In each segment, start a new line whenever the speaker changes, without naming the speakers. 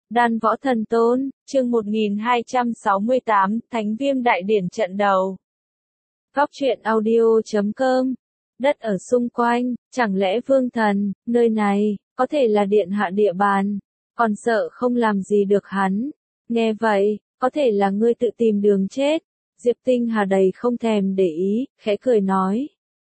Đan Võ Thần Tôn, chương 1268, Thánh Viêm Đại Điển trận đầu. Góc truyện audio.com. Đất ở xung quanh, chẳng lẽ vương thần, nơi này, có thể là điện hạ địa bàn, còn sợ không làm gì được hắn. Nghe vậy, có thể là ngươi tự tìm đường chết. Diệp Tinh Hà đầy không thèm để ý, khẽ cười nói.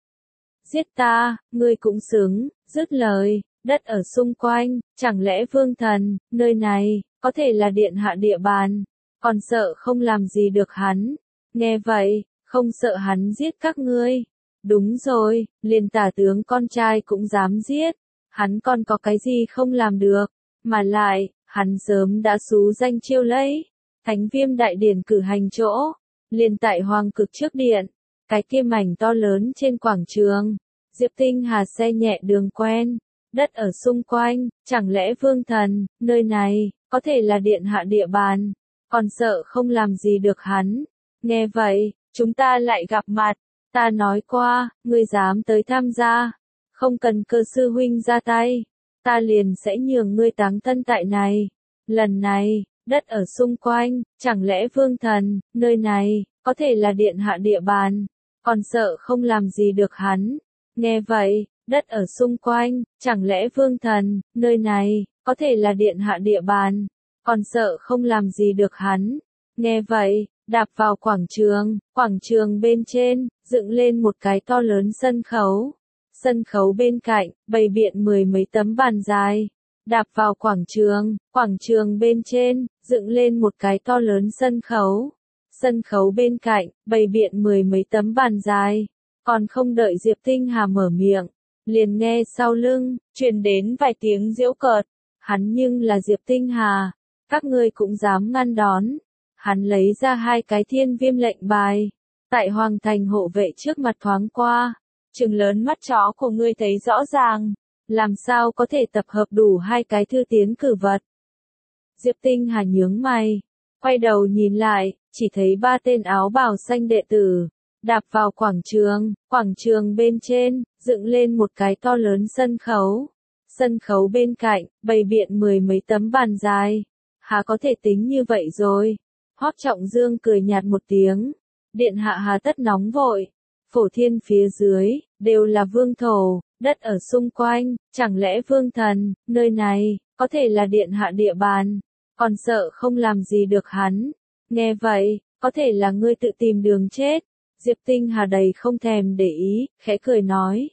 Giết ta, ngươi cũng xứng, dứt lời. Đất ở xung quanh, chẳng lẽ vương thần, nơi này, có thể là điện hạ địa bàn, còn sợ không làm gì được hắn. Nghe vậy, không sợ hắn giết các ngươi. Đúng rồi, liền tả tướng con trai cũng dám giết, hắn còn có cái gì không làm được, mà lại, hắn sớm đã xú danh chiêu lấy. Thánh Viêm Đại Điển cử hành chỗ, liền tại Hoàng Cực trước điện, cái kia mảnh to lớn trên quảng trường. Diệp Tinh Hà xe nhẹ đường quen. Đất ở xung quanh, chẳng lẽ vương thần, nơi này, có thể là điện hạ địa bàn, còn sợ không làm gì được hắn. Nghe vậy, chúng ta lại gặp mặt, ta nói qua, ngươi dám tới tham gia, không cần Cơ sư huynh ra tay, ta liền sẽ nhường ngươi táng thân tại này. Lần này, đất ở xung quanh, chẳng lẽ vương thần, nơi này, có thể là điện hạ địa bàn, còn sợ không làm gì được hắn. Nghe vậy, đất ở xung quanh, chẳng lẽ vương thần, nơi này, có thể là điện hạ địa bàn, còn sợ không làm gì được hắn. Nghe vậy, đạp vào quảng trường bên trên, dựng lên một cái to lớn sân khấu. Sân khấu bên cạnh, bày biện mười mấy tấm bàn dài. Đạp vào quảng trường bên trên, dựng lên một cái to lớn sân khấu. Sân khấu bên cạnh, bày biện mười mấy tấm bàn dài. Còn không đợi Diệp Tinh Hà mở miệng, liền nghe sau lưng, truyền đến vài tiếng giễu cợt. Hắn nhưng là Diệp Tinh Hà, các ngươi cũng dám ngăn đón. Hắn lấy ra hai cái thiên viêm lệnh bài, tại Hoàng Thành hộ vệ trước mặt thoáng qua. Trừng lớn mắt chó của ngươi thấy rõ ràng, làm sao có thể tập hợp đủ hai cái thư tiến cử vật. Diệp Tinh Hà nhướng mày, quay đầu nhìn lại, chỉ thấy ba tên áo bào xanh đệ tử. Đạp vào quảng trường bên trên, dựng lên một cái to lớn sân khấu. Sân khấu bên cạnh, bày biện mười mấy tấm bàn dài. Hà có thể tính như vậy rồi. Hoắc Trọng Dương cười nhạt một tiếng. Điện hạ hà tất nóng vội. Phổ thiên phía dưới, đều là vương thổ, đất ở xung quanh, chẳng lẽ vương thần, nơi này, có thể là điện hạ địa bàn, còn sợ không làm gì được hắn. Nghe vậy, có thể là ngươi tự tìm đường chết. Diệp Tinh Hà đầy không thèm để ý, khẽ cười nói.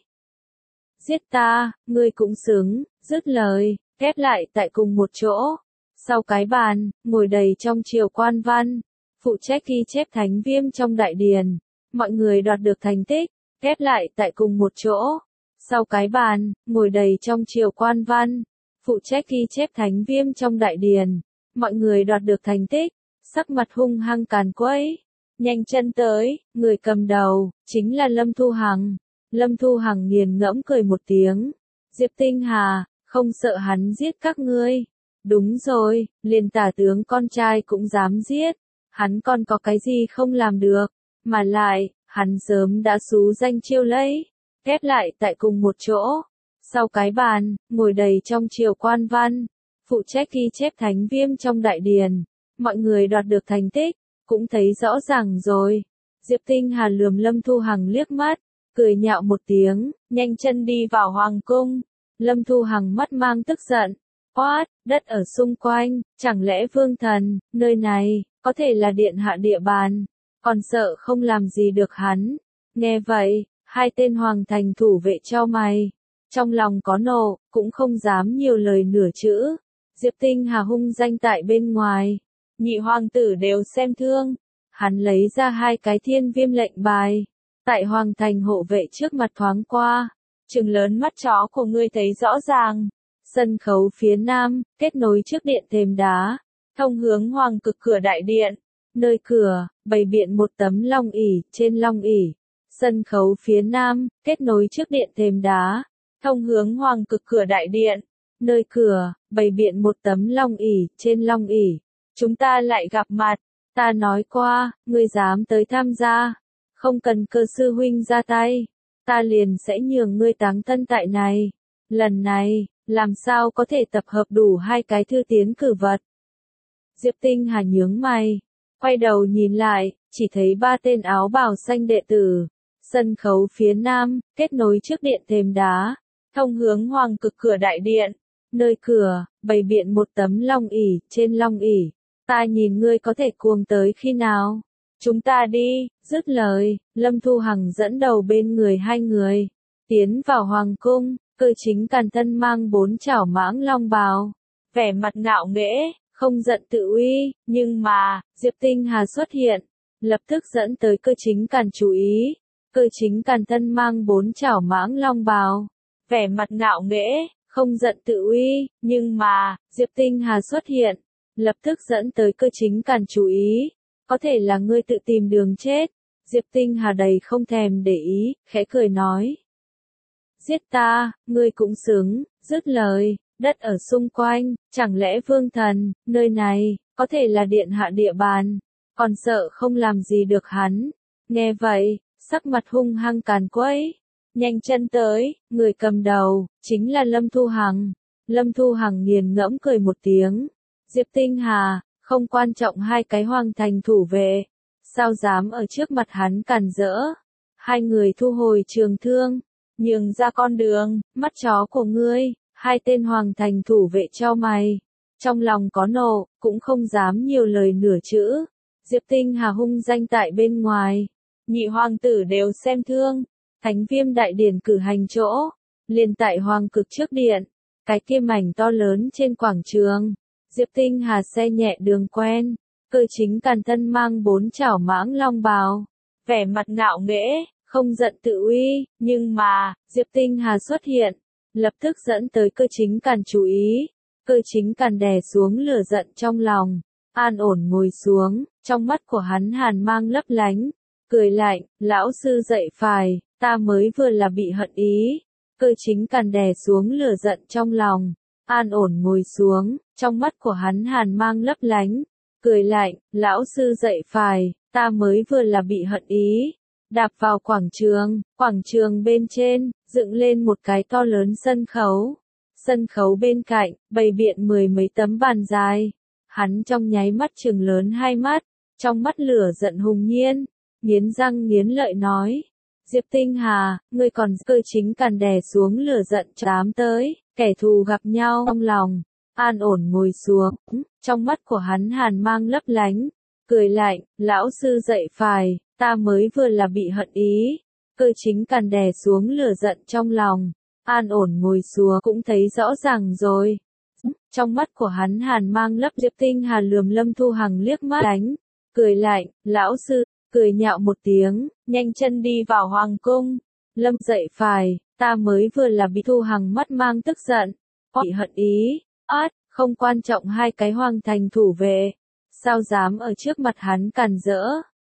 Giết ta, ngươi cũng xứng, dứt lời, ghép lại tại cùng một chỗ. Sau cái bàn, ngồi đầy trong triều quan văn, phụ trách ghi chép thánh viêm trong đại điển. Mọi người đoạt được thành tích, ghép lại tại cùng một chỗ. Sau cái bàn, ngồi đầy trong triều quan văn, phụ trách ghi chép thánh viêm trong đại điển. Mọi người đoạt được thành tích, sắc mặt hung hăng càn quấy. Nhanh chân tới, người cầm đầu, chính là Lâm Thu Hằng. Lâm Thu Hằng nghiền ngẫm cười một tiếng. Diệp Tinh Hà, không sợ hắn giết các ngươi. Đúng rồi, liền tả tướng con trai cũng dám giết. Hắn còn có cái gì không làm được. Mà lại, hắn sớm đã xú danh chiêu lấy. Ghép lại tại cùng một chỗ. Sau cái bàn, ngồi đầy trong triều quan văn. Phụ trách ghi chép thánh viêm trong đại điển. Mọi người đoạt được thành tích. Cũng thấy rõ ràng rồi. Diệp Tinh Hà lườm Lâm Thu Hằng liếc mắt, cười nhạo một tiếng, nhanh chân đi vào hoàng cung. Lâm Thu Hằng mắt mang tức giận, quát, đất ở xung quanh, chẳng lẽ vương thần, nơi này, có thể là điện hạ địa bàn, còn sợ không làm gì được hắn. Nghe vậy, hai tên Hoàng Thành thủ vệ chau mày, trong lòng có nộ, cũng không dám nhiều lời nửa chữ. Diệp Tinh Hà hung danh tại bên ngoài. Nhị hoàng tử đều xem thương. Hắn lấy ra hai cái thiên viêm lệnh bài. Tại Hoàng Thành hộ vệ trước mặt thoáng qua. Trừng lớn mắt chó của ngươi thấy rõ ràng. Sân khấu phía nam, kết nối trước điện thềm đá. Thông hướng Hoàng Cực cửa đại điện. Nơi cửa, bày biện một tấm long ỷ, trên long ỷ. Sân khấu phía nam, kết nối trước điện thềm đá. Thông hướng Hoàng Cực cửa đại điện. Nơi cửa, bày biện một tấm long ỷ, trên long ỷ. Chúng ta lại gặp mặt, ta nói qua, ngươi dám tới tham gia, không cần Cơ sư huynh ra tay, ta liền sẽ nhường ngươi táng thân tại này. Lần này, làm sao có thể tập hợp đủ hai cái thư tiến cử vật, Diệp Tinh Hà nhướng mày, quay đầu nhìn lại, chỉ thấy 3 tên áo bào xanh đệ tử. Sân khấu phía nam, kết nối trước điện thềm đá, thông hướng hoàng cực cửa đại điện. Nơi cửa, bày biện một tấm long ỷ, trên long ỷ, ta nhìn ngươi có thể cuồng tới khi nào? Chúng ta đi, dứt lời, Lâm Thu Hằng dẫn đầu bên người 2 người, tiến vào hoàng cung, Cơ Chính Càn thân mang 4 chảo mãng long bào, vẻ mặt ngạo nghễ, không giận tự uy, nhưng mà, Diệp Tinh Hà xuất hiện, lập tức dẫn tới Cơ Chính Càn chú ý. Cơ Chính Càn thân mang 4 chảo mãng long bào, vẻ mặt ngạo nghễ, không giận tự uy, nhưng mà, Diệp Tinh Hà xuất hiện, lập tức dẫn tới Cơ Chính Càn chú ý. Có thể là ngươi tự tìm đường chết. Diệp Tinh Hà đầy không thèm để ý, khẽ cười nói. Giết ta, ngươi cũng xứng, dứt lời, đất ở xung quanh, chẳng lẽ vương thần, nơi này, có thể là điện hạ địa bàn, còn sợ không làm gì được hắn. Nghe vậy, sắc mặt hung hăng càn quấy, nhanh chân tới, người cầm đầu, chính là Lâm Thu Hằng. Lâm Thu Hằng nghiền ngẫm cười một tiếng. Diệp Tinh Hà, không quan trọng 2 cái hoàng thành thủ vệ, sao dám ở trước mặt hắn cản rỡ. 2 người thu hồi trường thương, nhường ra con đường, mắt chó của ngươi. 2 tên hoàng thành thủ vệ chau mày, trong lòng có nộ, cũng không dám nhiều lời nửa chữ. Diệp Tinh Hà hung danh tại bên ngoài, nhị hoàng tử đều xem thương. Thánh Viêm đại điển cử hành chỗ, liền tại hoàng cực trước điện, cái kia mảnh to lớn trên quảng trường. Diệp Tinh Hà xe nhẹ đường quen, Cơ Chính Càn thân mang 4 chảo mãng long bào, vẻ mặt ngạo nghễ, không giận tự uy, nhưng mà, Diệp Tinh Hà xuất hiện, lập tức dẫn tới Cơ Chính Càn chú ý. Cơ Chính Càn đè xuống lửa giận trong lòng, an ổn ngồi xuống, trong mắt của hắn hàn mang lấp lánh, cười lạnh, lão sư dạy phải, ta mới vừa là bị hận ý. Cơ Chính Càn đè xuống lửa giận trong lòng, an ổn ngồi xuống, trong mắt của hắn hàn mang lấp lánh, cười lạnh, lão sư dạy phải, ta mới vừa là bị hận ý. Đạp vào quảng trường bên trên, dựng lên một cái to lớn sân khấu. Sân khấu bên cạnh, bày biện 10 mấy tấm bàn dài. Hắn trong nháy mắt trừng lớn 2 mắt, trong mắt lửa giận hùng nhiên, nghiến răng nghiến lợi nói. Diệp Tinh Hà, ngươi còn. Cơ Chính Càn đè xuống lửa giận dám tới, kẻ thù gặp nhau trong lòng, an ổn ngồi xuống, trong mắt của hắn hàn mang lấp lánh, cười lạnh, lão sư dạy phải, ta mới vừa là bị hận ý. Cơ Chính Càn đè xuống lửa giận trong lòng, an ổn ngồi xuống cũng thấy rõ ràng rồi. Trong mắt của hắn hàn mang lấp. Diệp Tinh Hà lườm Lâm Thu Hằng liếc mắt đánh, cười lạnh, lão sư, cười nhạo một tiếng, nhanh chân đi vào hoàng cung. Lâm dạy phải, ta mới vừa là bị Thu Hằng mắt mang tức giận, bị hận ý, không quan trọng 2 cái hoàng thành thủ vệ, sao dám ở trước mặt hắn cản rỡ.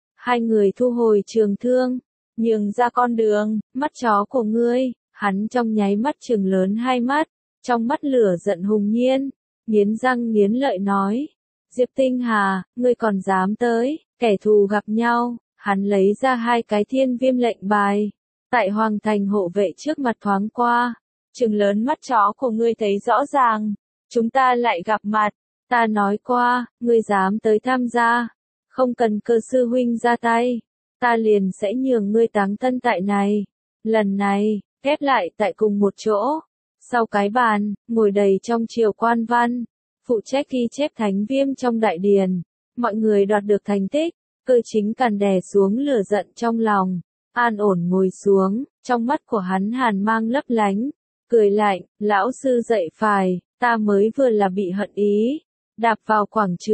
2 người thu hồi trường thương, nhường ra con đường, mắt chó của ngươi. Hắn trong nháy mắt trừng lớn 2 mắt, trong mắt lửa giận hùng nhiên, nghiến răng nghiến lợi nói. Diệp Tinh Hà, ngươi còn dám tới, kẻ thù gặp nhau. Hắn lấy ra 2 cái thiên viêm lệnh bài, tại hoàng thành hộ vệ trước mặt thoáng qua, trừng lớn mắt chó của ngươi thấy rõ ràng, chúng ta lại gặp mặt, ta nói qua, ngươi dám tới tham gia, không cần Cơ sư huynh ra tay, ta liền sẽ nhường ngươi táng thân tại này. Lần này, ghép lại tại cùng một chỗ, sau cái bàn, ngồi đầy trong triều quan văn, phụ trách ghi chép thánh viêm trong đại điển, mọi người đoạt được thành tích. Cơ Chính Càn đè xuống lửa giận trong lòng, an ổn ngồi xuống, trong mắt của hắn hàn mang lấp lánh, cười lạnh, lão sư dạy phải, ta mới vừa là bị hận ý. Đạp vào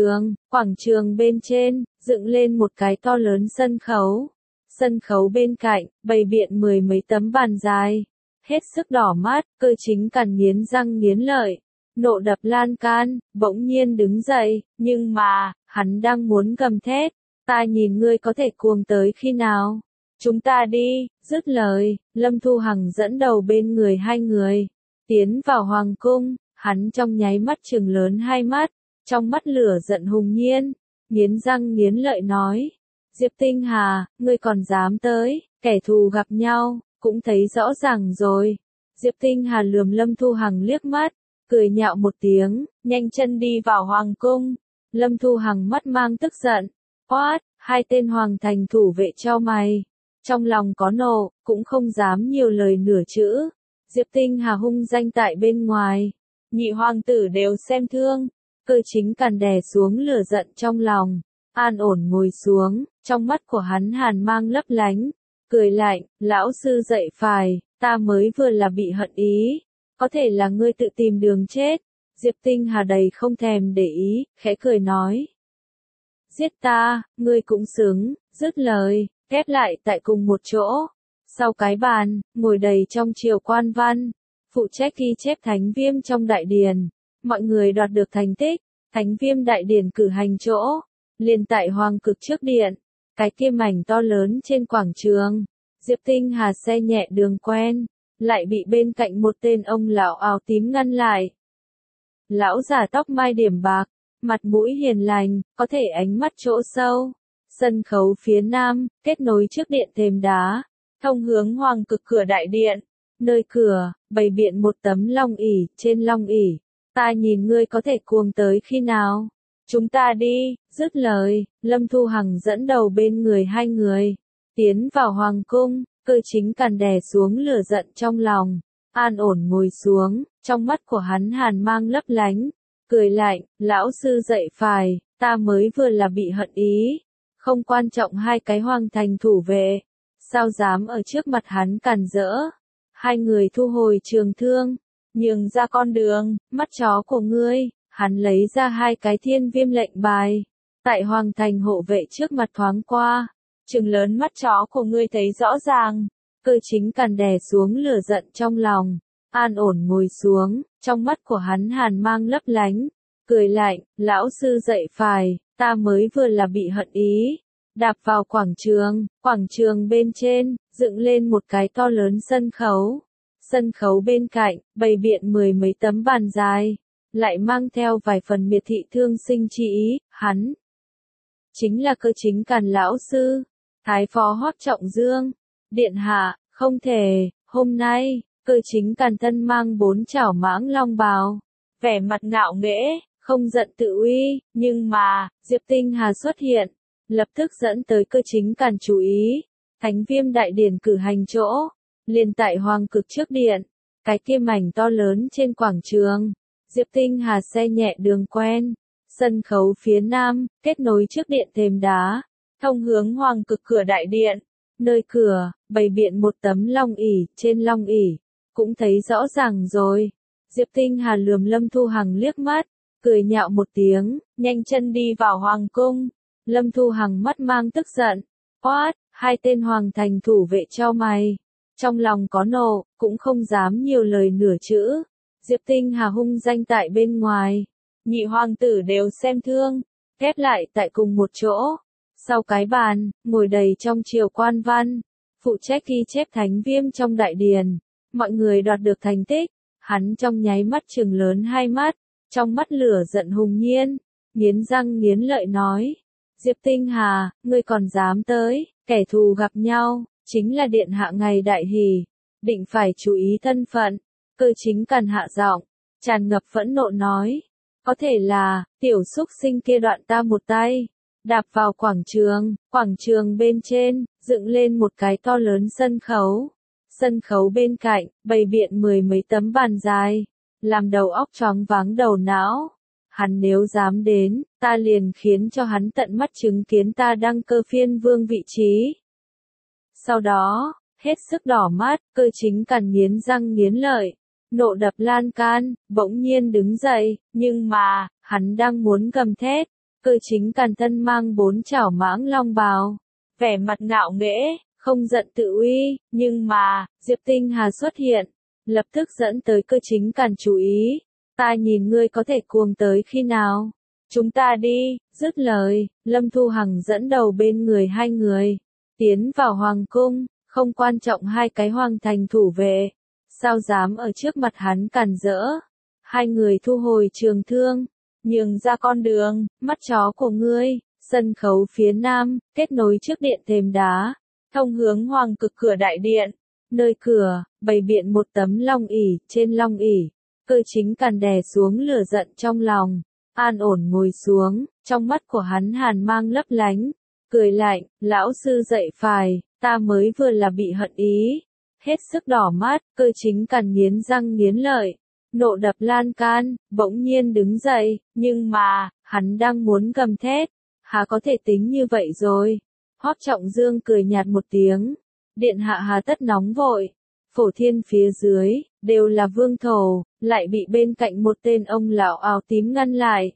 quảng trường bên trên, dựng lên một cái to lớn sân khấu. Sân khấu bên cạnh, bày biện 10 mấy tấm bàn dài, hết sức đỏ mắt. Cơ Chính Càn nghiến răng nghiến lợi, nộ đập lan can, bỗng nhiên đứng dậy, nhưng mà, hắn đang muốn gầm thét. Ta nhìn ngươi có thể cuồng tới khi nào? Chúng ta đi, dứt lời, Lâm Thu Hằng dẫn đầu bên người 2 người, tiến vào hoàng cung, hắn trong nháy mắt trừng lớn 2 mắt, trong mắt lửa giận hùng nhiên, nghiến răng nghiến lợi nói. Diệp Tinh Hà, ngươi còn dám tới, kẻ thù gặp nhau, cũng thấy rõ ràng rồi. Diệp Tinh Hà lườm Lâm Thu Hằng liếc mắt, cười nhạo một tiếng, nhanh chân đi vào hoàng cung. Lâm Thu Hằng mắt mang tức giận. Quát, hai tên hoàng thành thủ vệ cho mày. Trong lòng có nộ, cũng không dám nhiều lời nửa chữ. Diệp Tinh Hà hung danh tại bên ngoài. Nhị hoàng tử đều xem thương. Cơ chính càn đè xuống lửa giận trong lòng. An ổn ngồi xuống, trong mắt của hắn hàn mang lấp lánh. Cười lạnh, lão sư dạy phải, ta mới vừa là bị hận ý. Có thể là ngươi tự tìm đường chết. Diệp Tinh Hà đầy không thèm để ý, khẽ cười nói. Giết ta, ngươi cũng xứng, dứt lời, ghép lại tại cùng một chỗ. Sau cái bàn, ngồi đầy trong triều quan văn, phụ trách ghi chép thánh viêm trong đại điển. Mọi người đoạt được thành tích, thánh viêm đại điển cử hành chỗ, liền tại hoàng cực trước điện, cái kia mảnh to lớn trên quảng trường. Diệp Tinh Hà xe nhẹ đường quen, lại bị bên cạnh một tên ông lão áo tím ngăn lại. Lão già tóc mai điểm bạc, mặt mũi hiền lành, có thể ánh mắt chỗ sâu. Sân khấu phía nam, kết nối trước điện thềm đá, thông hướng hoàng cực cửa đại điện. Nơi cửa, bày biện một tấm long ỷ, trên long ỷ, ta nhìn ngươi có thể cuồng tới khi nào. Chúng ta đi, dứt lời, Lâm Thu Hằng dẫn đầu bên người hai người, tiến vào hoàng cung, Cơ chính càn đè xuống lửa giận trong lòng, an ổn ngồi xuống, trong mắt của hắn hàn mang lấp lánh, cười lạnh, lão sư dạy phải, ta mới vừa là bị hận ý, không quan trọng hai cái hoàng thành thủ vệ, sao dám ở trước mặt hắn càn rỡ. Hai người thu hồi trường thương, nhường ra con đường, mắt chó của ngươi. Hắn lấy ra hai cái thiên viêm lệnh bài, tại hoàng thành hộ vệ trước mặt thoáng qua, trừng lớn mắt chó của ngươi thấy rõ ràng. Cơ chính càn đè xuống lửa giận trong lòng, an ổn ngồi xuống, trong mắt của hắn hàn mang lấp lánh, cười lạnh, lão sư dạy phải, ta mới vừa là bị hận ý. Đạp vào quảng trường bên trên, dựng lên một cái to lớn sân khấu. Sân khấu bên cạnh, bày biện mười mấy tấm bàn dài, lại mang theo vài phần miệt thị thương sinh chi ý, hắn chính là Cơ chính càn lão sư, thái phó Hoắc Trọng Dương. Điện hạ, không thể, hôm nay, Cơ chính càn thân mang 4 chảo mãng long bào, vẻ mặt ngạo nghễ, không giận tự uy, nhưng mà, Diệp Tinh Hà xuất hiện, lập tức dẫn tới Cơ chính càn chú ý. Thánh viêm đại điển cử hành chỗ, liền tại hoàng cực trước điện, cái kia mảnh to lớn trên quảng trường. Diệp Tinh Hà xe nhẹ đường quen, sân khấu phía nam, kết nối trước điện thềm đá, thông hướng hoàng cực cửa đại điện. Nơi cửa, bày biện một tấm long ỷ, trên long ỷ, cũng thấy rõ ràng rồi. Diệp Tinh Hà lườm Lâm Thu Hằng liếc mắt, cười nhạo một tiếng, nhanh chân đi vào hoàng cung. Lâm Thu Hằng mắt mang tức giận, quát, hai tên hoàng thành thủ vệ cho mày. Trong lòng có nộ, cũng không dám nhiều lời nửa chữ. Diệp Tinh Hà hung danh tại bên ngoài, nhị hoàng tử đều xem thương, ghép lại tại cùng một chỗ. Sau cái bàn, ngồi đầy trong triều quan văn, phụ trách ghi chép thánh viêm trong đại điển. Mọi người đoạt được thành tích, hắn trong nháy mắt trừng lớn hai mắt, trong mắt lửa giận hùng nhiên, nghiến răng nghiến lợi nói. Diệp Tinh Hà, ngươi còn dám tới, kẻ thù gặp nhau, chính là điện hạ ngày đại hỷ, định phải chú ý thân phận. Cơ chính càn hạ giọng, tràn ngập phẫn nộ nói, có thể là, tiểu xúc sinh kia đoạn ta một tay, đạp vào quảng trường bên trên, dựng lên một cái to lớn sân khấu bên cạnh, bày biện mười mấy tấm bàn dài, làm đầu óc choáng váng đầu não. Hắn nếu dám đến, ta liền khiến cho hắn tận mắt chứng kiến ta đăng cơ phiên vương vị trí. Sau đó, hết sức đỏ mắt, Cơ chính càn nghiến răng nghiến lợi, nộ đập lan can, bỗng nhiên đứng dậy, nhưng mà, hắn đang muốn gầm thét. Cơ chính càn thân mang 4 chảo mãng long bào, vẻ mặt ngạo nghễ, không giận tự uy, nhưng mà, Diệp Tinh Hà xuất hiện, lập tức dẫn tới Cơ chính càn chú ý. Ta nhìn ngươi có thể cuồng tới khi nào. Chúng ta đi, dứt lời, Lâm Thu Hằng dẫn đầu bên người hai người, tiến vào hoàng cung, không quan trọng hai cái hoàng thành thủ vệ, sao dám ở trước mặt hắn càn rỡ. Hai người thu hồi trường thương, nhường ra con đường, mắt chó của ngươi. Sân khấu phía nam, kết nối trước điện thềm đá, thông hướng hoàng cực cửa đại điện. Nơi cửa, bày biện một tấm long ỷ, trên long ỷ, Cơ chính càn đè xuống lửa giận trong lòng, an ổn ngồi xuống, trong mắt của hắn hàn mang lấp lánh, cười lạnh, lão sư dạy phải, ta mới vừa là bị hận ý. Hết sức đỏ mắt, Cơ Chính Càn nghiến răng nghiến lợi, nộ đập lan can, bỗng nhiên đứng dậy, nhưng mà, hắn đang muốn gầm thét, hà có thể tính như vậy rồi. Hoắc Trọng Dương cười nhạt một tiếng, điện hạ hà tất nóng vội, phổ thiên phía dưới, đều là vương thổ, lại bị bên cạnh một tên ông lão áo tím ngăn lại.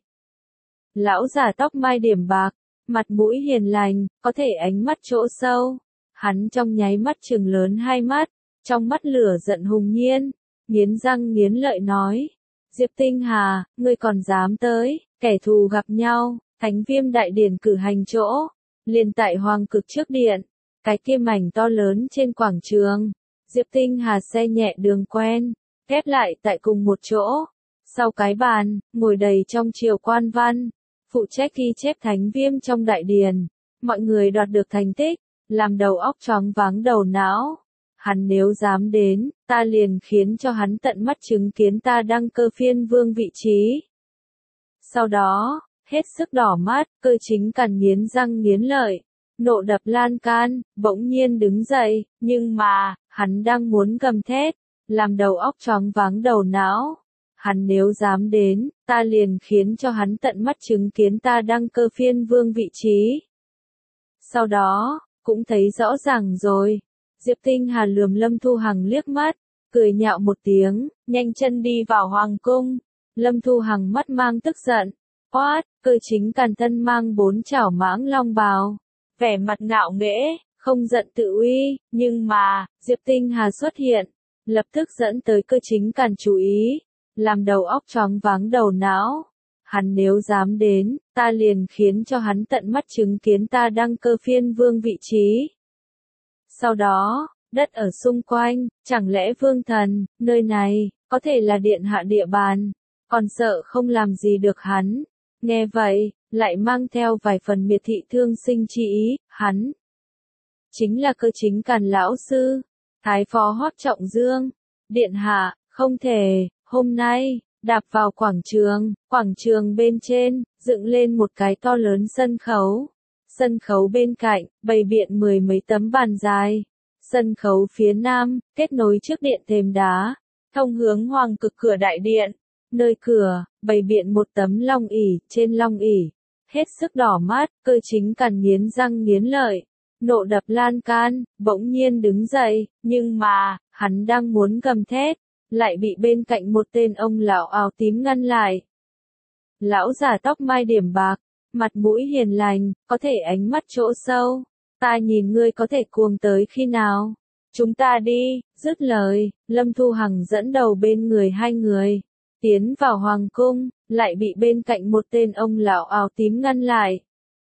Lão già tóc mai điểm bạc, mặt mũi hiền lành, có thể ánh mắt chỗ sâu. Hắn trong nháy mắt trừng lớn hai mắt, trong mắt lửa giận hùng nhiên, nghiến răng nghiến lợi nói. Diệp Tinh Hà, ngươi còn dám tới, kẻ thù gặp nhau, Thánh Viêm Đại Điển cử hành chỗ, liền tại Hoàng Cực trước điện, cái kia mảnh to lớn trên quảng trường. Diệp Tinh Hà xe nhẹ đường quen, ghép lại tại cùng một chỗ. Sau cái bàn, ngồi đầy trong triều quan văn, phụ trách ghi chép Thánh Viêm trong đại điển. Mọi người đoạt được thành tích, làm đầu óc choáng váng đầu não. Hắn nếu dám đến, ta liền khiến cho hắn tận mắt chứng kiến ta đăng cơ phiên vương vị trí. Sau đó, hết sức đỏ mắt, Cơ Chính Càn nghiến răng nghiến lợi, nộ đập lan can, bỗng nhiên đứng dậy, nhưng mà, hắn đang muốn gầm thét, làm đầu óc choáng váng đầu não. Hắn nếu dám đến, ta liền khiến cho hắn tận mắt chứng kiến ta đăng cơ phiên vương vị trí. Sau đó, cũng thấy rõ ràng rồi. Diệp Tinh Hà lườm Lâm Thu Hằng liếc mắt, cười nhạo một tiếng, nhanh chân đi vào hoàng cung. Lâm Thu Hằng mắt mang tức giận, quát, Cơ Chính Càn thân mang 4 chảo mãng long bào, vẻ mặt ngạo nghễ, không giận tự uy, nhưng mà, Diệp Tinh Hà xuất hiện, lập tức dẫn tới Cơ Chính Càn chú ý, làm đầu óc choáng váng đầu não. Hắn nếu dám đến, ta liền khiến cho hắn tận mắt chứng kiến ta đăng cơ phiên vương vị trí. Sau đó, đất ở xung quanh, chẳng lẽ vương thần, nơi này, có thể là điện hạ địa bàn, còn sợ không làm gì được hắn. Nghe vậy, lại mang theo vài phần miệt thị thương sinh chi ý, hắn chính là Cơ Chính Càn lão sư, thái phó Hoắc Trọng Dương. Điện hạ, không thể, hôm nay, đạp vào quảng trường bên trên, dựng lên một cái to lớn sân khấu. Sân khấu bên cạnh, bày biện 10 mấy tấm bàn dài. Sân khấu phía nam, kết nối trước điện thềm đá, thông hướng Hoàng Cực cửa đại điện. Nơi cửa, bày biện một tấm long ỷ, trên long ỷ, hết sức đỏ mắt, Cơ Chính Càn nghiến răng nghiến lợi, nộ đập lan can, bỗng nhiên đứng dậy, nhưng mà, hắn đang muốn gầm thét, lại bị bên cạnh một tên ông lão áo tím ngăn lại. Lão già tóc mai điểm bạc, mặt mũi hiền lành, có thể ánh mắt chỗ sâu, ta nhìn ngươi có thể cuồng tới khi nào? Chúng ta đi, dứt lời, Lâm Thu Hằng dẫn đầu bên người hai người, tiến vào hoàng cung, lại bị bên cạnh một tên ông lão áo tím ngăn lại.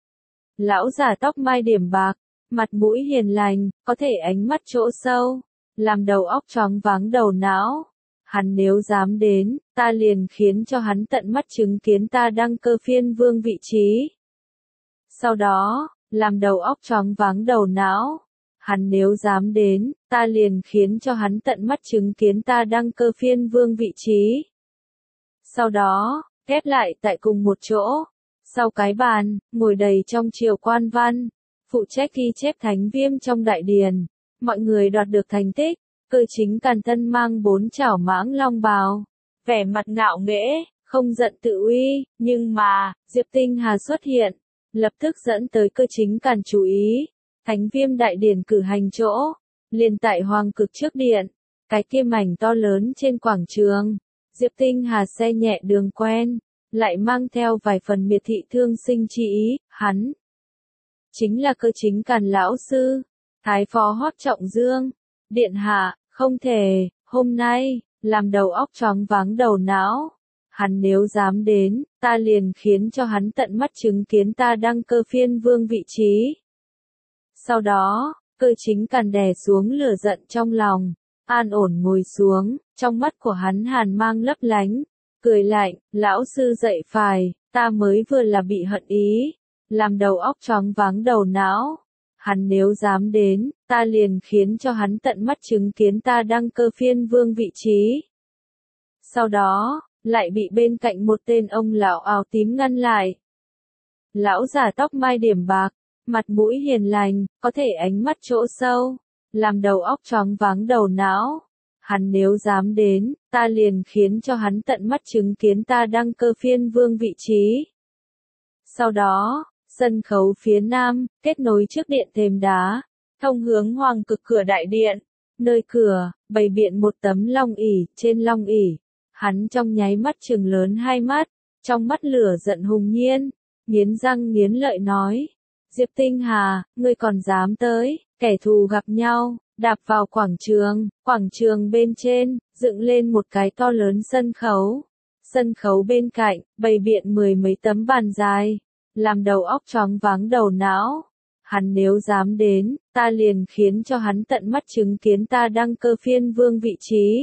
Lão già tóc mai điểm bạc, mặt mũi hiền lành, có thể ánh mắt chỗ sâu, làm đầu óc choáng váng đầu não. Hắn nếu dám đến, ta liền khiến cho hắn tận mắt chứng kiến ta đăng cơ phiên vương vị trí. Sau đó, làm đầu óc choáng váng đầu não. Hắn nếu dám đến, ta liền khiến cho hắn tận mắt chứng kiến ta đăng cơ phiên vương vị trí. Sau đó, ghép lại tại cùng một chỗ. Sau cái bàn, ngồi đầy trong triều quan văn, phụ trách ghi chép Thánh Viêm trong đại điển. Mọi người đoạt được thành tích. Cơ Chính Càn thân mang 4 chảo mãng long bào, vẻ mặt ngạo nghễ, không giận tự uy, nhưng mà, Diệp Tinh Hà xuất hiện, lập tức dẫn tới Cơ Chính Càn chú ý. Thánh Viêm Đại Điển cử hành chỗ, liền tại Hoàng Cực trước điện, cái kia mảnh to lớn trên quảng trường. Diệp Tinh Hà xe nhẹ đường quen, lại mang theo vài phần miệt thị thương sinh chi ý, hắn chính là Cơ Chính Càn lão sư, thái phó Hoắc Trọng Dương. Điện hạ, không thể, hôm nay, làm đầu óc choáng váng đầu não. Hắn nếu dám đến, ta liền khiến cho hắn tận mắt chứng kiến ta đăng cơ phiên vương vị trí. Sau đó, Cơ Chính Càn đè xuống lửa giận trong lòng, an ổn ngồi xuống, trong mắt của hắn hàn mang lấp lánh, cười lạnh, lão sư dạy phải, ta mới vừa là bị hận ý, làm đầu óc choáng váng đầu não. Hắn nếu dám đến, ta liền khiến cho hắn tận mắt chứng kiến ta đăng cơ phiên vương vị trí. Sau đó, lại bị bên cạnh một tên ông lão áo tím ngăn lại. Lão già tóc mai điểm bạc, mặt mũi hiền lành, có thể ánh mắt chỗ sâu, làm đầu óc choáng váng đầu não. Hắn nếu dám đến, ta liền khiến cho hắn tận mắt chứng kiến ta đăng cơ phiên vương vị trí. Sau đó, sân khấu phía nam, kết nối trước điện thềm đá, thông hướng hoàng cực cửa đại điện. Nơi cửa, bày biện một tấm long ỷ, trên long ỷ, hắn trong nháy mắt trừng lớn hai mắt, trong mắt lửa giận hùng nhiên, nghiến răng nghiến lợi nói: Diệp Tinh Hà, ngươi còn dám tới, kẻ thù gặp nhau, đạp vào quảng trường bên trên, dựng lên một cái to lớn sân khấu bên cạnh, bày biện mười mấy tấm bàn dài, làm đầu óc choáng váng đầu não. Hắn nếu dám đến, ta liền khiến cho hắn tận mắt chứng kiến ta đăng cơ phiên vương vị trí.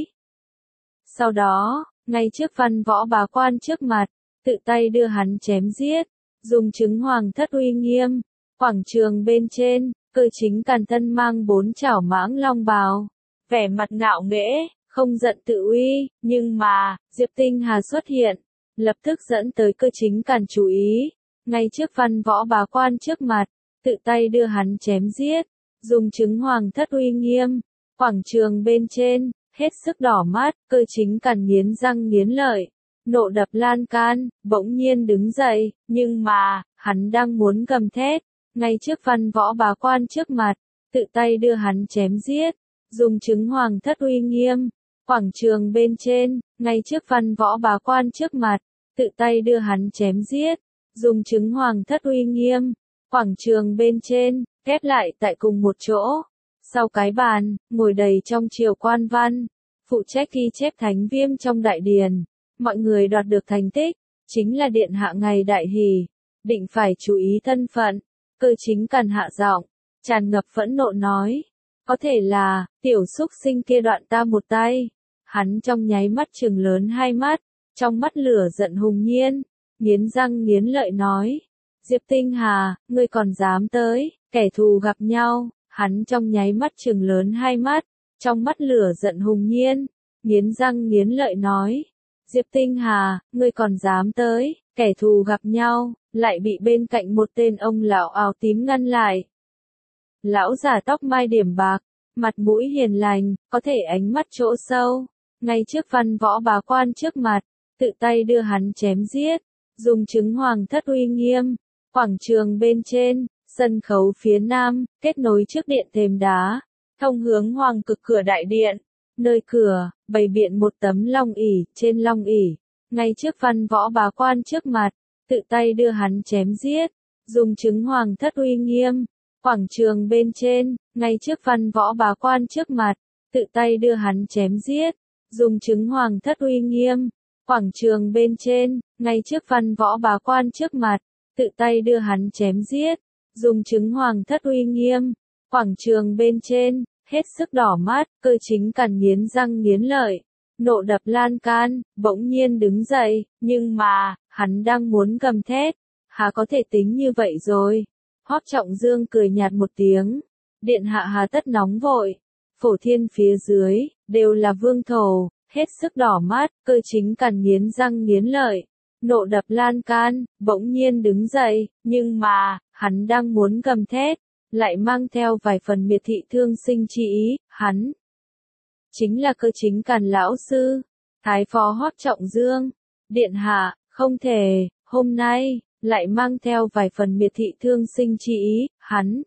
Sau đó, ngay trước văn võ bá quan trước mặt, tự tay đưa hắn chém giết, dùng chứng hoàng thất uy nghiêm. Quảng trường bên trên, Cơ Chính Càn thân mang 4 chảo mãng long bào, vẻ mặt ngạo nghễ, không giận tự uy, nhưng mà, Diệp Tinh Hà xuất hiện, lập tức dẫn tới Cơ Chính Càn chú ý, ngay trước văn võ bá quan trước mặt, tự tay đưa hắn chém giết, dùng chứng hoàng thất uy nghiêm. Quảng trường bên trên, hết sức đỏ mắt, Cơ Chính Càn nghiến răng nghiến lợi, nộ đập lan can, bỗng nhiên đứng dậy, nhưng mà, hắn đang muốn gầm thét, ngay trước văn võ bá quan trước mặt, tự tay đưa hắn chém giết, dùng chứng hoàng thất uy nghiêm. Quảng trường bên trên, ngay trước văn võ bá quan trước mặt, tự tay đưa hắn chém giết, dùng chứng hoàng thất uy nghiêm. Quảng trường bên trên, ghép lại tại cùng một chỗ. Sau cái bàn, ngồi đầy trong triều quan văn, phụ trách ghi chép thánh viêm trong đại điển. Mọi người đoạt được thành tích, chính là điện hạ ngày đại hỷ, định phải chú ý thân phận. Cơ Chính Càn hạ giọng, tràn ngập phẫn nộ nói: Có thể là, tiểu xúc sinh kia đoạn ta một tay. Hắn trong nháy mắt trừng lớn hai mắt, trong mắt lửa giận hùng nhiên, nghiến răng nghiến lợi nói: Diệp Tinh Hà, ngươi còn dám tới, kẻ thù gặp nhau. Hắn trong nháy mắt trừng lớn hai mắt, trong mắt lửa giận hùng nhiên, nghiến răng nghiến lợi nói: Diệp Tinh Hà, ngươi còn dám tới, kẻ thù gặp nhau, lại bị bên cạnh một tên ông lão áo tím ngăn lại. Lão già tóc mai điểm bạc, mặt mũi hiền lành, có thể ánh mắt chỗ sâu, ngay trước văn võ bá quan trước mặt, tự tay đưa hắn chém giết, dùng chứng hoàng thất uy nghiêm. Quảng trường bên trên, sân khấu phía nam, kết nối trước điện thềm đá, thông hướng hoàng cực cửa đại điện. Nơi cửa, bày biện một tấm long ỷ, trên long ỷ, ngay trước văn võ bá quan trước mặt, tự tay đưa hắn chém giết, dùng chứng hoàng thất uy nghiêm. Quảng trường bên trên, ngay trước văn võ bá quan trước mặt, tự tay đưa hắn chém giết, dùng chứng hoàng thất uy nghiêm. Quảng trường bên trên, ngay trước văn võ bá quan trước mặt, tự tay đưa hắn chém giết, dùng chứng hoàng thất uy nghiêm. Quảng trường bên trên, hết sức đỏ mắt, Cơ Chính Càn nghiến răng nghiến lợi, nộ đập lan can, bỗng nhiên đứng dậy, nhưng mà, hắn đang muốn gầm thét, hà có thể tính như vậy rồi. Hoắc Trọng Dương cười nhạt một tiếng, điện hạ hà tất nóng vội, phổ thiên phía dưới, đều là vương thổ, hết sức đỏ mắt, Cơ Chính Càn nghiến răng nghiến lợi, nộ đập lan can, bỗng nhiên đứng dậy, nhưng mà, hắn đang muốn gầm thét, lại mang theo vài phần miệt thị thương sinh chi ý. Hắn chính là Cơ Chính Càn lão sư, thái phó Hoắc Trọng Dương. Điện hạ, không thể, hôm nay, lại mang theo vài phần miệt thị thương sinh chi ý. Hắn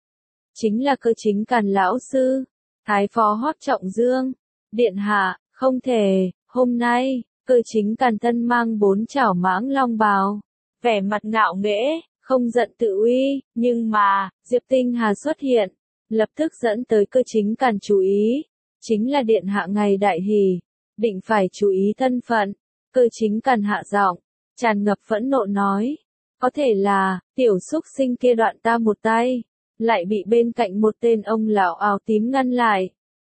chính là Cơ Chính Càn lão sư, thái phó Hoắc Trọng Dương. Điện hạ, không thể, hôm nay, Cơ Chính Càn thân mang 4 chảo mãng long bào, vẻ mặt ngạo nghễ, không giận tự uy, nhưng mà, Diệp Tinh Hà xuất hiện, lập tức dẫn tới Cơ Chính Càn chú ý, chính là điện hạ ngày đại hỷ, định phải chú ý thân phận. Cơ Chính Càn hạ giọng, tràn ngập phẫn nộ nói: Có thể là, tiểu xúc sinh kia đoạn ta một tay, lại bị bên cạnh một tên ông lão áo tím ngăn lại.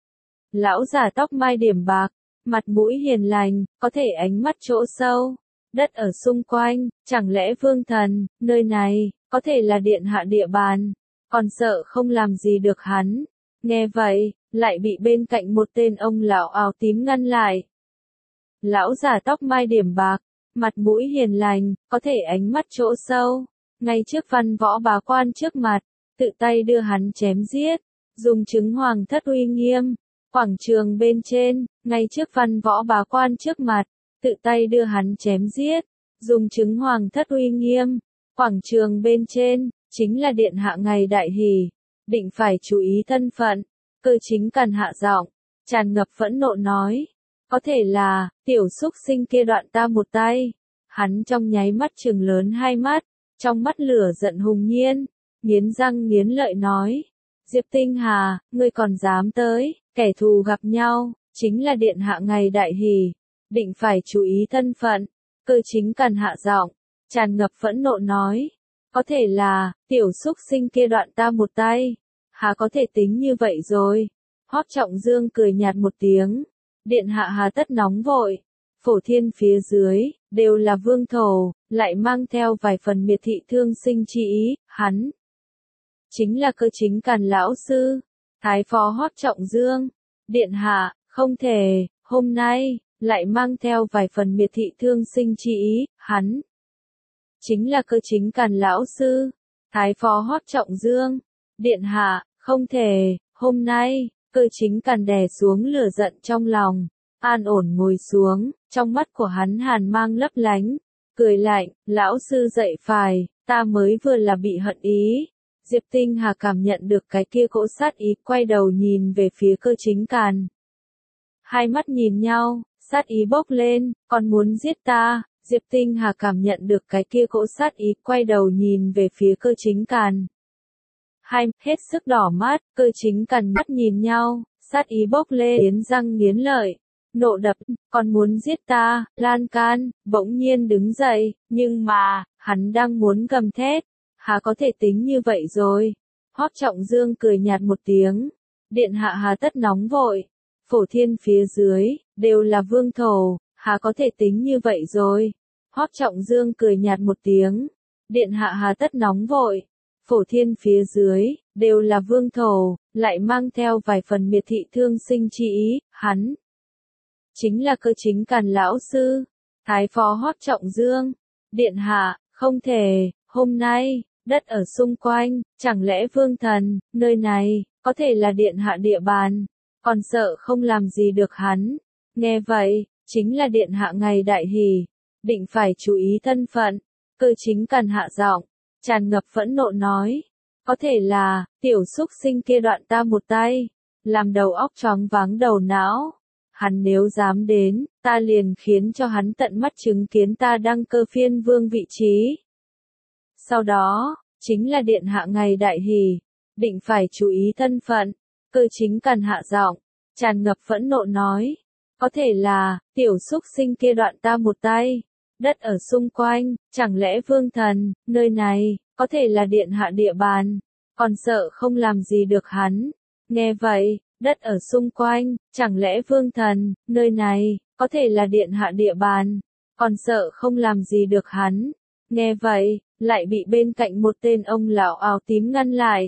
Lão già tóc mai điểm bạc, mặt mũi hiền lành, có thể ánh mắt chỗ sâu, đất ở xung quanh, chẳng lẽ vương thần, nơi này, có thể là điện hạ địa bàn, còn sợ không làm gì được hắn. Nghe vậy, lại bị bên cạnh một tên ông lão áo tím ngăn lại. Lão già tóc mai điểm bạc, mặt mũi hiền lành, có thể ánh mắt chỗ sâu, ngay trước văn võ bá quan trước mặt, tự tay đưa hắn chém giết, dùng chứng hoàng thất uy nghiêm. Quảng trường bên trên, ngay trước văn võ bá quan trước mặt, tự tay đưa hắn chém giết, dùng chứng hoàng thất uy nghiêm. Quảng trường bên trên, chính là điện hạ ngày đại hỷ, định phải chú ý thân phận. Cơ Chính Càn hạ giọng, tràn ngập phẫn nộ nói, có thể là, tiểu xúc sinh kia đoạn ta một tay. Hắn trong nháy mắt trừng lớn hai mắt, trong mắt lửa giận hùng nhiên, nghiến răng nghiến lợi nói, Diệp Tinh Hà, ngươi còn dám tới, kẻ thù gặp nhau, chính là điện hạ ngày đại hỷ, định phải chú ý thân phận. Cơ Chính Càn hạ giọng, tràn ngập phẫn nộ nói, có thể là, tiểu xúc sinh kia đoạn ta một tay, hà có thể tính như vậy rồi. Hoắc Trọng Dương cười nhạt một tiếng, điện hạ hà tất nóng vội, phổ thiên phía dưới, đều là vương thổ, lại mang theo vài phần miệt thị thương sinh chi ý, hắn chính là Cơ Chính Càn lão sư, thái phó Hoắc Trọng Dương, điện hạ, không thể, hôm nay, lại mang theo vài phần miệt thị thương sinh chi ý, hắn chính là Cơ Chính Càn lão sư, thái phó Hoắc Trọng Dương, điện hạ, không thể, hôm nay, Cơ Chính Càn đè xuống lửa giận trong lòng, an ổn ngồi xuống, trong mắt của hắn hàn mang lấp lánh, cười lạnh, lão sư dạy phải, ta mới vừa là bị hận ý. Diệp Tinh Hà cảm nhận được cái kia cỗ sát ý, quay đầu nhìn về phía Cơ Chính Càn. Hai mắt nhìn nhau, sát ý bốc lên, còn muốn giết ta. Diệp Tinh Hà cảm nhận được cái kia cỗ sát ý, quay đầu nhìn về phía Cơ Chính Càn. Hai, hết sức đỏ mắt, Cơ Chính Càn mắt nhìn nhau, sát ý bốc lên, nghiến răng nghiến lợi, nộ đập, còn muốn giết ta. Lan Can bỗng nhiên đứng dậy, nhưng mà, hắn đang muốn gầm thét, hà có thể tính như vậy rồi. Hoắc Trọng Dương cười nhạt một tiếng, điện hạ hà tất nóng vội, phổ thiên phía dưới, đều là vương thổ, hà có thể tính như vậy rồi. Hoắc Trọng Dương cười nhạt một tiếng, điện hạ hà tất nóng vội, phổ thiên phía dưới, đều là vương thổ, lại mang theo vài phần miệt thị thương sinh chi ý, hắn chính là Cơ Chính Càn lão sư, thái phó Hoắc Trọng Dương, điện hạ, không thể, hôm nay, đất ở xung quanh, chẳng lẽ vương thần, nơi này, có thể là điện hạ địa bàn, còn sợ không làm gì được hắn. Nghe vậy, chính là điện hạ ngày đại hỷ, định phải chú ý thân phận. Cơ Chính Càn hạ giọng, tràn ngập phẫn nộ nói, có thể là, tiểu xúc sinh kia đoạn ta một tay, làm đầu óc choáng váng đầu não. Hắn nếu dám đến, ta liền khiến cho hắn tận mắt chứng kiến ta đăng cơ phiên vương vị trí. Sau đó, chính là điện hạ ngày đại hỷ, định phải chú ý thân phận. Cơ Chính Càn hạ giọng, tràn ngập phẫn nộ nói, có thể là, tiểu xúc sinh kia đoạn ta một tay, đất ở xung quanh, chẳng lẽ vương thần, nơi này, có thể là điện hạ địa bàn, còn sợ không làm gì được hắn. Nghe vậy, đất ở xung quanh, chẳng lẽ vương thần, nơi này, có thể là điện hạ địa bàn, còn sợ không làm gì được hắn. Nghe vậy, lại bị bên cạnh một tên ông lão áo tím ngăn lại.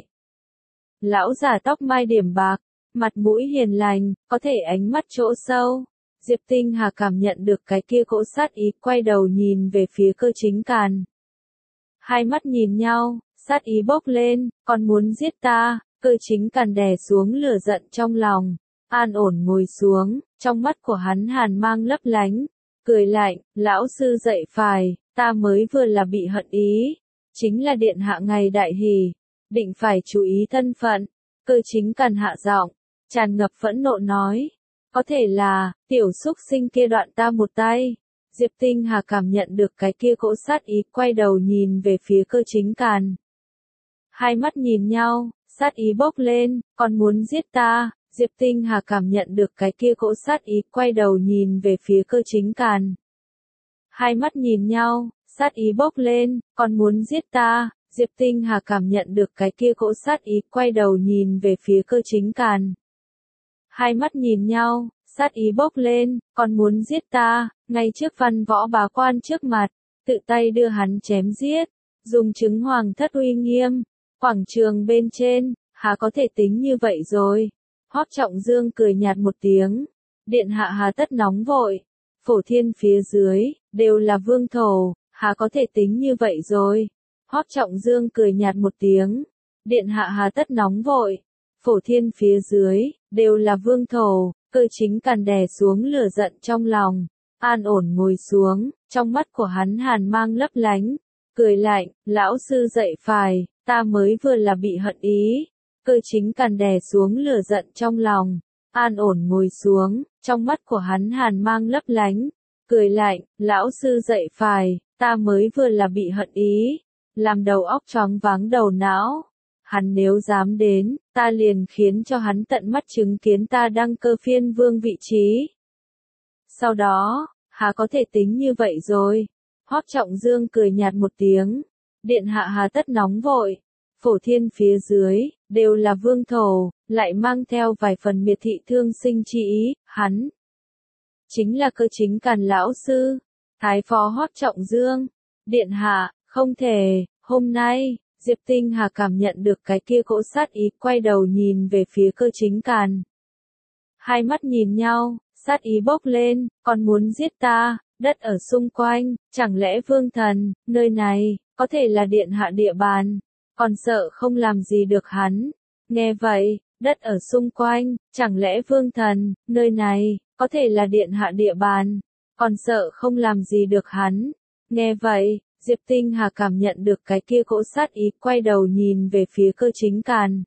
Lão già tóc mai điểm bạc, mặt mũi hiền lành, có thể ánh mắt chỗ sâu. Diệp Tinh Hà cảm nhận được cái kia cỗ sát ý, quay đầu nhìn về phía Cơ Chính Càn. Hai mắt nhìn nhau, sát ý bốc lên, còn muốn giết ta. Cơ Chính Càn đè xuống lửa giận trong lòng, an ổn ngồi xuống, trong mắt của hắn hàn mang lấp lánh, cười lạnh, lão sư dạy phải, ta mới vừa là bị hận ý, chính là điện hạ ngày đại hỷ, định phải chú ý thân phận. Cơ Chính Càn hạ giọng, tràn ngập phẫn nộ nói, có thể là, tiểu xúc sinh kia đoạn ta một tay. Diệp Tinh Hà cảm nhận được cái kia cỗ sát ý, quay đầu nhìn về phía Cơ Chính Càn. Hai mắt nhìn nhau, sát ý bốc lên, còn muốn giết ta. Diệp Tinh Hà cảm nhận được cái kia cỗ sát ý, quay đầu nhìn về phía Cơ Chính Càn. Hai mắt nhìn nhau, sát ý bốc lên, còn muốn giết ta. Diệp Tinh Hà cảm nhận được cái kia cỗ sát ý, quay đầu nhìn về phía Cơ Chính Càn. Hai mắt nhìn nhau, sát ý bốc lên, còn muốn giết ta. Ngay trước văn võ bá quan trước mặt, tự tay đưa hắn chém giết, dùng chứng hoàng thất uy nghiêm. Quảng trường bên trên, hà có thể tính như vậy rồi. Hoắc Trọng Dương cười nhạt một tiếng, điện hạ hà tất nóng vội, phổ thiên phía dưới, đều là vương thổ, há có thể tính như vậy rồi. Hoắc Trọng Dương cười nhạt một tiếng, điện hạ hà tất nóng vội, phổ thiên phía dưới, đều là vương thổ, Cơ Chính Càn đè xuống lửa giận trong lòng, an ổn ngồi xuống, trong mắt của hắn hàn mang lấp lánh, cười lạnh, lão sư dạy phải, ta mới vừa là bị hận ý. Cơ Chính Càn đè xuống lửa giận trong lòng, an ổn ngồi xuống, trong mắt của hắn hàn mang lấp lánh, cười lạnh, lão sư dạy phải, ta mới vừa là bị hận ý, làm đầu óc choáng váng đầu não. Hắn nếu dám đến, ta liền khiến cho hắn tận mắt chứng kiến ta đăng cơ phiên vương vị trí. Sau đó, há có thể tính như vậy rồi. Hoắc Trọng Dương cười nhạt một tiếng, điện hạ hà tất nóng vội, phổ thiên phía dưới, đều là vương thổ, lại mang theo vài phần miệt thị thương sinh chi ý, hắn chính là Cơ Chính Càn lão sư. Thái phó Hoắc Trọng Dương, điện hạ, không thể, hôm nay, Diệp Tinh Hà cảm nhận được cái kia cỗ sát ý, quay đầu nhìn về phía Cơ Chính Càn. Hai mắt nhìn nhau, sát ý bốc lên, còn muốn giết ta, đất ở xung quanh, chẳng lẽ vương thần, nơi này, có thể là điện hạ địa bàn, còn sợ không làm gì được hắn. Nghe vậy, đất ở xung quanh, chẳng lẽ vương thần, nơi này, có thể là điện hạ địa bàn, còn sợ không làm gì được hắn. Nghe vậy, Diệp Tinh Hà cảm nhận được cái kia cỗ sát ý, quay đầu nhìn về phía Cơ Chính Càn.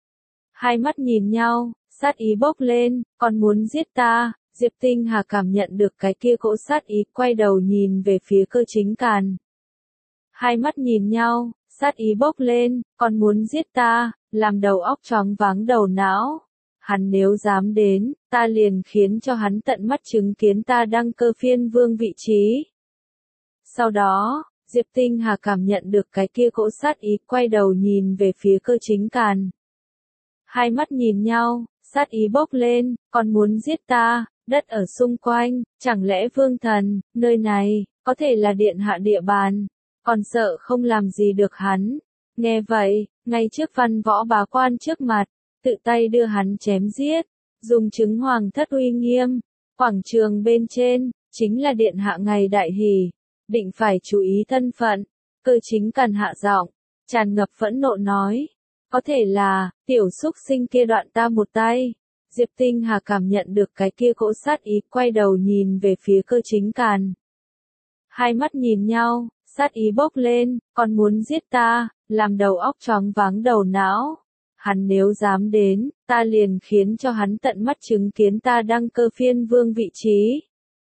Hai mắt nhìn nhau, sát ý bốc lên, còn muốn giết ta. Diệp Tinh Hà cảm nhận được cái kia cỗ sát ý, quay đầu nhìn về phía Cơ Chính Càn. Hai mắt nhìn nhau, sát ý bốc lên, còn muốn giết ta, làm đầu óc choáng váng đầu não. Hắn nếu dám đến, ta liền khiến cho hắn tận mắt chứng kiến ta đăng cơ phiên vương vị trí. Sau đó, Diệp Tinh Hà cảm nhận được cái kia cỗ sát ý, quay đầu nhìn về phía Cơ Chính Càn. Hai mắt nhìn nhau, sát ý bốc lên, còn muốn giết ta, đất ở xung quanh, chẳng lẽ vương thần, nơi này, có thể là điện hạ địa bàn, còn sợ không làm gì được hắn. Nghe vậy, ngay trước văn võ bá quan trước mặt, tự tay đưa hắn chém giết, dùng chứng hoàng thất uy nghiêm, quảng trường bên trên, chính là điện hạ ngày đại hỷ, định phải chú ý thân phận. Cơ Chính Càn hạ giọng, tràn ngập phẫn nộ nói, có thể là, tiểu xúc sinh kia đoạn ta một tay. Diệp Tinh Hà cảm nhận được cái kia cỗ sát ý, quay đầu nhìn về phía Cơ Chính Càn. Hai mắt nhìn nhau, sát ý bốc lên, còn muốn giết ta, làm đầu óc choáng váng đầu não. Hắn nếu dám đến, ta liền khiến cho hắn tận mắt chứng kiến ta đăng cơ phiên vương vị trí.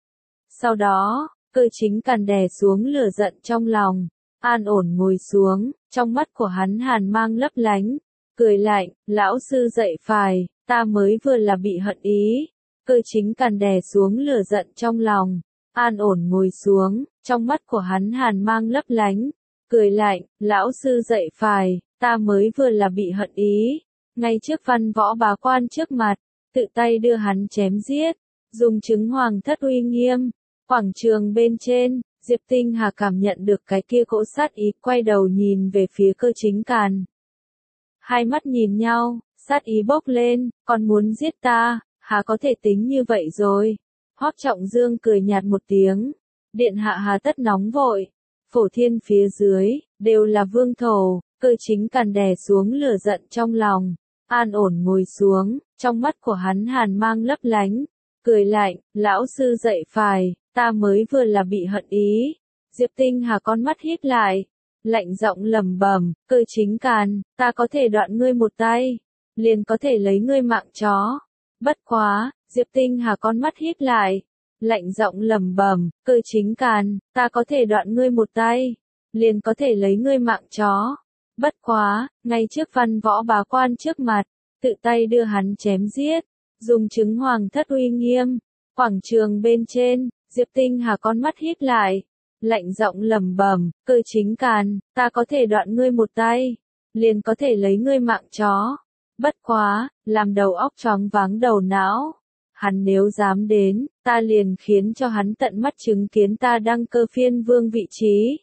Sau đó, Cơ Chính Càn đè xuống lửa giận trong lòng, an ổn ngồi xuống, trong mắt của hắn hàn mang lấp lánh, cười lạnh, lão sư dạy phải, ta mới vừa là bị hận ý. Cơ Chính Càn đè xuống lửa giận trong lòng, an ổn ngồi xuống, trong mắt của hắn hàn mang lấp lánh, cười lạnh, lão sư dạy phải, ta mới vừa là bị hận ý. Ngay trước văn võ bá quan trước mặt, tự tay đưa hắn chém giết, dùng chứng hoàng thất uy nghiêm. Quảng trường bên trên, Diệp Tinh Hà cảm nhận được cái kia cỗ sát ý, quay đầu nhìn về phía Cơ Chính Càn. Hai mắt nhìn nhau, sát ý bốc lên, còn muốn giết ta, há có thể tính như vậy rồi. Hoắc Trọng Dương cười nhạt một tiếng, điện hạ hà tất nóng vội, phổ thiên phía dưới, đều là vương thổ. Cơ Chính Càn đè xuống lửa giận trong lòng, an ổn ngồi xuống, trong mắt của hắn hàn mang lấp lánh, cười lạnh, lão sư dạy phải, ta mới vừa là bị hận ý. Diệp Tinh Hà con mắt híp lại, lạnh giọng lẩm bẩm, Cơ Chính Càn, ta có thể đoạn ngươi một tay, liền có thể lấy ngươi mạng chó. Bất quá, Diệp Tinh Hà con mắt híp lại, lạnh giọng lẩm bẩm, Cơ Chính Càn, ta có thể đoạn ngươi một tay, liền có thể lấy ngươi mạng chó. Bất quá, ngay trước văn võ bá quan trước mặt, tự tay đưa hắn chém giết, dùng chứng hoàng thất uy nghiêm. Quảng trường bên trên, Diệp Tinh Hà con mắt híp lại, lạnh giọng lẩm bẩm, Cơ Chính Càn, ta có thể đoạn ngươi một tay, liền có thể lấy ngươi mạng chó. Bất quá, làm đầu óc choáng váng đầu não. Hắn nếu dám đến, ta liền khiến cho hắn tận mắt chứng kiến ta đăng cơ phiên vương vị trí.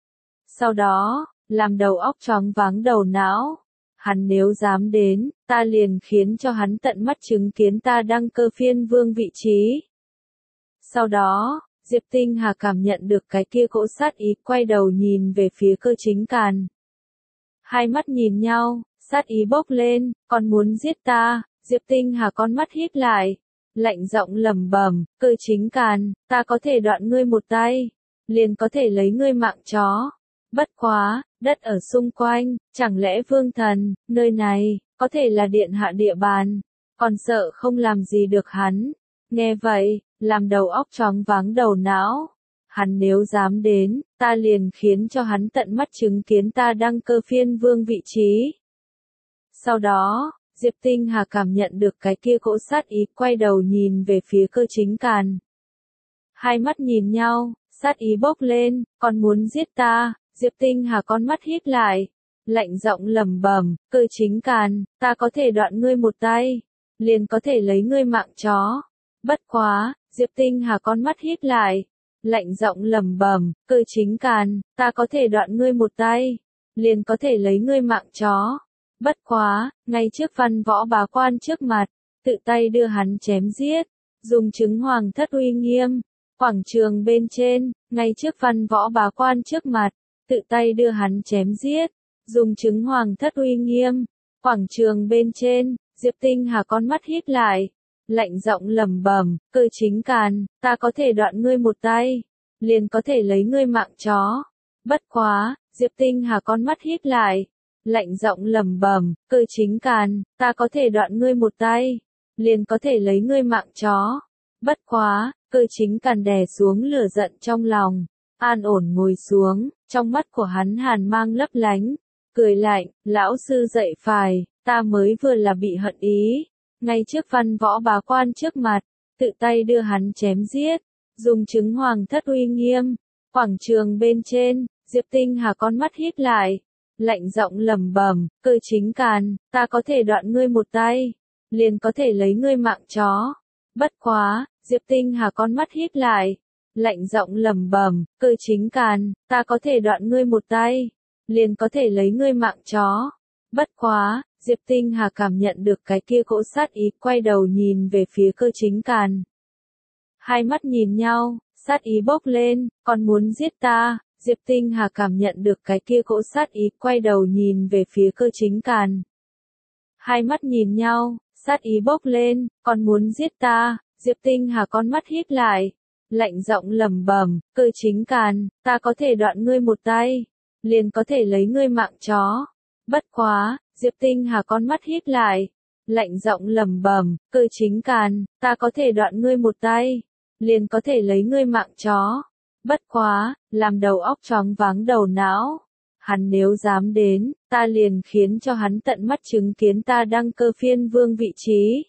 Sau đó, làm đầu óc choáng váng đầu não. Hắn nếu dám đến, ta liền khiến cho hắn tận mắt chứng kiến ta đăng cơ phiên vương vị trí. Sau đó, Diệp Tinh Hà cảm nhận được cái kia cỗ sát ý, quay đầu nhìn về phía Cơ Chính Càn. Hai mắt nhìn nhau, sát ý bốc lên, còn muốn giết ta. Diệp Tinh Hà con mắt híp lại, lạnh giọng lẩm bẩm, Cơ Chính Càn, ta có thể đoạn ngươi một tay, liền có thể lấy ngươi mạng chó. Bất quá, đất ở xung quanh, chẳng lẽ Vương Thần, nơi này, có thể là điện hạ địa bàn, còn sợ không làm gì được hắn. Nghe vậy, làm đầu óc choáng váng đầu não. Hắn nếu dám đến, ta liền khiến cho hắn tận mắt chứng kiến ta đăng cơ phiên vương vị trí. Sau đó, Diệp Tinh Hà cảm nhận được cái kia cỗ sát ý, quay đầu nhìn về phía Cơ Chính Càn. Hai mắt nhìn nhau, sát ý bốc lên, còn muốn giết ta. Diệp Tinh Hà con mắt híp lại, lạnh giọng lẩm bẩm, Cơ Chính Càn, ta có thể đoạn ngươi một tay, liền có thể lấy ngươi mạng chó. Bất quá, Diệp Tinh Hà con mắt híp lại, lạnh giọng lẩm bẩm, Cơ Chính Càn, ta có thể đoạn ngươi một tay, liền có thể lấy ngươi mạng chó. Bất quá, ngay trước văn võ bá quan trước mặt, tự tay đưa hắn chém giết, dùng chứng hoàng thất uy nghiêm. Quảng trường bên trên, ngay trước văn võ bá quan trước mặt, tự tay đưa hắn chém giết, dùng chứng hoàng thất uy nghiêm. Quảng trường bên trên, Diệp Tinh Hà con mắt híp lại, lạnh giọng lẩm bẩm, Cơ Chính Càn, ta có thể đoạn ngươi một tay, liền có thể lấy ngươi mạng chó. Bất quá, Diệp Tinh Hà con mắt híp lại, lạnh giọng lẩm bẩm, Cơ Chính Càn, ta có thể đoạn ngươi một tay, liền có thể lấy ngươi mạng chó. Bất quá, Cơ Chính Càn đè xuống lửa giận trong lòng, an ổn ngồi xuống, trong mắt của hắn hàn mang lấp lánh, cười lạnh, lão sư dạy phải, ta mới vừa là bị hận ý. Ngay trước văn võ bá quan trước mặt, tự tay đưa hắn chém giết, dùng chứng hoàng thất uy nghiêm. Quảng trường bên trên, Diệp Tinh Hà con mắt híp lại, lạnh giọng lẩm bẩm, Cơ Chính Càn, ta có thể đoạn ngươi một tay, liền có thể lấy ngươi mạng chó. Bất quá, Diệp Tinh Hà con mắt híp lại, lạnh giọng lẩm bẩm, Cơ Chính Càn, ta có thể đoạn ngươi một tay, liền có thể lấy ngươi mạng chó. Bất quá, Diệp Tinh Hà cảm nhận được cái kia cỗ sát ý, quay đầu nhìn về phía Cơ Chính Càn. Hai mắt nhìn nhau, sát ý bốc lên, còn muốn giết ta. Diệp Tinh Hà cảm nhận được cái kia cỗ sát ý, quay đầu nhìn về phía Cơ Chính Càn. Hai mắt nhìn nhau, sát ý bốc lên, còn muốn giết ta. Diệp Tinh Hà con mắt híp lại, lạnh giọng lẩm bẩm, Cơ Chính Càn, ta có thể đoạn ngươi một tay, liền có thể lấy ngươi mạng chó. Bất quá, Diệp Tinh Hà con mắt híp lại, lạnh giọng lẩm bẩm, Cơ Chính Càn, ta có thể đoạn ngươi một tay, liền có thể lấy ngươi mạng chó. Bất quá, làm đầu óc choáng váng đầu não. Hắn nếu dám đến, ta liền khiến cho hắn tận mắt chứng kiến ta đăng cơ phiên vương vị trí.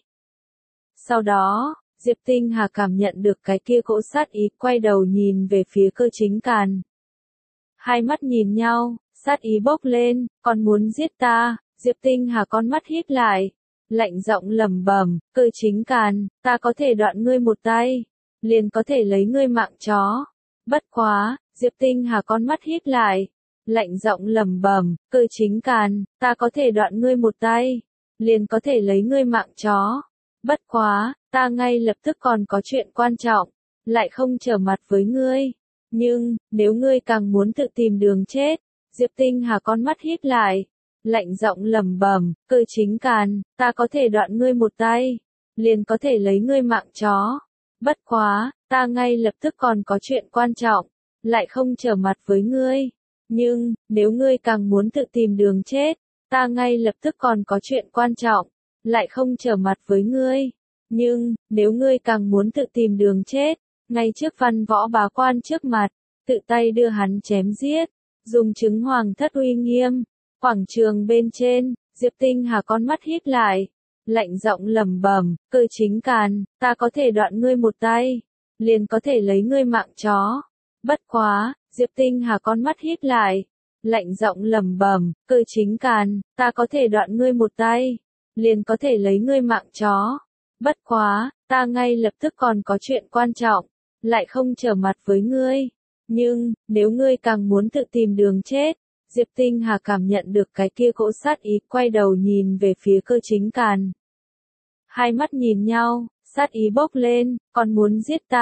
Sau đó, Diệp Tinh Hà cảm nhận được cái kia cỗ sát ý, quay đầu nhìn về phía Cơ Chính Càn. Hai mắt nhìn nhau, sát ý bốc lên, còn muốn giết ta. Diệp Tinh Hà con mắt híp lại, lạnh giọng lẩm bẩm, Cơ Chính Càn, ta có thể đoạn ngươi một tay, liền có thể lấy ngươi mạng chó. Bất quá, Diệp Tinh Hà con mắt híp lại, lạnh giọng lẩm bẩm, Cơ Chính Càn, ta có thể đoạn ngươi một tay, liền có thể lấy ngươi mạng chó. Bất quá, ta ngay lập tức còn có chuyện quan trọng, lại không trở mặt với ngươi. Nhưng, nếu ngươi càng muốn tự tìm đường chết. Diệp Tinh Hà con mắt híp lại, lạnh giọng lẩm bẩm, Cơ Chính Càn, ta có thể đoạn ngươi một tay, liền có thể lấy ngươi mạng chó. Bất quá, ta ngay lập tức còn có chuyện quan trọng, lại không trở mặt với ngươi. Nhưng, nếu ngươi càng muốn tự tìm đường chết, ta ngay lập tức còn có chuyện quan trọng, lại không trở mặt với ngươi. Nhưng, nếu ngươi càng muốn tự tìm đường chết, ngay trước văn võ bá quan trước mặt, tự tay đưa hắn chém giết, dùng chứng hoàng thất uy nghiêm. Quảng trường bên trên, Diệp Tinh Hà con mắt híp lại, lạnh giọng lẩm bẩm, Cơ Chính Càn, ta có thể đoạn ngươi một tay, liền có thể lấy ngươi mạng chó. Bất quá, Diệp Tinh Hà con mắt híp lại, lạnh giọng lẩm bẩm, Cơ Chính Càn, ta có thể đoạn ngươi một tay, liền có thể lấy ngươi mạng chó. Bất quá, ta ngay lập tức còn có chuyện quan trọng, lại không trở mặt với ngươi. Nhưng, nếu ngươi càng muốn tự tìm đường chết. Diệp Tinh Hà cảm nhận được cái kia cỗ sát ý, quay đầu nhìn về phía Cơ Chính Càn. Hai mắt nhìn nhau, sát ý bốc lên, còn muốn giết ta.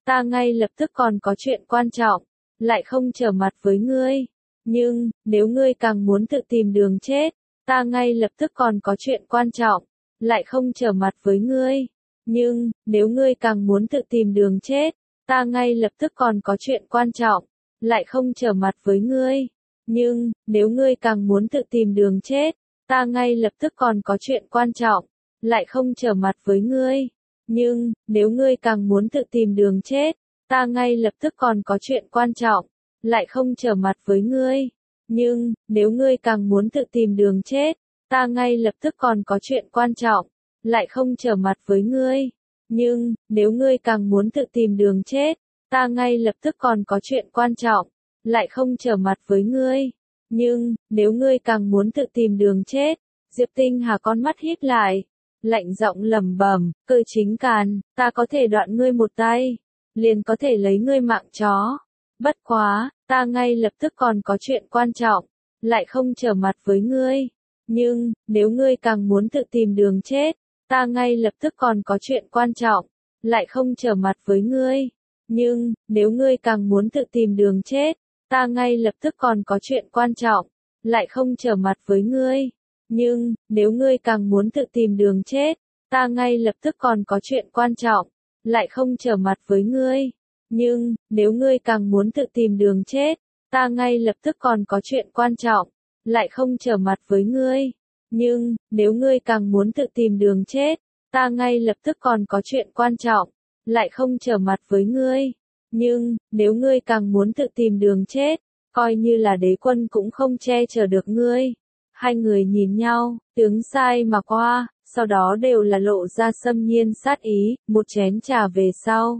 ta ngay lập tức còn có chuyện quan trọng, lại không trở mặt với ngươi. Nhưng, nếu ngươi càng muốn tự tìm đường chết, ta ngay lập tức còn có chuyện quan trọng, lại không trở mặt với ngươi. Nhưng, nếu ngươi càng muốn tự tìm đường chết, ta ngay lập tức còn có chuyện quan trọng, lại không trở mặt với ngươi. Nhưng, nếu ngươi càng muốn tự tìm đường chết, ta ngay lập tức còn có chuyện quan trọng, lại không trở mặt với ngươi. Nhưng, nếu ngươi càng muốn tự tìm đường chết, ta ngay lập tức còn có chuyện quan trọng, lại không trở mặt với ngươi. Nhưng, nếu ngươi càng muốn tự tìm đường chết, ta ngay lập tức còn có chuyện quan trọng, lại không trở mặt với ngươi. Nhưng, nếu ngươi càng muốn tự tìm đường chết, ta ngay lập tức còn có chuyện quan trọng, lại không trở mặt với ngươi. Nhưng, nếu ngươi càng muốn tự tìm đường chết, Diệp Tinh Hà con mắt híp lại, lạnh giọng lẩm bẩm, Cơ Chính Càn, ta có thể đoạn ngươi một tay, liền có thể lấy ngươi mạng chó. Bất quá, ta ngay lập tức còn có chuyện quan trọng, lại không trở mặt với ngươi. Nhưng, nếu ngươi càng muốn tự tìm đường chết, ta ngay lập tức còn có chuyện quan trọng, lại không trở mặt với ngươi. Nhưng, nếu ngươi càng muốn tự tìm đường chết, ta ngay lập tức còn có chuyện quan trọng, lại không trở mặt với ngươi. Nhưng, nếu ngươi càng muốn tự tìm đường chết, ta ngay lập tức còn có chuyện quan trọng, lại không trở mặt với ngươi. Nhưng, nếu ngươi càng muốn tự tìm đường chết, ta ngay lập tức còn có chuyện quan trọng, lại không trở mặt với ngươi. Nhưng, nếu ngươi càng muốn tự tìm đường chết, ta ngay lập tức còn có chuyện quan trọng, lại không trở mặt với ngươi. Nhưng, nếu ngươi càng muốn tự tìm đường chết, coi như là đế quân cũng không che chở được ngươi. Hai người nhìn nhau, tướng sai mà qua, sau đó đều là lộ ra xâm nhiên sát ý, một chén trà về sau.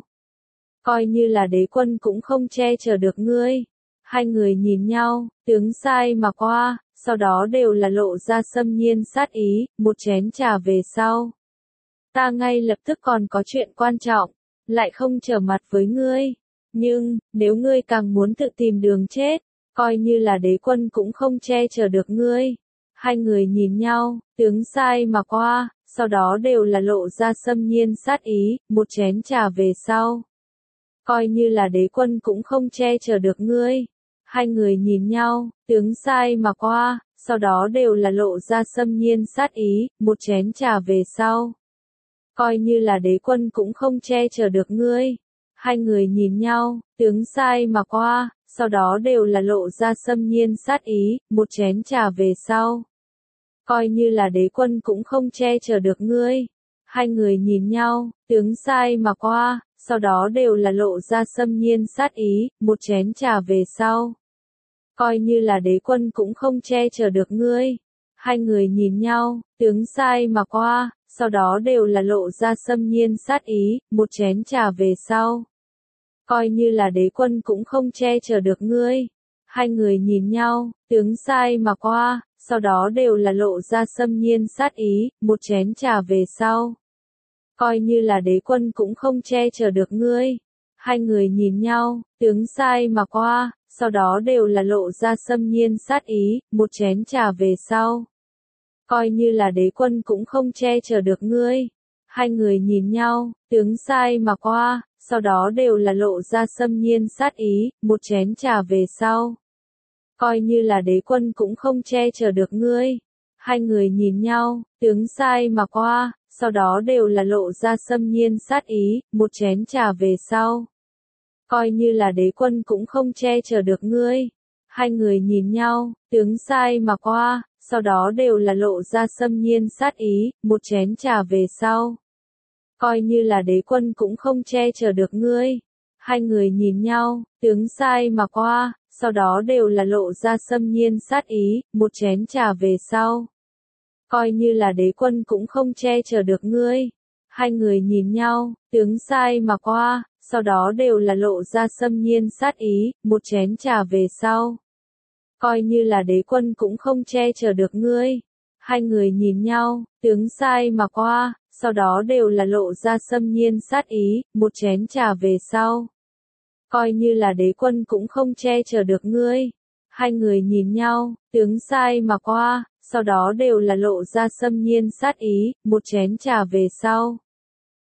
Coi như là đế quân cũng không che chở được ngươi. Hai người nhìn nhau, tướng sai mà qua, sau đó đều là lộ ra xâm nhiên sát ý, một chén trà về sau. Ta ngay lập tức còn có chuyện quan trọng, lại không trở mặt với ngươi. Nhưng, nếu ngươi càng muốn tự tìm đường chết, coi như là đế quân cũng không che chở được ngươi. Hai người nhìn nhau, tướng sai mà qua, sau đó đều là lộ ra xâm nhiên sát ý, một chén trà về sau. Coi như là đế quân cũng không che chở được ngươi. Hai người nhìn nhau, tướng sai mà qua, sau đó đều là lộ ra xâm nhiên sát ý, một chén trà về sau. Coi như là đế quân cũng không che chở được ngươi. Hai người nhìn nhau, tướng sai mà qua, sau đó đều là lộ ra xâm nhiên sát ý, một chén trà về sau. Coi như là đế quân cũng không che chở được ngươi. Hai người nhìn nhau, tướng sai mà qua, sau đó đều là lộ ra xâm nhiên sát ý, một chén trà về sau. Coi như là đế quân cũng không che chở được ngươi. Hai người nhìn nhau, tướng sai mà qua, sau đó đều là lộ ra xâm nhiên sát ý, một chén trà về sau. Coi như là đế quân cũng không che chở được ngươi. Hai người nhìn nhau, tướng sai mà qua, sau đó đều là lộ ra xâm nhiên sát ý, một chén trà về sau. Coi như là đế quân cũng không che chở được ngươi. Hai người nhìn nhau, tướng sai mà qua, sau đó đều là lộ ra xâm nhiên sát ý, một chén trà về sau. Coi như là đế quân cũng không che chở được ngươi. Hai người nhìn nhau, tướng sai mà qua, sau đó đều là lộ ra xâm nhiên sát ý, một chén trà về sau. Coi như là đế quân cũng không che chở được ngươi. Hai người nhìn nhau, tướng sai mà qua, sau đó đều là lộ ra xâm nhiên sát ý, một chén trà về sau. Coi như là đế quân cũng không che chở được ngươi. Hai người nhìn nhau, tướng sai mà qua, sau đó đều là lộ ra xâm nhiên sát ý, một chén trà về sau. Coi như là đế quân cũng không che chở được ngươi. Hai người nhìn nhau, tướng sai mà qua, sau đó đều là lộ ra xâm nhiên sát ý, một chén trà về sau. Coi như là đế quân cũng không che chở được ngươi. Hai người nhìn nhau, tướng sai mà qua, sau đó đều là lộ ra xâm nhiên sát ý, một chén trà về sau. Coi như là đế quân cũng không che chở được ngươi. Hai người nhìn nhau, tướng sai mà qua, sau đó đều là lộ ra xâm nhiên sát ý, một chén trà về sau. Coi như là đế quân cũng không che chở được ngươi. Hai người nhìn nhau, tướng sai mà qua, sau đó đều là lộ ra xâm nhiên sát ý, một chén trà về sau.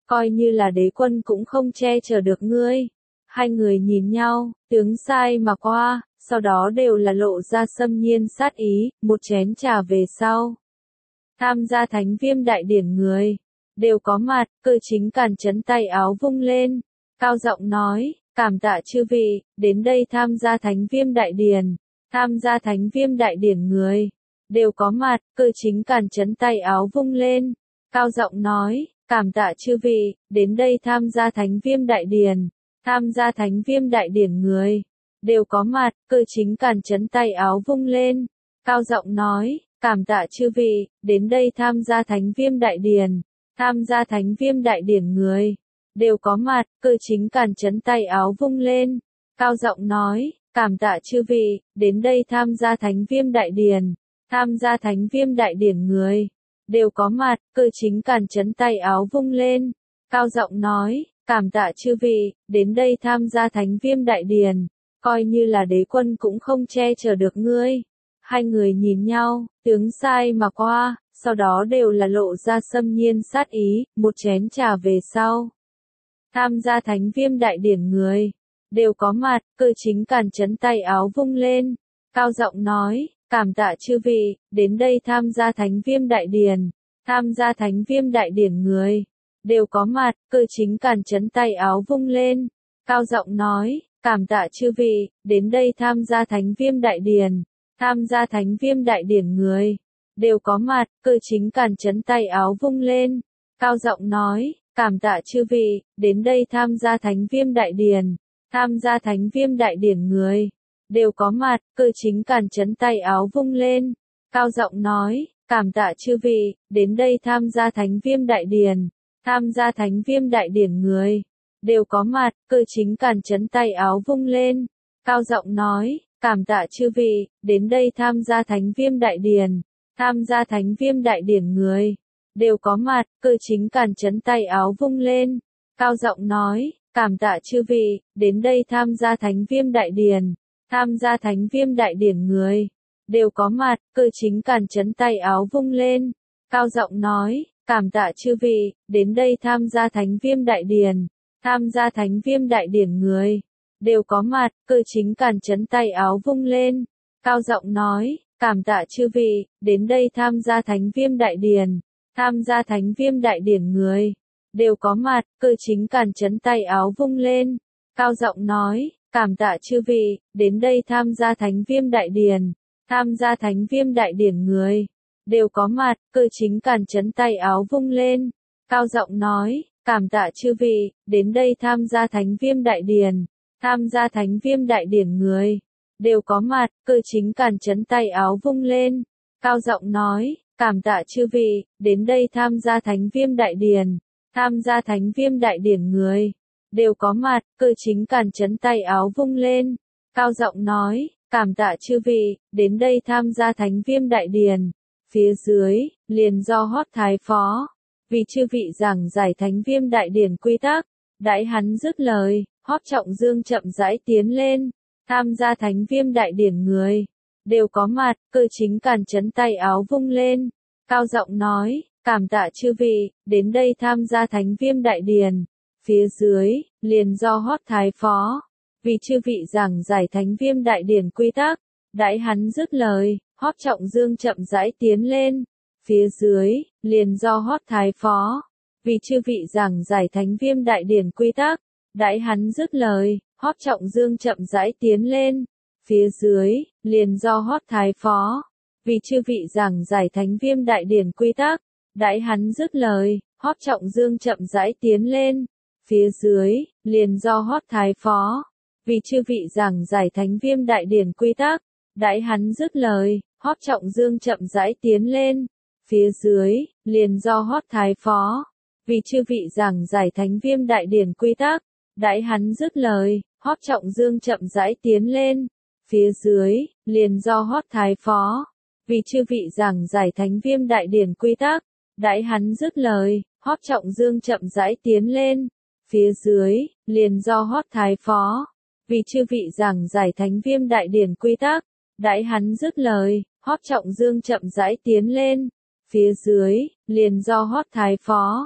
coi như là đế quân cũng không che chở được ngươi. Hai người nhìn nhau, tướng sai mà qua, sau đó đều là lộ ra xâm nhiên sát ý, một chén trà về sau. Tham gia thánh viêm đại điển người, đều có mặt, Cơ Chính Càn chấn tay áo vung lên, cao giọng nói, cảm tạ chư vị, đến đây tham gia thánh viêm đại điển. Tham gia thánh viêm đại điển người, đều có mặt, Cơ Chính Càn chấn tay áo vung lên, cao giọng nói, cảm tạ chư vị, đến đây tham gia thánh viêm đại điển. Tham gia thánh viêm đại điển người, đều có mặt, Cơ Chính Càn chấn tay áo vung lên, cao giọng nói, cảm tạ chư vị, đến đây tham gia thánh viêm đại điển. Tham gia thánh viêm đại điển người, đều có mặt, Cơ Chính Càn chấn tay áo vung lên, cao giọng nói, cảm tạ chư vị, đến đây tham gia thánh viêm đại điển. Tham gia thánh viêm đại điển người, đều có mặt, Cơ Chính Càn chấn tay áo vung lên, cao giọng nói, cảm tạ chư vị, đến đây tham gia thánh viêm đại điển, coi như là đế quân cũng không che chở được ngươi. Hai người nhìn nhau, tướng sai mà qua, sau đó đều là lộ ra xâm nhiên sát ý, một chén trà về sau. Tham gia thánh viêm đại điển người, đều có mặt, Cơ Chính Càn chấn tay áo vung lên, cao giọng nói, cảm tạ chư vị, đến đây tham gia thánh viêm đại điển. Tham gia thánh viêm đại điển người, đều có mặt, Cơ Chính Càn chấn tay áo vung lên, cao giọng nói, cảm tạ chư vị, đến đây tham gia thánh viêm đại điển. Tham gia thánh viêm đại điển người, đều có mặt, Cơ Chính Càn chấn tay áo vung lên, cao giọng nói, cảm tạ chư vị, đến đây tham gia thánh viêm đại điển. Tham gia thánh viêm đại điển người, đều có mặt, Cơ Chính Càn chấn tay áo vung lên, cao giọng nói, cảm tạ chư vị, đến đây tham gia thánh viêm đại điển. Tham gia thánh viêm đại điển người, đều có mặt, Cơ Chính Càn chấn tay áo vung lên, cao giọng nói, cảm tạ chư vị, đến đây tham gia thánh viêm đại điển. Tham gia thánh viêm đại điển người, đều có mặt, Cơ Chính Càn chấn tay áo vung lên, cao giọng nói, cảm tạ chư vị, đến đây tham gia thánh viêm đại điển. Tham gia thánh viêm đại điển người, đều có mặt, Cơ Chính Càn chấn tay áo vung lên, cao giọng nói, cảm tạ chư vị, đến đây tham gia thánh viêm đại điển. Tham gia thánh viêm đại điển người, đều có mặt, Cơ Chính Càn chấn tay áo vung lên, cao giọng nói, cảm tạ chư vị, đến đây tham gia thánh viêm đại điển. Tham gia thánh viêm đại điển người, đều có mặt, Cơ Chính Càn chấn tay áo vung lên, cao giọng nói, cảm tạ chư vị, đến đây tham gia thánh viêm đại điển. Tham gia thánh viêm đại điển người, đều có mặt, Cơ Chính Càn chấn tay áo vung lên, cao giọng nói, cảm tạ chư vị, đến đây tham gia thánh viêm đại điển. Tham gia thánh viêm đại điển người, đều có mặt, Cơ Chính Càn chấn tay áo vung lên, cao giọng nói, cảm tạ chư vị, đến đây tham gia thánh viêm đại điển. Tham gia thánh viêm đại điển người, đều có mặt, Cơ Chính Càn chấn tay áo vung lên, cao giọng nói, cảm tạ chư vị, đến đây tham gia thánh viêm đại điển. Phía dưới, liền do Hót Thái Phó, vì chư vị giảng giải thánh viêm đại điển quy tắc, đãi hắn dứt lời, Hót Trọng Dương chậm rãi tiến lên, tham gia thánh viêm đại điển người, đều có mặt, Cơ Chính Càn chấn tay áo vung lên, cao giọng nói, cảm tạ chư vị, đến đây tham gia thánh viêm đại điển. Phía dưới, liền do Hót Thái Phó, vì chư vị giảng giải thánh viêm đại điển quy tắc, đãi hắn dứt lời, Hót Trọng Dương chậm rãi tiến lên, phía dưới, liền do Hót Thái Phó, vì chư vị giảng giải thánh viêm đại điển quy tắc, đãi hắn dứt lời, Hót Trọng Dương chậm rãi tiến lên, phía dưới, liền do Hót Thái Phó, vì chư vị giảng giải thánh viêm đại điển quy tắc, đãi hắn dứt lời, Hót Trọng Dương chậm rãi tiến lên, phía dưới, liền do Hót Thái Phó, vì chư vị giảng giải thánh viêm đại điển quy tắc, đãi hắn dứt lời, Hót Trọng Dương chậm rãi tiến lên, phía dưới, liền do Hót Thái Phó, vì chư vị giảng giải thánh viêm đại điển quy tắc, đãi hắn dứt lời, Hót Trọng Dương chậm rãi tiến lên, phía dưới, liền do Hót Thái Phó, vì chư vị giảng giải thánh viêm đại điển quy tắc, đãi hắn dứt lời, Hót Trọng Dương chậm rãi tiến lên, phía dưới, liền do Hót Thái Phó, vì chư vị giảng giải thánh viêm đại điển quy tắc, đãi hắn dứt lời, Hót Trọng Dương chậm rãi tiến lên, phía dưới, liền do Hót Thái Phó,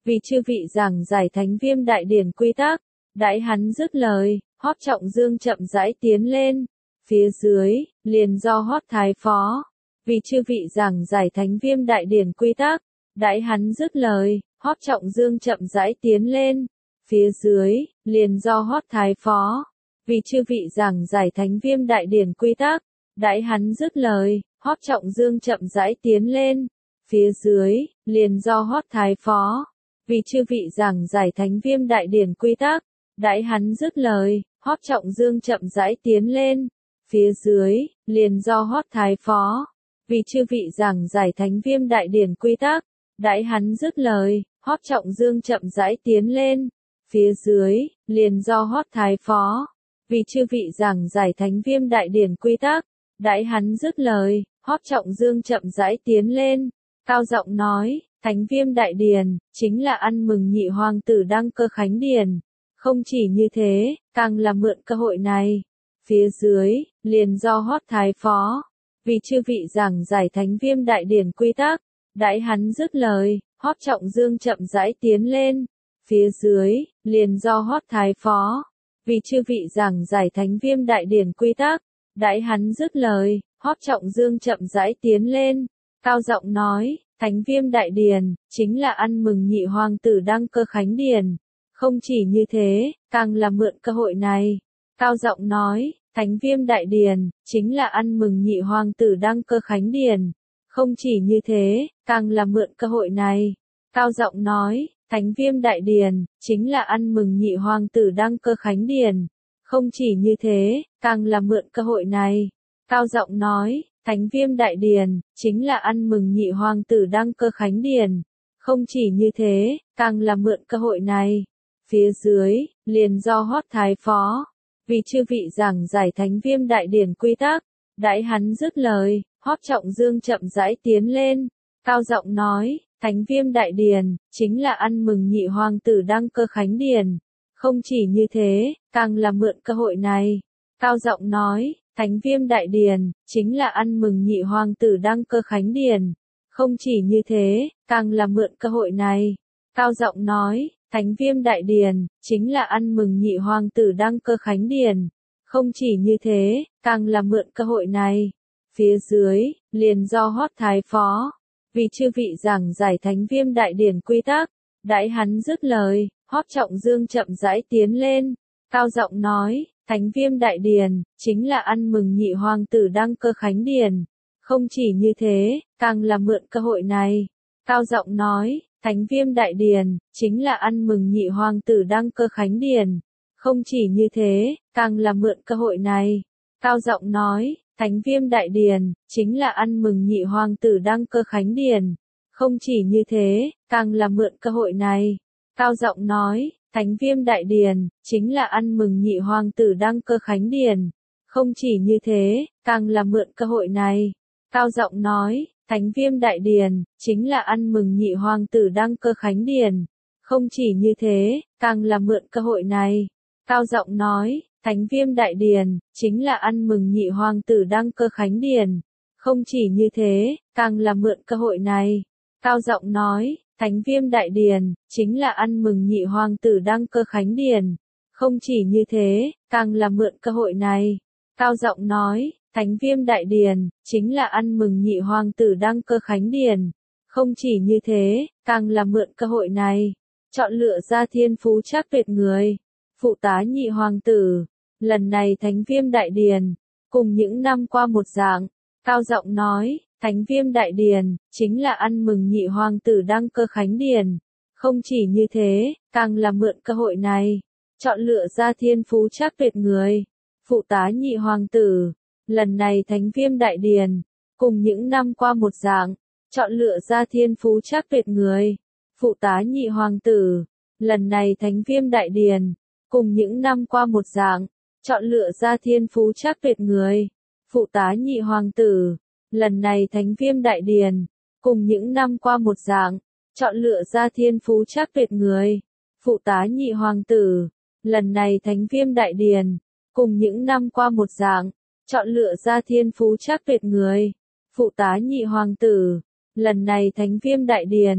vì chư vị giảng giải thánh viêm đại điển quy tắc. Đãi hắn dứt lời, Hoắc Trọng Dương chậm rãi tiến lên. Phía dưới, liền do Hoắc Thái Phó. Vì chư vị giảng giải thánh viêm đại điển quy tắc. Đãi hắn dứt lời, Hoắc Trọng Dương chậm rãi tiến lên. Phía dưới, liền do Hoắc Thái Phó. Vì chư vị giảng giải thánh viêm đại điển quy tắc. Đãi hắn dứt lời, Hoắc Trọng Dương chậm rãi tiến lên. Phía dưới, liền do Hoắc Thái Phó. Vì chư vị giảng giải thánh viêm đại điển quy tắc. Đãi hắn dứt lời, Hoắc Trọng Dương chậm rãi tiến lên. Phía dưới, liền do Hoắc Thái Phó. Vì chư vị giảng giải thánh viêm đại điển quy tắc. Đãi hắn dứt lời, Hoắc Trọng Dương chậm rãi tiến lên. Phía dưới, liền do Hoắc Thái Phó. Vì chư vị giảng giải thánh viêm đại điển quy tắc. Đãi hắn dứt lời, Hoắc Trọng Dương chậm rãi tiến lên. Cao giọng nói, thánh viêm đại điển, chính là ăn mừng nhị hoàng tử đăng cơ khánh điển. Không chỉ như thế, càng là mượn cơ hội này. Phía dưới, liền do Hoắc Thái Phó. Vì chư vị giảng giải thánh viêm đại điển quy tắc. Đãi hắn dứt lời, Hoắc Trọng Dương chậm rãi tiến lên. Phía dưới, liền do Hoắc Thái Phó. Vì chư vị giảng giải thánh viêm đại điển quy tắc. Đãi hắn dứt lời, Hoắc Trọng Dương chậm rãi tiến lên. Cao giọng nói, thánh viêm đại điển, chính là ăn mừng nhị hoàng tử đăng cơ khánh điển. Không chỉ như thế, càng là mượn cơ hội này. Cao giọng nói, thánh viêm đại điển, chính là ăn mừng nhị hoàng tử đăng cơ khánh điển. Không chỉ như thế, càng là mượn cơ hội này. Cao giọng nói, thánh viêm đại điển, chính là ăn mừng nhị hoàng tử đăng cơ khánh điển. Không chỉ như thế, càng là mượn cơ hội này. Cao giọng nói, thánh viêm đại điển, chính là ăn mừng nhị hoàng tử đăng cơ khánh điển. Không chỉ như thế, càng là mượn cơ hội này. Phía dưới, liền do Hoắc Thái Phó. Vì chư vị giảng giải thánh viêm đại điển quy tắc. Đãi hắn dứt lời, Hoắc Trọng Dương chậm rãi tiến lên. Cao giọng nói, thánh viêm đại điển, chính là ăn mừng nhị hoàng tử đăng cơ khánh điển. Không chỉ như thế, càng là mượn cơ hội này. Cao giọng nói, thánh viêm đại điển, chính là ăn mừng nhị hoàng tử đăng cơ khánh điển. Không chỉ như thế, càng là mượn cơ hội này. Cao giọng nói, thánh viêm đại điển, chính là ăn mừng nhị hoàng tử đăng cơ khánh điển. Không chỉ như thế, càng là mượn cơ hội này. Phía dưới, liền do Hoắc Thái Phó. Vì chư vị giảng giải thánh viêm đại điển quy tắc. Đãi hắn dứt lời, Hoắc Trọng Dương chậm rãi tiến lên. Cao giọng nói, thánh viêm đại điển, chính là ăn mừng nhị hoàng tử đăng cơ khánh điển. Không chỉ như thế, càng là mượn cơ hội này. Cao giọng nói, thánh viêm đại điển, chính là ăn mừng nhị hoàng tử đăng cơ khánh điển. Không chỉ như thế, càng là mượn cơ hội này. Cao giọng nói, thánh viêm đại điển, chính là ăn mừng nhị hoàng tử đăng cơ khánh điển. Không chỉ như thế, càng là mượn cơ hội này. Cao giọng nói, thánh viêm đại điển, chính là ăn mừng nhị hoàng tử đăng cơ khánh điển. Không chỉ như thế, càng là mượn cơ hội này. Cao giọng nói, thánh viêm đại điển, chính là ăn mừng nhị hoàng tử đăng cơ khánh điển. Không chỉ như thế, càng là mượn cơ hội này. Cao giọng nói, thánh viêm đại điển, chính là ăn mừng nhị hoàng tử đăng cơ khánh điển. Không chỉ như thế, càng là mượn cơ hội này. Cao giọng nói, thánh viêm đại điển, chính là ăn mừng nhị hoàng tử đăng cơ khánh điển. Không chỉ như thế, càng là mượn cơ hội này. Cao giọng nói, thánh viêm đại điển, chính là ăn mừng nhị hoàng tử đăng cơ khánh điển. Không chỉ như thế, càng là mượn cơ hội này. Chọn lựa ra thiên phú trác tuyệt người. Phụ tá nhị hoàng tử. Lần này thánh viêm đại điển, cùng những năm qua một dạng. Cao giọng nói, thánh viêm đại điển, chính là ăn mừng nhị hoàng tử đăng cơ khánh điển. Không chỉ như thế, càng là mượn cơ hội này. Chọn lựa ra thiên phú trác tuyệt người. Phụ tá nhị hoàng tử. Lần này thánh viêm đại điển, cùng những năm qua một dạng. Chọn lựa ra thiên phú trác tuyệt người. Phụ tá nhị hoàng tử. Lần này thánh viêm đại điển, cùng những năm qua một dạng. Chọn lựa ra thiên phú trác tuyệt người. Phụ tá nhị hoàng tử. Lần này thánh viêm đại điển, cùng những năm qua một dạng. Chọn lựa ra thiên phú trác tuyệt người. Phụ tá nhị hoàng tử. Lần này thánh viêm đại điển, cùng những năm qua một dạng. Chọn lựa ra thiên phú trác tuyệt người. Phụ tá nhị hoàng tử. Lần này thánh viêm đại điển,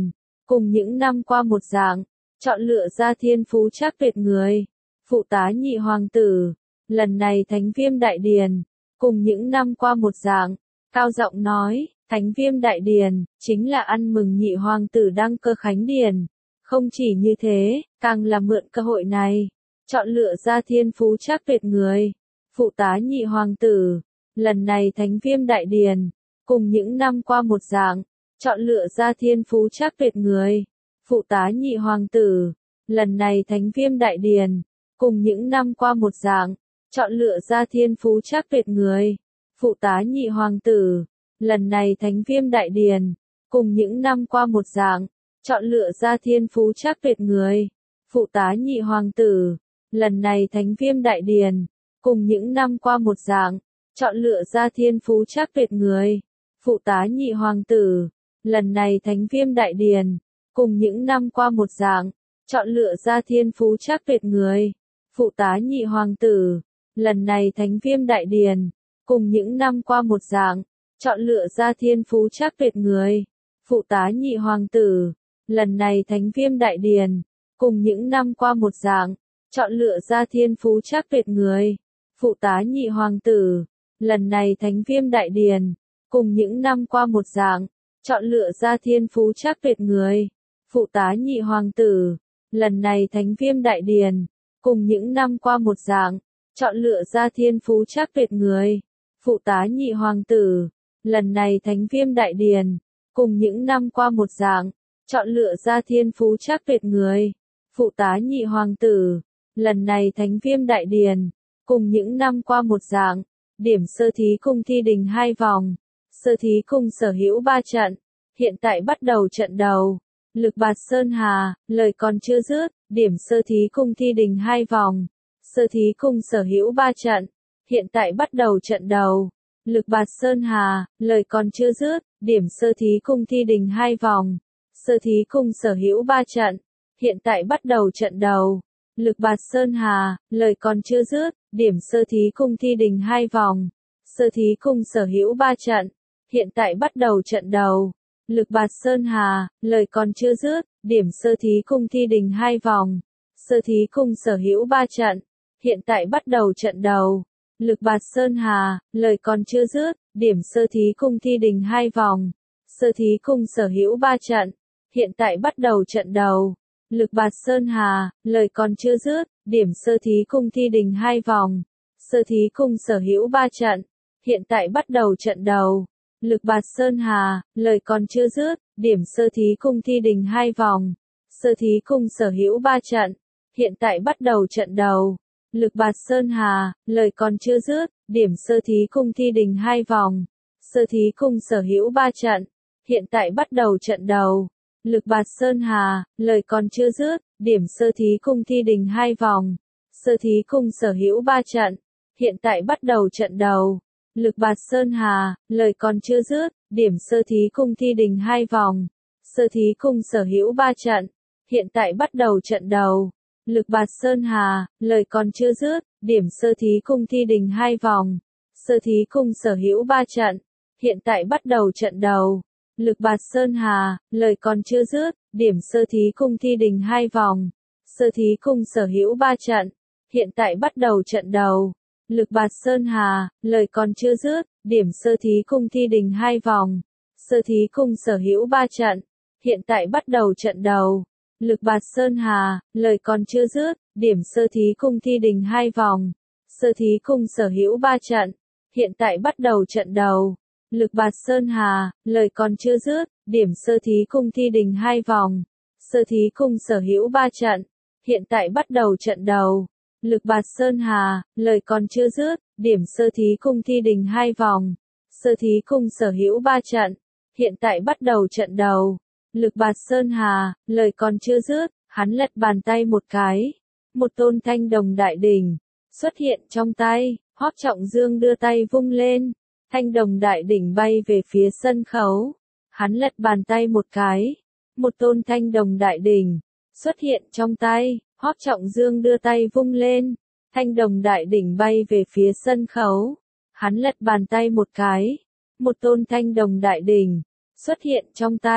cùng những năm qua một dạng, chọn lựa ra thiên phú trác tuyệt người, phụ tá nhị hoàng tử, lần này Thánh Viêm Đại Điền, cùng những năm qua một dạng, cao giọng nói, Thánh Viêm Đại Điền, chính là ăn mừng nhị hoàng tử đăng cơ khánh điền, không chỉ như thế, càng là mượn cơ hội này, chọn lựa ra thiên phú trác tuyệt người, phụ tá nhị hoàng tử, lần này Thánh Viêm Đại Điền, cùng những năm qua một dạng, chọn lựa ra thiên phú trác tuyệt người, phụ tá nhị hoàng tử, lần này Thánh Viêm Đại Điền, cùng những năm qua một dạng, chọn lựa ra thiên phú trác tuyệt người, phụ tá nhị hoàng tử, lần này Thánh Viêm Đại Điền, cùng những năm qua một dạng, chọn lựa ra thiên phú trác tuyệt người, phụ tá nhị hoàng tử, lần này Thánh Viêm Đại Điền, cùng những năm qua một dạng, chọn lựa ra thiên phú trác tuyệt người, phụ tá nhị hoàng tử, lần này Thánh Viêm Đại Điền, cùng những năm qua một dạng, chọn lựa ra thiên phú trác tuyệt người, phụ tá nhị hoàng tử, lần này Thánh Viêm Đại Điền, cùng những năm qua một dạng, chọn lựa ra thiên phú trác tuyệt người, phụ tá nhị hoàng tử, lần này Thánh Viêm Đại Điền, cùng những năm qua một dạng, chọn lựa ra thiên phú trác tuyệt người, phụ tá nhị hoàng tử, lần này Thánh Viêm Đại Điền, cùng những năm qua một dạng, chọn lựa ra thiên phú trác tuyệt người, phụ tá nhị hoàng tử, lần này Thánh Viêm Đại Điền, cùng những năm qua một dạng, chọn lựa ra thiên phú trác tuyệt người, phụ tá nhị hoàng tử, lần này Thánh Viêm Đại Điền, cùng những năm qua một dạng, chọn lựa ra thiên phú trác tuyệt người, phụ tá nhị hoàng tử, lần này Thánh Viêm Đại Điền, cùng những năm qua một dạng, điểm sơ thí cung thi đình 2 vòng, sơ thí cung sở hữu 3 trận, hiện tại bắt đầu trận đầu, Lực Bạt Sơn Hà, lời còn chưa dứt, điểm sơ thí cung thi đình 2 vòng, sơ thí cung sở hữu 3 trận, hiện tại bắt đầu trận đầu, Lực Bạt Sơn Hà, lời còn chưa dứt, điểm sơ thí cung thi đình 2 vòng, sơ thí cung sở hữu 3 trận, hiện tại bắt đầu trận đầu, Lực Bạt Sơn Hà, lời còn chưa dứt, điểm sơ thí cung thi đình 2 vòng, sơ thí cung sở hữu 3 trận, hiện tại bắt đầu trận đầu, Lực Bạt Sơn Hà, lời còn chưa dứt, điểm sơ thí cung thi đình 2 vòng, sơ thí cung sở hữu 3 trận, hiện tại bắt đầu trận đầu, Lực Bạt Sơn Hà, lời còn chưa dứt, điểm sơ thí cung thi đình 2 vòng, sơ thí cung sở hữu 3 trận, hiện tại bắt đầu trận đầu, Lực Bạt Sơn Hà, lời còn chưa dứt, điểm sơ thí cung thi đình 2 vòng, sơ thí cung sở hữu 3 trận, hiện tại bắt đầu trận đầu, Lực Bạt Sơn Hà, lời còn chưa dứt, điểm sơ thí cung thi đình 2 vòng, sơ thí cung sở hữu 3 trận, hiện tại bắt đầu trận đầu, Lực Bạt Sơn Hà, lời còn chưa dứt, điểm sơ thí cung thi đình 2 vòng, sơ thí cung sở hữu 3 trận, hiện tại bắt đầu trận đầu, Lực Bạt Sơn Hà, lời còn chưa dứt, điểm sơ thí cung thi đình 2 vòng, sơ thí cung sở hữu 3 trận, hiện tại bắt đầu trận đầu, Lực Bạt Sơn Hà, lời còn chưa dứt, điểm sơ thí cung thi đình 2 vòng, sơ thí cung sở hữu 3 trận, hiện tại bắt đầu trận đầu, Lực Bạt Sơn Hà, lời còn chưa dứt, điểm sơ thí cung thi đình 2 vòng, sơ thí cung sở hữu 3 trận, hiện tại bắt đầu trận đầu, Lực Bạt Sơn Hà, lời còn chưa dứt, điểm sơ thí cung thi đình 2 vòng, sơ thí cung sở hữu 3 trận, hiện tại bắt đầu trận đầu, Lực Bạt Sơn Hà, lời còn chưa dứt, điểm sơ thí cung thi đình 2 vòng, sơ thí cung sở hữu 3 trận, hiện tại bắt đầu trận đầu, Lực Bạt Sơn Hà, lời còn chưa dứt, điểm sơ thí cung thi đình 2 vòng, sơ thí cung sở hữu 3 trận, hiện tại bắt đầu trận đầu, Lực Bạt Sơn Hà, lời còn chưa dứt, điểm sơ thí cung thi đình 2 vòng, sơ thí cung sở hữu 3 trận, hiện tại bắt đầu trận đầu, Lực Bạt Sơn Hà, lời còn chưa dứt, điểm sơ thí cung thi đình 2 vòng, sơ thí cung sở hữu 3 trận, hiện tại bắt đầu trận đầu, Lực Bạt Sơn Hà, lời còn chưa dứt, hắn lật bàn tay một cái, một tôn thanh đồng đại đỉnh xuất hiện trong tay, Hoắc Trọng Dương đưa tay vung lên, thanh đồng đại đỉnh bay về phía sân khấu, hắn lật bàn tay một cái, một tôn thanh đồng đại đỉnh xuất hiện trong tay, Hoắc Trọng Dương đưa tay vung lên, thanh đồng đại đỉnh bay về phía sân khấu, hắn lật bàn tay một cái, một tôn thanh đồng đại đỉnh xuất hiện trong tay,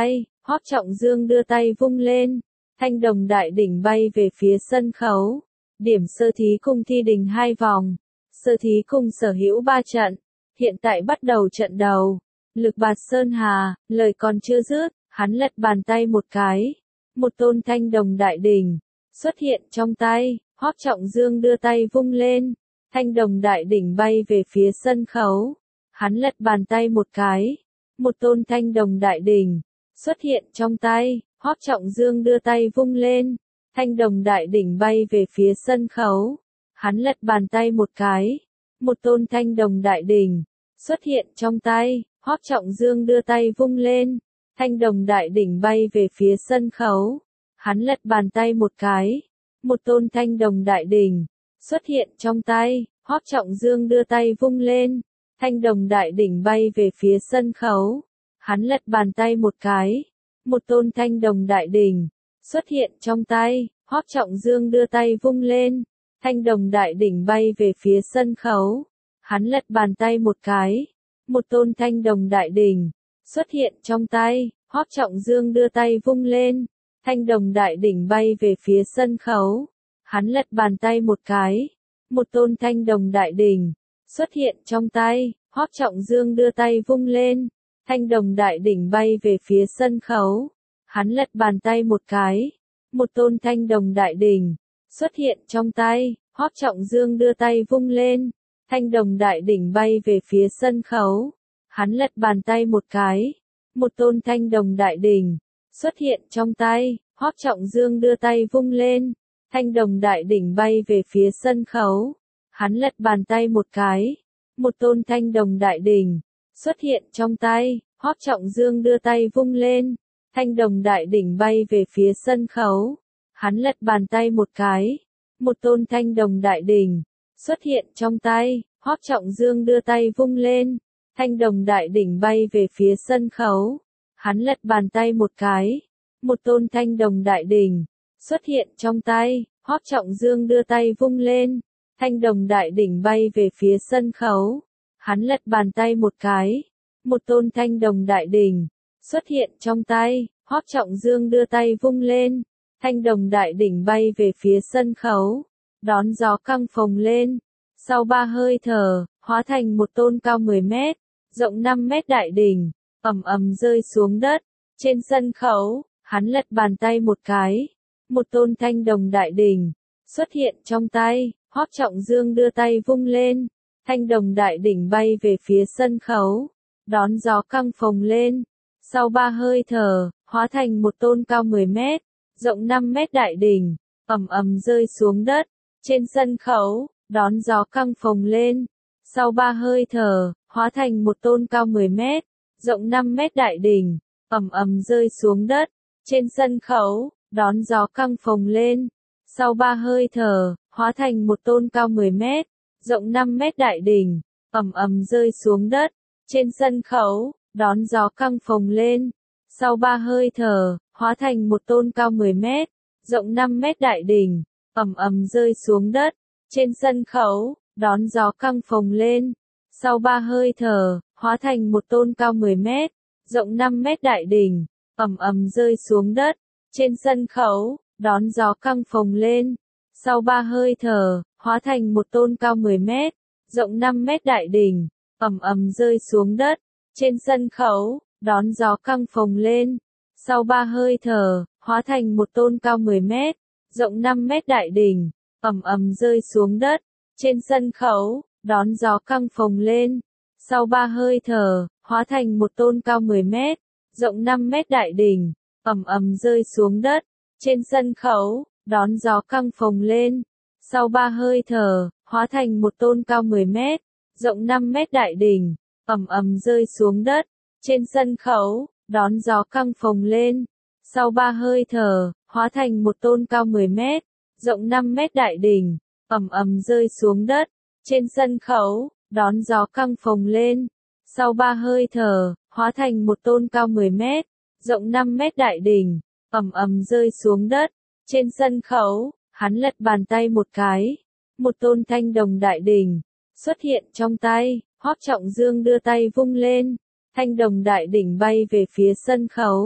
Hoắc Trọng Dương đưa tay vung lên, thanh đồng đại đỉnh bay về phía sân khấu. Điểm sơ thí cung thi đình 2 vòng. Sơ thí cung sở hữu 3 trận. Hiện tại bắt đầu trận đầu. Lực bạt sơn hà, lời còn chưa dứt, hắn lật bàn tay một cái. Một tôn thanh đồng đại đỉnh xuất hiện trong tay. Hoắc Trọng Dương đưa tay vung lên, thanh đồng đại đỉnh bay về phía sân khấu. Hắn lật bàn tay một cái. Một tôn thanh đồng đại đỉnh xuất hiện trong tay. Hoắc Trọng Dương đưa tay vung lên, thanh đồng đại đỉnh bay về phía sân khấu. Hắn lật bàn tay một cái. Một tôn thanh đồng đại đỉnh xuất hiện trong tay. Hoắc Trọng Dương đưa tay vung lên, thanh đồng đại đỉnh bay về phía sân khấu. Hắn lật bàn tay một cái. Một tôn thanh đồng đại đỉnh xuất hiện trong tay. Hoắc Trọng Dương đưa tay vung lên, thanh đồng đại đỉnh bay về phía sân khấu. Hắn lật bàn tay một cái. Một tôn thanh đồng đại đỉnh xuất hiện trong tay. Hoắc Trọng Dương đưa tay vung lên, thanh đồng đại đỉnh bay về phía sân khấu. Hắn lật bàn tay một cái. Một tôn thanh đồng đại đỉnh xuất hiện trong tay. Hoắc Trọng Dương đưa tay vung lên, thanh đồng đại đỉnh bay về phía sân khấu. Hắn lật bàn tay một cái. Một tôn thanh đồng đại đỉnh xuất hiện trong tay. Hoắc Trọng Dương đưa tay vung lên, thanh đồng đại đỉnh bay về phía sân khấu. Hắn lật bàn tay một cái. Một tôn thanh đồng đại đỉnh xuất hiện trong tay. Hoắc Trọng Dương đưa tay vung lên, thanh đồng đại đỉnh bay về phía sân khấu. Hắn lật bàn tay một cái. Một tôn thanh đồng đại đỉnh xuất hiện trong tay. Hoắc Trọng Dương đưa tay vung lên, thanh đồng đại đỉnh bay về phía sân khấu. Hắn lật bàn tay một cái. Một tôn thanh đồng đại đỉnh xuất hiện trong tay. Hoắc Trọng Dương đưa tay vung lên, thanh đồng đại đỉnh bay về phía sân khấu. Hắn lật bàn tay một cái. Một tôn thanh đồng đại đỉnh xuất hiện trong tay. Hoắc Trọng Dương đưa tay vung lên, thanh đồng đại đỉnh bay về phía sân khấu. Hắn lật bàn tay một cái. Một tôn thanh đồng đại đỉnh xuất hiện trong tay. Hoắc Trọng Dương đưa tay vung lên, thanh đồng đại đỉnh bay về phía sân khấu. Hắn lật bàn tay một cái. Một tôn thanh đồng đại đỉnh xuất hiện trong tay. Hoắc Trọng Dương đưa tay vung lên, thanh đồng đại đỉnh bay về phía sân khấu. Đón gió căng phồng lên. Sau 3 hơi thở, hóa thành một tôn cao 10 mét, rộng 5 mét đại đỉnh, ầm ầm rơi xuống đất. Trên sân khấu, hắn lật bàn tay một cái. Một tôn thanh đồng đại đỉnh xuất hiện trong tay. Hoắc Trọng Dương đưa tay vung lên, thanh đồng đại đỉnh bay về phía sân khấu. Đón gió căng phồng lên. Sau 3 hơi thở, hóa thành một tôn cao 10 mét, rộng 5 mét đại đỉnh, ầm ầm rơi xuống đất. Trên sân khấu, đón gió căng phồng lên. Sau 3 hơi thở, hóa thành một tôn cao 10 mét, rộng 5 mét đại đỉnh, ầm ầm rơi xuống đất. Trên sân khấu, đón gió căng phồng lên. Sau 3 hơi thở, hóa thành một tôn cao 10 mét, rộng 5 mét đại đỉnh, ầm ầm rơi xuống đất. Trên sân khấu, đón gió căng phồng lên. Sau 3 hơi thở, hóa thành một tôn cao 10 mét, rộng 5 mét đại đỉnh, ầm ầm rơi xuống đất. Trên sân khấu, đón gió căng phồng lên. Sau 3 hơi thở, hóa thành một tôn cao 10 mét, rộng 5 mét đại đỉnh, ầm ầm rơi xuống đất. Trên sân khấu, đón gió căng phồng lên. Sau 3 hơi thở, hóa thành một tôn cao 10 mét, rộng 5 mét đại đỉnh, ầm ầm rơi xuống đất. Trên sân khấu, đón gió căng phồng lên. Sau 3 hơi thở, hóa thành một tôn cao 10 mét, rộng 5 mét đại đỉnh, ầm ầm rơi xuống đất. Trên sân khấu, đón gió căng phồng lên. Sau 3 hơi thở, hóa thành một tôn cao 10 mét, rộng 5 mét đại đỉnh, ầm ầm rơi xuống đất. Trên sân khấu, đón gió căng phồng lên. Sau 3 hơi thở, hóa thành một tôn cao 10 mét, rộng 5 mét đại đỉnh, ầm ầm rơi xuống đất. Trên sân khấu, đón gió căng phồng lên. Sau 3 hơi thở, hóa thành một tôn cao 10 mét, rộng 5 mét đại đỉnh, ầm ầm rơi xuống đất. Trên sân khấu, đón gió căng phồng lên. Sau 3 hơi thở, hóa thành một tôn cao 10 mét, rộng 5 mét đại đỉnh, ầm ầm rơi xuống đất. Trên sân khấu, hắn lật bàn tay một cái. Một tôn thanh đồng đại đỉnh xuất hiện trong tay. Hoắc Trọng Dương đưa tay vung lên, thanh đồng đại đỉnh bay về phía sân khấu.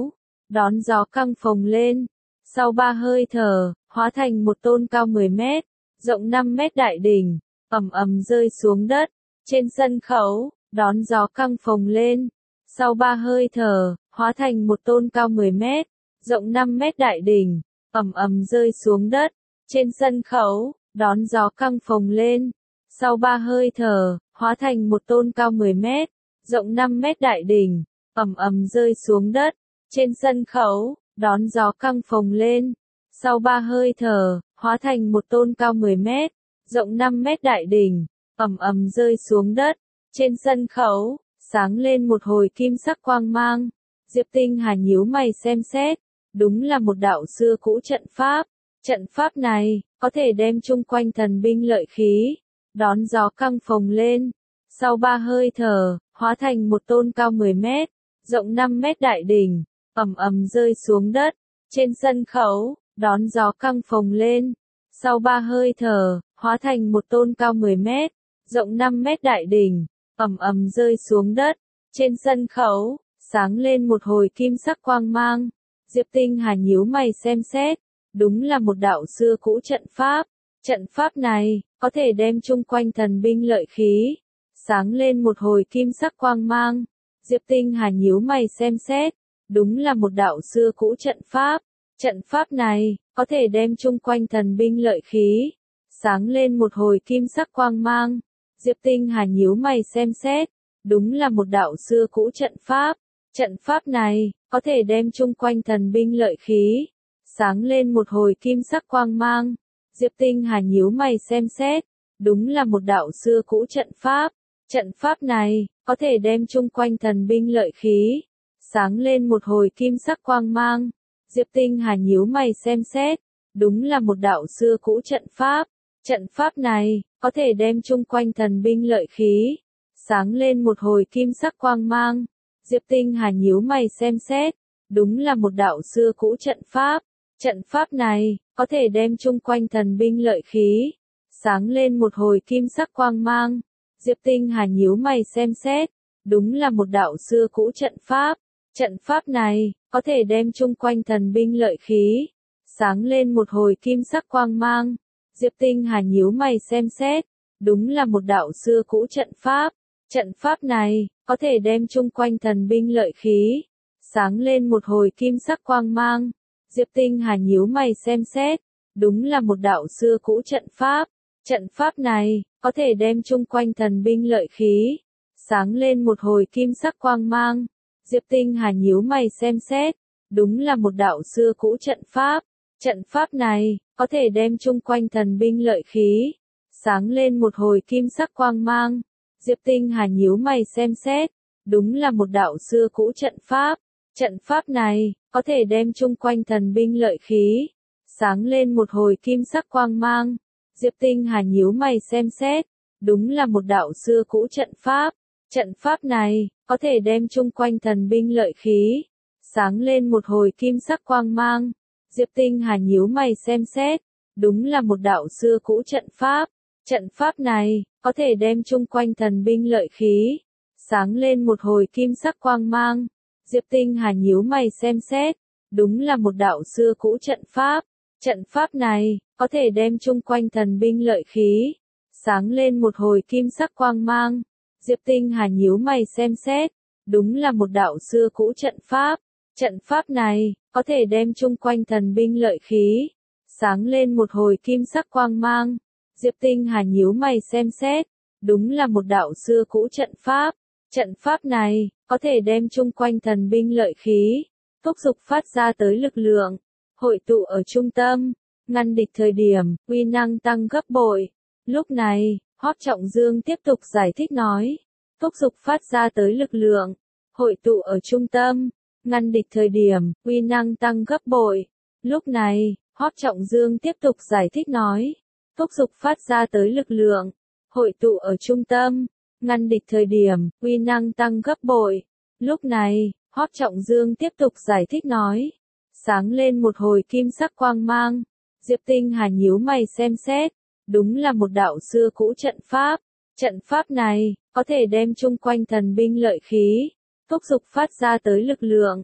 đón gió căng phồng lên. Sau 3 hơi thở, hóa thành một tôn cao 10 mét, rộng 5 mét đại đỉnh, ầm ầm rơi xuống đất. Trên sân khấu, đón gió căng phồng lên. Sau 3 hơi thở, hóa thành một tôn cao 10 mét, rộng 5 mét đại đỉnh, ầm ầm rơi xuống đất. Trên sân khấu, đón gió căng phồng lên. Sau 3 hơi thở, hóa thành một tôn cao 10 mét, rộng 5 mét đại đỉnh, ầm ầm rơi xuống đất. Trên sân khấu, đón gió căng phồng lên. Sau 3 hơi thở, hóa thành một tôn cao 10 mét, rộng 5 mét đại đỉnh, ầm ầm rơi xuống đất. Trên sân khấu, sáng lên một hồi kim sắc quang mang. Diệp Tinh Hà nhíu mày xem xét, đúng là một đạo xưa cũ trận pháp. Trận pháp này, có thể đem chung quanh thần binh lợi khí, đón gió căng phồng lên. Sau 3 hơi thở, hóa thành một tôn cao 10 mét, rộng 5 mét đại đỉnh, ầm ầm rơi xuống đất. Trên sân khấu, đón gió căng phồng lên. Sau 3 hơi thở, hóa thành một tôn cao 10 mét, rộng 5 mét đại đỉnh, ầm ầm rơi xuống đất. Trên sân khấu, sáng lên một hồi kim sắc quang mang. Diệp Tinh Hà nhíu mày xem xét, đúng là một đạo xưa cũ trận pháp. Trận pháp này, có thể đem chung quanh thần binh lợi khí, sáng lên một hồi kim sắc quang mang. Diệp Tinh Hà nhíu mày xem xét, đúng là một đạo xưa cũ trận pháp. Trận pháp này, có thể đem chung quanh thần binh lợi khí, sáng lên một hồi kim sắc quang mang. Diệp Tinh Hà nhíu mày xem xét, đúng là một đạo xưa cũ trận pháp. Trận pháp này, có thể đem chung quanh thần binh lợi khí, sáng lên một hồi kim sắc quang mang. Diệp Tinh Hà nhíu mày xem xét, đúng là một đạo xưa cũ trận pháp. Trận pháp này, có thể đem chung quanh thần binh lợi khí, sáng lên một hồi kim sắc quang mang. Diệp Tinh Hà nhíu mày xem xét, đúng là một đạo xưa cũ trận pháp. Trận pháp này, có thể đem chung quanh thần binh lợi khí, sáng lên một hồi kim sắc quang mang. Diệp Tinh Hà nhíu mày xem xét, đúng là một đạo xưa cũ trận pháp. Trận pháp này, có thể đem chung quanh thần binh lợi khí, sáng lên một hồi kim sắc quang mang. Diệp Tinh Hà nhíu mày xem xét, đúng là một đạo xưa cũ trận pháp. Trận pháp này, có thể đem chung quanh thần binh lợi khí, sáng lên một hồi kim sắc quang mang. Diệp Tinh Hà nhíu mày xem xét, đúng là một đạo xưa cũ trận pháp. Trận pháp này, có thể đem chung quanh thần binh lợi khí, sáng lên một hồi kim sắc quang mang. Diệp Tinh Hà nhíu mày xem xét, đúng là một đạo xưa cũ trận pháp. Trận pháp này, có thể đem chung quanh thần binh lợi khí, sáng lên một hồi kim sắc quang mang. Diệp Tinh Hà nhíu mày xem xét, đúng là một đạo xưa cũ trận pháp. Trận pháp này, có thể đem chung quanh thần binh lợi khí, sáng lên một hồi kim sắc quang mang. Diệp Tinh Hà nhíu mày xem xét, đúng là một đạo xưa cũ trận pháp. Trận pháp này, có thể đem chung quanh thần binh lợi khí, sáng lên một hồi kim sắc quang mang. Diệp Tinh Hà nhíu mày xem xét, đúng là một đạo xưa cũ trận pháp. Trận pháp này, có thể đem chung quanh thần binh lợi khí, sáng lên một hồi kim sắc quang mang. Diệp Tinh Hà nhíu mày xem xét, đúng là một đạo xưa cũ trận pháp. Trận pháp này, có thể đem chung quanh thần binh lợi khí, sáng lên một hồi kim sắc quang mang. Diệp Tinh Hà nhíu mày xem xét, đúng là một đạo xưa cũ trận pháp. Trận pháp này, có thể đem chung quanh thần binh lợi khí, sáng lên một hồi kim sắc quang mang. Diệp Tinh Hà nhíu mày xem xét, đúng là một đạo xưa cũ trận pháp. Trận pháp này, có thể đem chung quanh thần binh lợi khí, sáng lên một hồi kim sắc quang mang. Diệp Tinh Hà nhíu mày xem xét, đúng là một đạo xưa cũ trận pháp. Trận pháp này, có thể đem chung quanh thần binh lợi khí, thúc giục phát ra tới lực lượng, hội tụ ở trung tâm, ngăn địch thời điểm, uy năng tăng gấp bội. Lúc này, Hoắc Trọng Dương tiếp tục giải thích nói, thúc giục phát ra tới lực lượng, hội tụ ở trung tâm, ngăn địch thời điểm, uy năng tăng gấp bội. Lúc này, Hoắc Trọng Dương tiếp tục giải thích nói, thúc giục phát ra tới lực lượng, hội tụ ở trung tâm, ngăn địch thời điểm, uy năng tăng gấp bội. Lúc này, Hoắc Trọng Dương tiếp tục giải thích nói, sáng lên một hồi kim sắc quang mang. Diệp Tinh Hà nhíu mày xem xét, đúng là một đạo xưa cũ trận pháp. Trận pháp này, có thể đem chung quanh thần binh lợi khí, thúc giục phát ra tới lực lượng,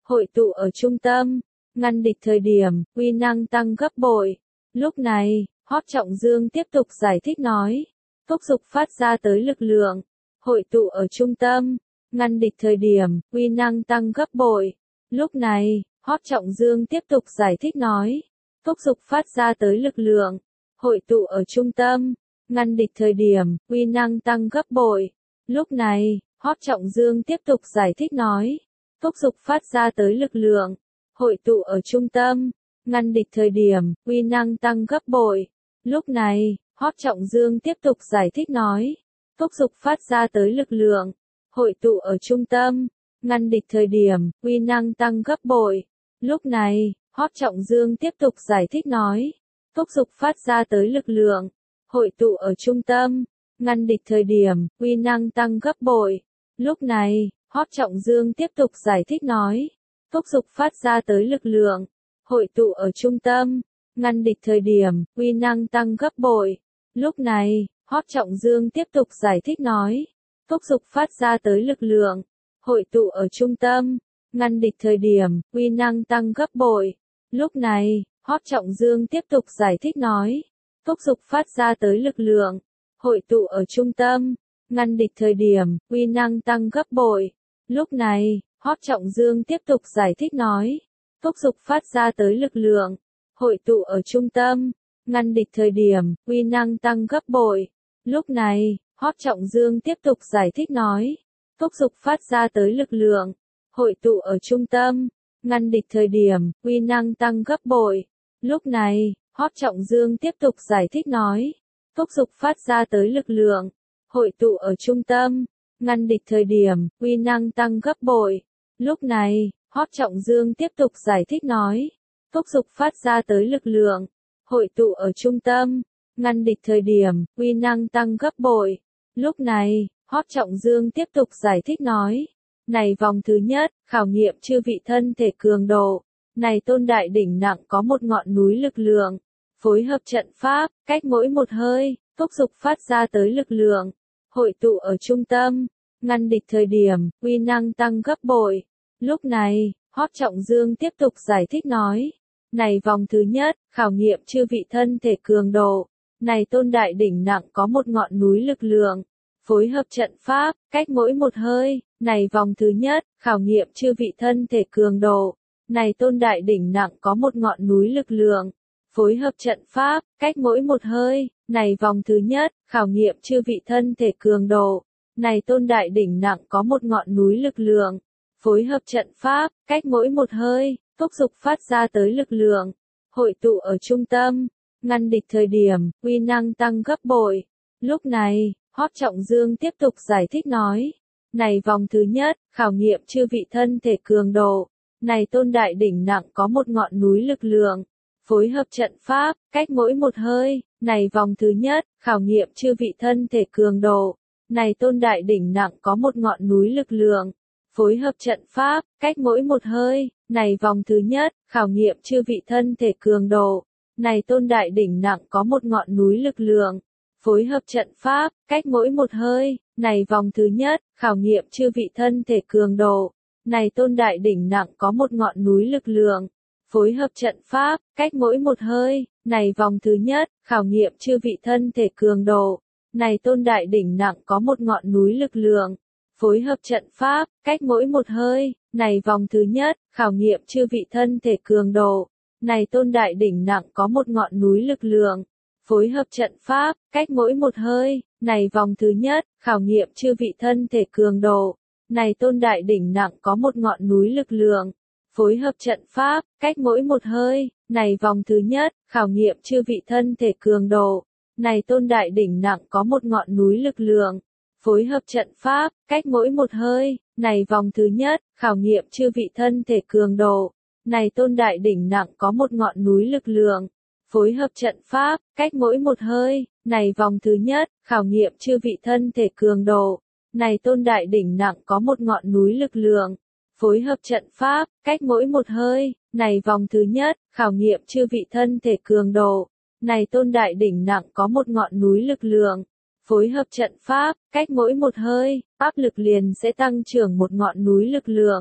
hội tụ ở trung tâm, ngăn địch thời điểm, uy năng tăng gấp bội. Lúc này, Hoắc Trọng Dương tiếp tục giải thích nói, thúc giục phát ra tới lực lượng, hội tụ ở trung tâm, ngăn địch thời điểm, uy năng tăng gấp bội. Lúc này, Hoắc Trọng Dương tiếp tục giải thích nói, thúc giục phát ra tới lực lượng, hội tụ ở trung tâm, ngăn địch thời điểm, uy năng tăng gấp bội. Lúc này, Hoắc Trọng Dương tiếp tục giải thích nói, thúc giục phát ra tới lực lượng, hội tụ ở trung tâm, ngăn địch thời điểm, uy năng tăng gấp bội. Lúc này, Hoắc Trọng Dương tiếp tục giải thích nói, thúc giục phát ra tới lực lượng, hội tụ ở trung tâm, ngăn địch thời điểm, uy năng tăng gấp bội. Lúc này, Hoắc Trọng Dương tiếp tục giải thích nói, thúc giục phát ra tới lực lượng, hội tụ ở trung tâm, ngăn địch thời điểm, uy năng tăng gấp bội. Lúc này, Hoắc Trọng Dương tiếp tục giải thích nói, thúc giục phát ra tới lực lượng, hội tụ ở trung tâm, ngăn địch thời điểm, uy năng tăng gấp bội. Lúc này, Hoắc Trọng Dương tiếp tục giải thích nói, thúc giục phát ra tới lực lượng, hội tụ ở trung tâm, ngăn địch thời điểm, uy năng tăng gấp bội. Lúc này, Hoắc Trọng Dương tiếp tục giải thích nói, thúc giục phát ra tới lực lượng, hội tụ ở trung tâm, ngăn địch thời điểm, uy năng tăng gấp bội. Lúc này, Hoắc Trọng Dương tiếp tục giải thích nói, thúc giục phát ra tới lực lượng, hội tụ ở trung tâm, ngăn địch thời điểm, uy năng tăng gấp bội. Lúc này, Hoắc Trọng Dương tiếp tục giải thích nói, thúc giục phát ra tới lực lượng, hội tụ ở trung tâm, ngăn địch thời điểm, uy năng tăng gấp bội. Lúc này, Hoắc Trọng Dương tiếp tục giải thích nói, thúc giục phát ra tới lực lượng, hội tụ ở trung tâm, ngăn địch thời điểm, uy năng tăng gấp bội. Lúc này, Hoắc Trọng Dương tiếp tục giải thích nói, thúc giục phát ra tới lực lượng, hội tụ ở trung tâm, ngăn địch thời điểm, uy năng tăng gấp bội. Lúc này, Hoắc Trọng Dương tiếp tục giải thích nói, này vòng thứ nhất, khảo nghiệm chư vị thân thể cường độ, này tôn đại đỉnh nặng có một ngọn núi lực lượng, phối hợp trận pháp, cách mỗi một hơi, thúc giục phát ra tới lực lượng, hội tụ ở trung tâm, ngăn địch thời điểm, uy năng tăng gấp bội. Lúc này, Hoắc Trọng Dương tiếp tục giải thích nói, này vòng thứ nhất, khảo nghiệm chư vị thân thể cường độ, này tôn đại đỉnh nặng có một ngọn núi lực lượng, phối hợp trận pháp, cách mỗi một hơi, này vòng thứ nhất, khảo nghiệm chư vị thân thể cường độ, này tôn đại đỉnh nặng có một ngọn núi lực lượng, phối hợp trận pháp, cách mỗi một hơi, này vòng thứ nhất, khảo nghiệm chư vị thân thể cường độ, này tôn đại đỉnh nặng có một ngọn núi lực lượng, phối hợp trận pháp, cách mỗi một hơi, thúc giục phát ra tới lực lượng, hội tụ ở trung tâm, ngăn địch thời điểm, uy năng tăng gấp bội. Lúc này, Hoắc Trọng Dương tiếp tục giải thích nói, này vòng thứ nhất, khảo nghiệm chư vị thân thể cường độ, này tôn đại đỉnh nặng có một ngọn núi lực lượng, phối hợp trận pháp, cách mỗi một hơi, này vòng thứ nhất, khảo nghiệm chư vị thân thể cường độ, này tôn đại đỉnh nặng có một ngọn núi lực lượng, phối hợp trận pháp, cách mỗi một hơi, này vòng thứ nhất, khảo nghiệm chư vị thân thể cường độ, này tôn đại đỉnh nặng có một ngọn núi lực lượng, phối hợp trận pháp, cách mỗi một hơi, này vòng thứ nhất, khảo nghiệm chư vị thân thể cường độ, này tôn đại đỉnh nặng có một ngọn núi lực lượng, phối hợp trận pháp, cách mỗi một hơi, này vòng thứ nhất, khảo nghiệm chư vị thân thể cường độ, này tôn đại đỉnh nặng có một ngọn núi lực lượng, phối hợp trận pháp, cách mỗi một hơi, này vòng thứ nhất, khảo nghiệm chư vị thân thể cường độ, này tôn đại đỉnh nặng có một ngọn núi lực lượng, phối hợp trận pháp, cách mỗi một hơi, này vòng thứ nhất, khảo nghiệm chư vị thân thể cường độ, này tôn đại đỉnh nặng có một ngọn núi lực lượng, phối hợp trận pháp, cách mỗi một hơi, này vòng thứ nhất, khảo nghiệm chư vị thân thể cường độ, này tôn đại đỉnh nặng có một ngọn núi lực lượng, phối hợp trận pháp, cách mỗi một hơi, này vòng thứ nhất, khảo nghiệm chư vị thân thể cường độ, này tôn đại đỉnh nặng có một ngọn núi lực lượng, phối hợp trận pháp, cách mỗi một hơi, này vòng thứ nhất, khảo nghiệm chư vị thân thể cường độ, này tôn đại đỉnh nặng có một ngọn núi lực lượng, phối hợp trận pháp, cách mỗi một hơi, này vòng thứ nhất, khảo nghiệm chư vị thân thể cường độ, này tôn đại đỉnh nặng có một ngọn núi lực lượng, phối hợp trận pháp, cách mỗi một hơi, áp lực liền sẽ tăng trưởng một ngọn núi lực lượng.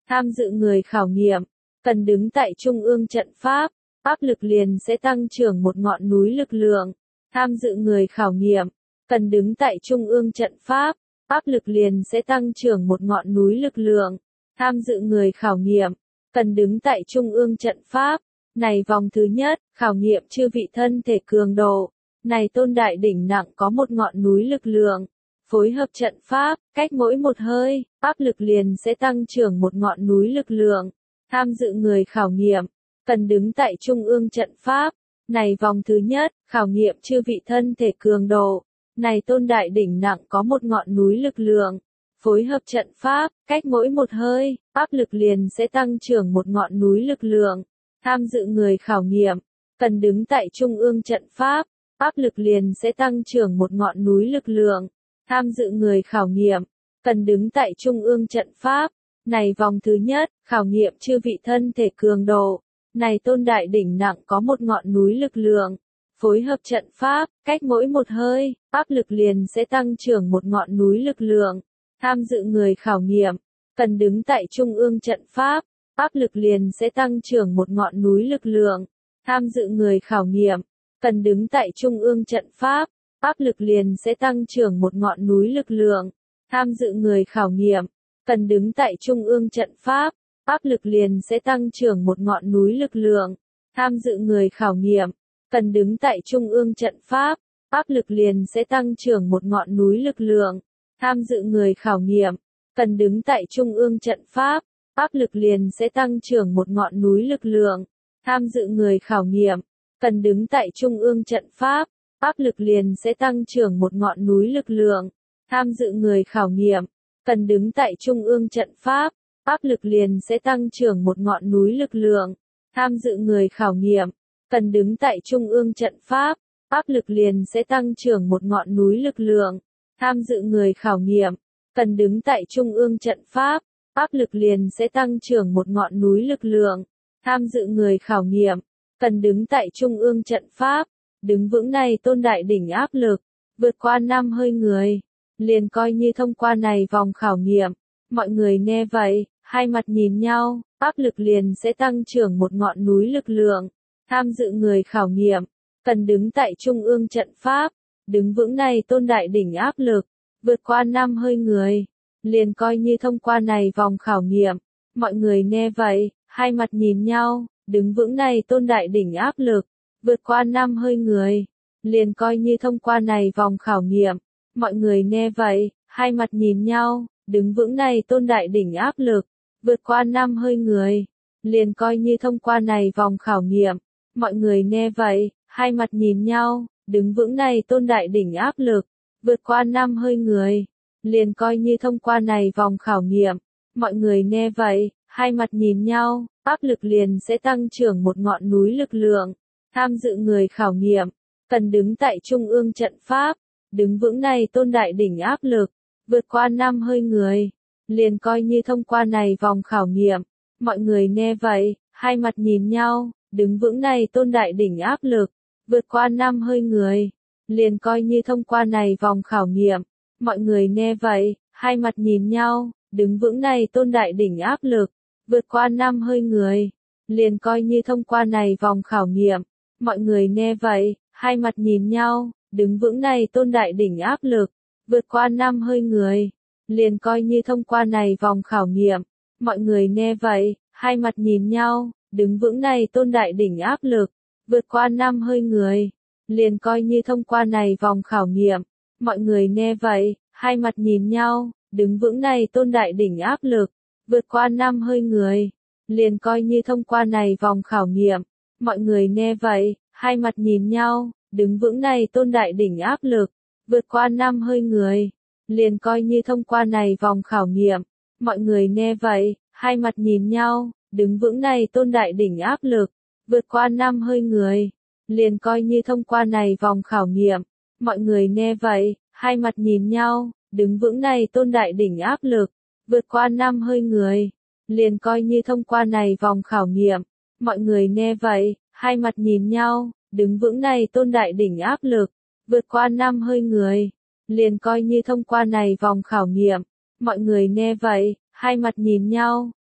Tham dự người khảo nghiệm, cần đứng tại trung ương trận pháp, áp lực liền sẽ tăng trưởng một ngọn núi lực lượng. Tham dự người khảo nghiệm, cần đứng tại trung ương trận pháp, áp lực liền sẽ tăng trưởng một ngọn núi lực lượng. Tham dự người khảo nghiệm, cần đứng tại trung ương trận pháp. Này vòng thứ nhất, khảo nghiệm chư vị thân thể cường độ. Này tôn đại đỉnh nặng có một ngọn núi lực lượng. Phối hợp trận pháp, cách mỗi một hơi, áp lực liền sẽ tăng trưởng một ngọn núi lực lượng. Tham dự người khảo nghiệm, cần đứng tại trung ương trận pháp. Này vòng thứ nhất, khảo nghiệm chư vị thân thể cường độ. Này tôn đại đỉnh nặng có một ngọn núi lực lượng. Phối hợp trận pháp, cách mỗi một hơi, áp lực liền sẽ tăng trưởng một ngọn núi lực lượng. Tham dự người khảo nghiệm, cần đứng tại trung ương trận pháp, áp lực liền sẽ tăng trưởng một ngọn núi lực lượng. Tham dự người khảo nghiệm, cần đứng tại trung ương trận pháp. Này vòng thứ nhất, khảo nghiệm chư vị thân thể cường độ. Này tôn đại đỉnh nặng có một ngọn núi lực lượng. Phối hợp trận pháp, cách mỗi một hơi, áp lực liền sẽ tăng trưởng một ngọn núi lực lượng. Tham dự người khảo nghiệm, cần đứng tại trung ương trận pháp, áp lực liền sẽ tăng trưởng một ngọn núi lực lượng. Tham dự người khảo nghiệm, cần đứng tại trung ương trận pháp, áp lực liền sẽ tăng trưởng một ngọn núi lực lượng. Tham dự người khảo nghiệm, cần đứng tại trung ương trận pháp, áp lực liền sẽ tăng trưởng một ngọn núi lực lượng. Tham dự người khảo nghiệm, cần đứng tại trung ương trận pháp, áp lực liền sẽ tăng trưởng một ngọn núi lực lượng. Tham dự người khảo nghiệm, cần đứng tại trung ương trận pháp, áp lực liền sẽ tăng trưởng một ngọn núi lực lượng. Tham dự người khảo nghiệm, cần đứng tại trung ương trận pháp, áp lực liền sẽ tăng trưởng một ngọn núi lực lượng. Tham dự người khảo nghiệm, cần đứng tại trung ương trận pháp, áp lực liền sẽ tăng trưởng một ngọn núi lực lượng. Tham dự người khảo nghiệm, cần đứng tại trung ương trận pháp, áp lực liền sẽ tăng trưởng một ngọn núi lực lượng. Tham dự người khảo nghiệm, cần đứng tại trung ương trận pháp, áp lực liền sẽ tăng trưởng một ngọn núi lực lượng. Tham dự người khảo nghiệm, cần đứng tại trung ương trận pháp, đứng vững này tôn đại đỉnh áp lực, vượt qua 5 hơi người, liền coi như thông qua này vòng khảo nghiệm. Mọi người nghe vậy, hai mặt nhìn nhau, áp lực liền sẽ tăng trưởng một ngọn núi lực lượng. Tham dự người khảo nghiệm, cần đứng tại trung ương trận pháp, đứng vững này tôn đại đỉnh áp lực, vượt qua 5 hơi người, liền coi như thông qua này vòng khảo nghiệm. Mọi người nghe vậy, hai mặt nhìn nhau, đứng vững này tôn đại đỉnh áp lực, vượt qua 5 hơi người, liền coi như thông qua này vòng khảo nghiệm. Mọi người nghe vậy, hai mặt nhìn nhau, đứng vững này tôn đại đỉnh áp lực, vượt qua 5 hơi người, liền coi như thông qua này vòng khảo nghiệm. Mọi người nghe vậy, hai mặt nhìn nhau, đứng vững này tôn đại đỉnh áp lực, vượt qua 5 hơi người, liền coi như thông qua này vòng khảo nghiệm. Mọi người nghe vậy, hai mặt nhìn nhau, áp lực liền sẽ tăng trưởng một ngọn núi lực lượng. Tham dự người khảo nghiệm, cần đứng tại trung ương trận pháp, đứng vững này tôn đại đỉnh áp lực, vượt qua 5 hơi người, liền coi như thông qua này vòng khảo nghiệm. Mọi người nghe vậy, hai mặt nhìn nhau, đứng vững này tôn đại đỉnh áp lực, vượt qua 5 hơi người, liền coi như thông qua này vòng khảo nghiệm. Mọi người nghe vậy, hai mặt nhìn nhau, đứng vững này tôn đại đỉnh áp lực, vượt qua 5 hơi người, liền coi như thông qua này vòng khảo nghiệm. Mọi người nghe vậy, hai mặt nhìn nhau, đứng vững này tôn đại đỉnh áp lực, vượt qua 5 hơi người, liền coi như thông qua này vòng khảo nghiệm. Mọi người nghe vậy, hai mặt nhìn nhau, đứng vững này tôn đại đỉnh áp lực, vượt qua 5 hơi người, liền coi như thông qua này vòng khảo nghiệm. Mọi người nghe vậy, hai mặt nhìn nhau, đứng vững này tôn đại đỉnh áp lực, vượt qua 5 hơi người, liền coi như thông qua này vòng khảo nghiệm. Mọi người nghe vậy, hai mặt nhìn nhau, đứng vững này tôn đại đỉnh áp lực, vượt qua 5 hơi người, liền coi như thông qua này vòng khảo nghiệm. Mọi người nghe vậy, hai mặt nhìn nhau, đứng vững này tôn đại đỉnh áp lực, vượt qua 5 hơi người, liền coi như thông qua này vòng khảo nghiệm. Mọi người nghe vậy, hai mặt nhìn nhau, đứng vững này tôn đại đỉnh áp lực, vượt qua 5 hơi người, liền coi như thông qua này vòng khảo nghiệm. Mọi người nghe vậy, hai mặt nhìn nhau, đứng vững này tôn đại đỉnh áp lực, vượt qua 5 hơi người, liền coi như thông qua này vòng khảo nghiệm. Mọi người nghe vậy, hai mặt nhìn nhau,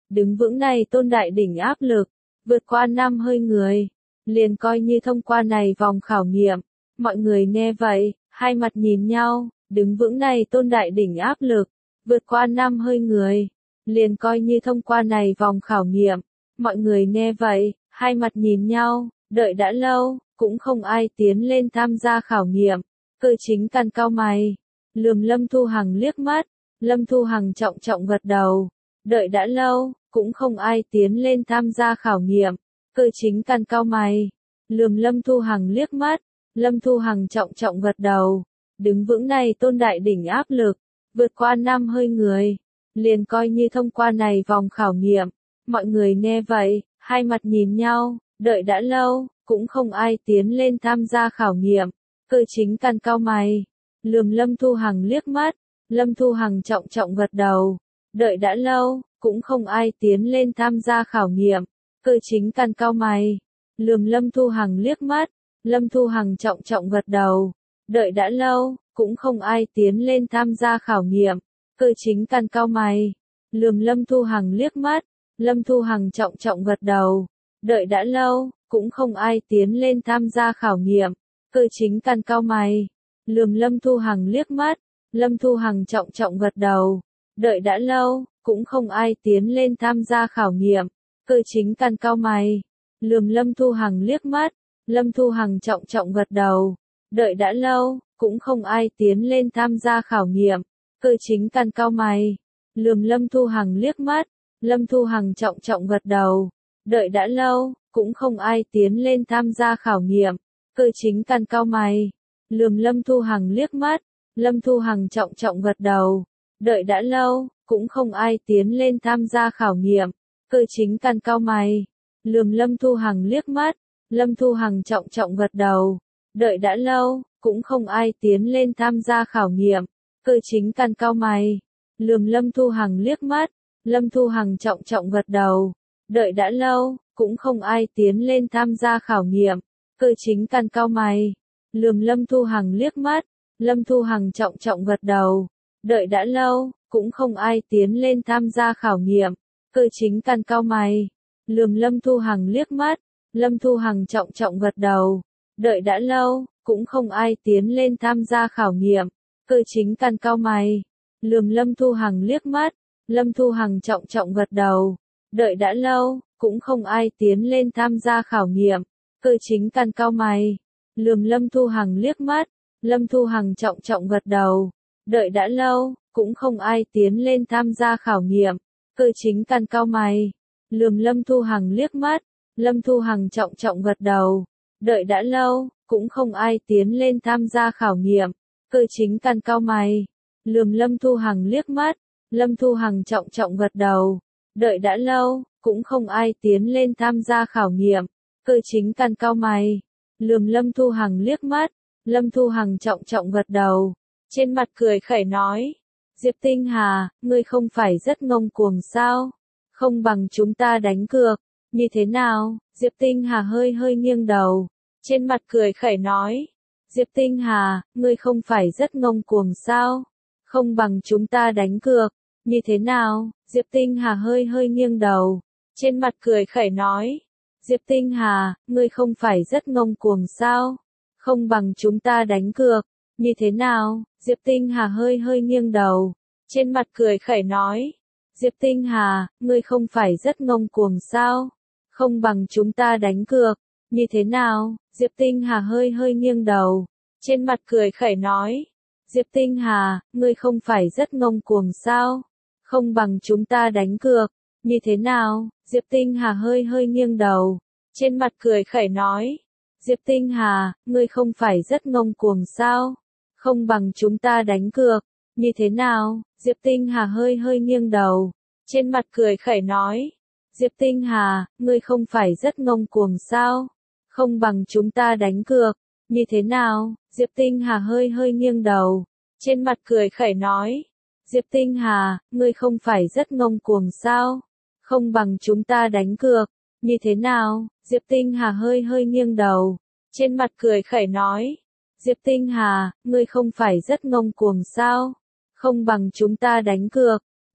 đứng vững này tôn đại đỉnh áp lực, vượt qua 5 hơi người, liền coi như thông qua này vòng khảo nghiệm. Mọi người nghe vậy, hai mặt nhìn nhau, đứng vững này tôn đại đỉnh áp lực, vượt qua 5 hơi người, liền coi như thông qua này vòng khảo nghiệm. Mọi người nghe vậy, hai mặt nhìn nhau, đợi đã lâu, cũng không ai tiến lên tham gia khảo nghiệm. Cơ chính căn cau mày, lườm Lâm Thu Hằng liếc mắt, Lâm Thu Hằng trọng trọng gật đầu, đợi đã lâu, cũng không ai tiến lên tham gia khảo nghiệm. Cơ chính căn cau mày, lườm Lâm Thu Hằng liếc mắt, Lâm Thu Hằng trọng trọng gật đầu, đứng vững này tôn đại đỉnh áp lực, vượt qua 5 hơi người, liền coi như thông qua này vòng khảo nghiệm. Mọi người nghe vậy, hai mặt nhìn nhau, đợi đã lâu, cũng không ai tiến lên tham gia khảo nghiệm. Cơ chính căn cau mày, lườm Lâm Thu Hằng liếc mắt, Lâm Thu Hằng trọng trọng gật đầu, đợi đã lâu, cũng không ai tiến lên tham gia khảo nghiệm. Cơ chính căn cau mày, lườm Lâm Thu Hằng liếc mắt, Lâm Thu Hằng trọng trọng gật đầu, đợi đã lâu, cũng không ai tiến lên tham gia khảo nghiệm. Cơ chính căn cau mày, lườm Lâm Thu Hằng liếc mắt, Lâm Thu Hằng trọng trọng gật đầu, đợi đã lâu, cũng không ai tiến lên tham gia khảo nghiệm. Cơ chính căn cau mày, lườm Lâm Thu Hằng liếc mắt, Lâm Thu Hằng trọng trọng gật đầu, đợi đã lâu, cũng không ai tiến lên tham gia khảo nghiệm. Cơ chính căn cau mày, lườm Lâm Thu Hằng liếc mắt, Lâm Thu Hằng trọng trọng gật đầu, đợi đã lâu, cũng không ai tiến lên tham gia khảo nghiệm. Cơ chính căn cau mày, lườm Lâm Thu Hằng liếc mắt, Lâm Thu Hằng trọng trọng gật đầu, đợi đã lâu, cũng không ai tiến lên tham gia khảo nghiệm. Cơ chính căn cau mày, lườm Lâm Thu Hằng liếc mắt, Lâm Thu Hằng trọng trọng gật đầu, đợi đã lâu, cũng không ai tiến lên tham gia khảo nghiệm. Cơ chính căn cau mày, lườm Lâm Thu Hằng liếc mắt, Lâm Thu Hằng trọng trọng gật đầu, đợi đã lâu, cũng không ai tiến lên tham gia khảo nghiệm. Cơ chính căn cau mày, lườm Lâm Thu Hằng liếc mắt, Lâm Thu Hằng trọng trọng gật đầu, đợi đã lâu, cũng không ai tiến lên tham gia khảo nghiệm. Cơ chính căn cau mày, lườm Lâm Thu Hằng liếc mắt, Lâm Thu Hằng trọng trọng gật đầu, đợi đã lâu, cũng không ai tiến lên tham gia khảo nghiệm. Cơ chính căn cau mày, lườm Lâm Thu Hằng liếc mắt, Lâm Thu Hằng trọng trọng gật đầu, đợi đã lâu, cũng không ai tiến lên tham gia khảo nghiệm. Cơ chính căn cau mày, lườm Lâm Thu Hằng liếc mắt, Lâm Thu Hằng trọng trọng gật đầu, đợi đã lâu, cũng không ai tiến lên tham gia khảo nghiệm. Cơ chính căn cau mày, lườm Lâm Thu Hằng liếc mắt, Lâm Thu Hằng trọng trọng gật đầu, đợi đã lâu, cũng không ai tiến lên tham gia khảo nghiệm. Cơ chính căn cau mày, lườm Lâm Thu Hằng liếc mắt, Lâm Thu Hằng trọng trọng gật đầu, đợi đã lâu, cũng không ai tiến lên tham gia khảo nghiệm. Cơ chính căn cau mày, lườm Lâm Thu Hằng liếc mắt, Lâm Thu Hằng trọng trọng gật đầu, đợi đã lâu, cũng không ai tiến lên tham gia khảo nghiệm. Cơ chính căn cau mày, lườm Lâm Thu Hằng liếc mắt, Lâm Thu Hằng trọng trọng gật đầu, trên mặt cười khẩy nói, Diệp Tinh Hà, ngươi không phải rất ngông cuồng sao? Không bằng chúng ta đánh cược, như thế nào? Diệp Tinh Hà hơi hơi nghiêng đầu, trên mặt cười khẩy nói, Diệp Tinh Hà, ngươi không phải rất ngông cuồng sao? Không bằng chúng ta đánh cược, như thế nào? Diệp Tinh Hà hơi hơi nghiêng đầu, trên mặt cười khẩy nói, Diệp Tinh Hà, ngươi không phải rất ngông cuồng sao? Không bằng chúng ta đánh cược, như thế nào? Diệp Tinh Hà hơi hơi nghiêng đầu, trên mặt cười khẩy nói, Diệp Tinh Hà, ngươi không phải rất ngông cuồng sao? Không bằng chúng ta đánh cược, như thế nào? Diệp Tinh Hà hơi hơi nghiêng đầu, trên mặt cười khẩy nói, Diệp Tinh Hà, ngươi không phải rất ngông cuồng sao? Không bằng chúng ta đánh cược, như thế nào? Diệp Tinh Hà hơi hơi nghiêng đầu, trên mặt cười khẩy nói, Diệp Tinh Hà, ngươi không phải rất ngông cuồng sao? Không bằng chúng ta đánh cược, như thế nào? Diệp Tinh Hà hơi hơi nghiêng đầu, trên mặt cười khẩy nói, Diệp Tinh Hà, ngươi không phải rất ngông cuồng sao? Không bằng chúng ta đánh cược, như thế nào? Diệp Tinh Hà hơi hơi nghiêng đầu, trên mặt cười khẩy nói, Diệp Tinh Hà, ngươi không phải rất ngông cuồng sao? Không bằng chúng ta đánh cược, như thế nào? Diệp Tinh Hà hơi hơi nghiêng đầu, trên mặt cười khẩy nói, Diệp Tinh Hà, ngươi không phải rất ngông cuồng sao? Không bằng chúng ta đánh cược,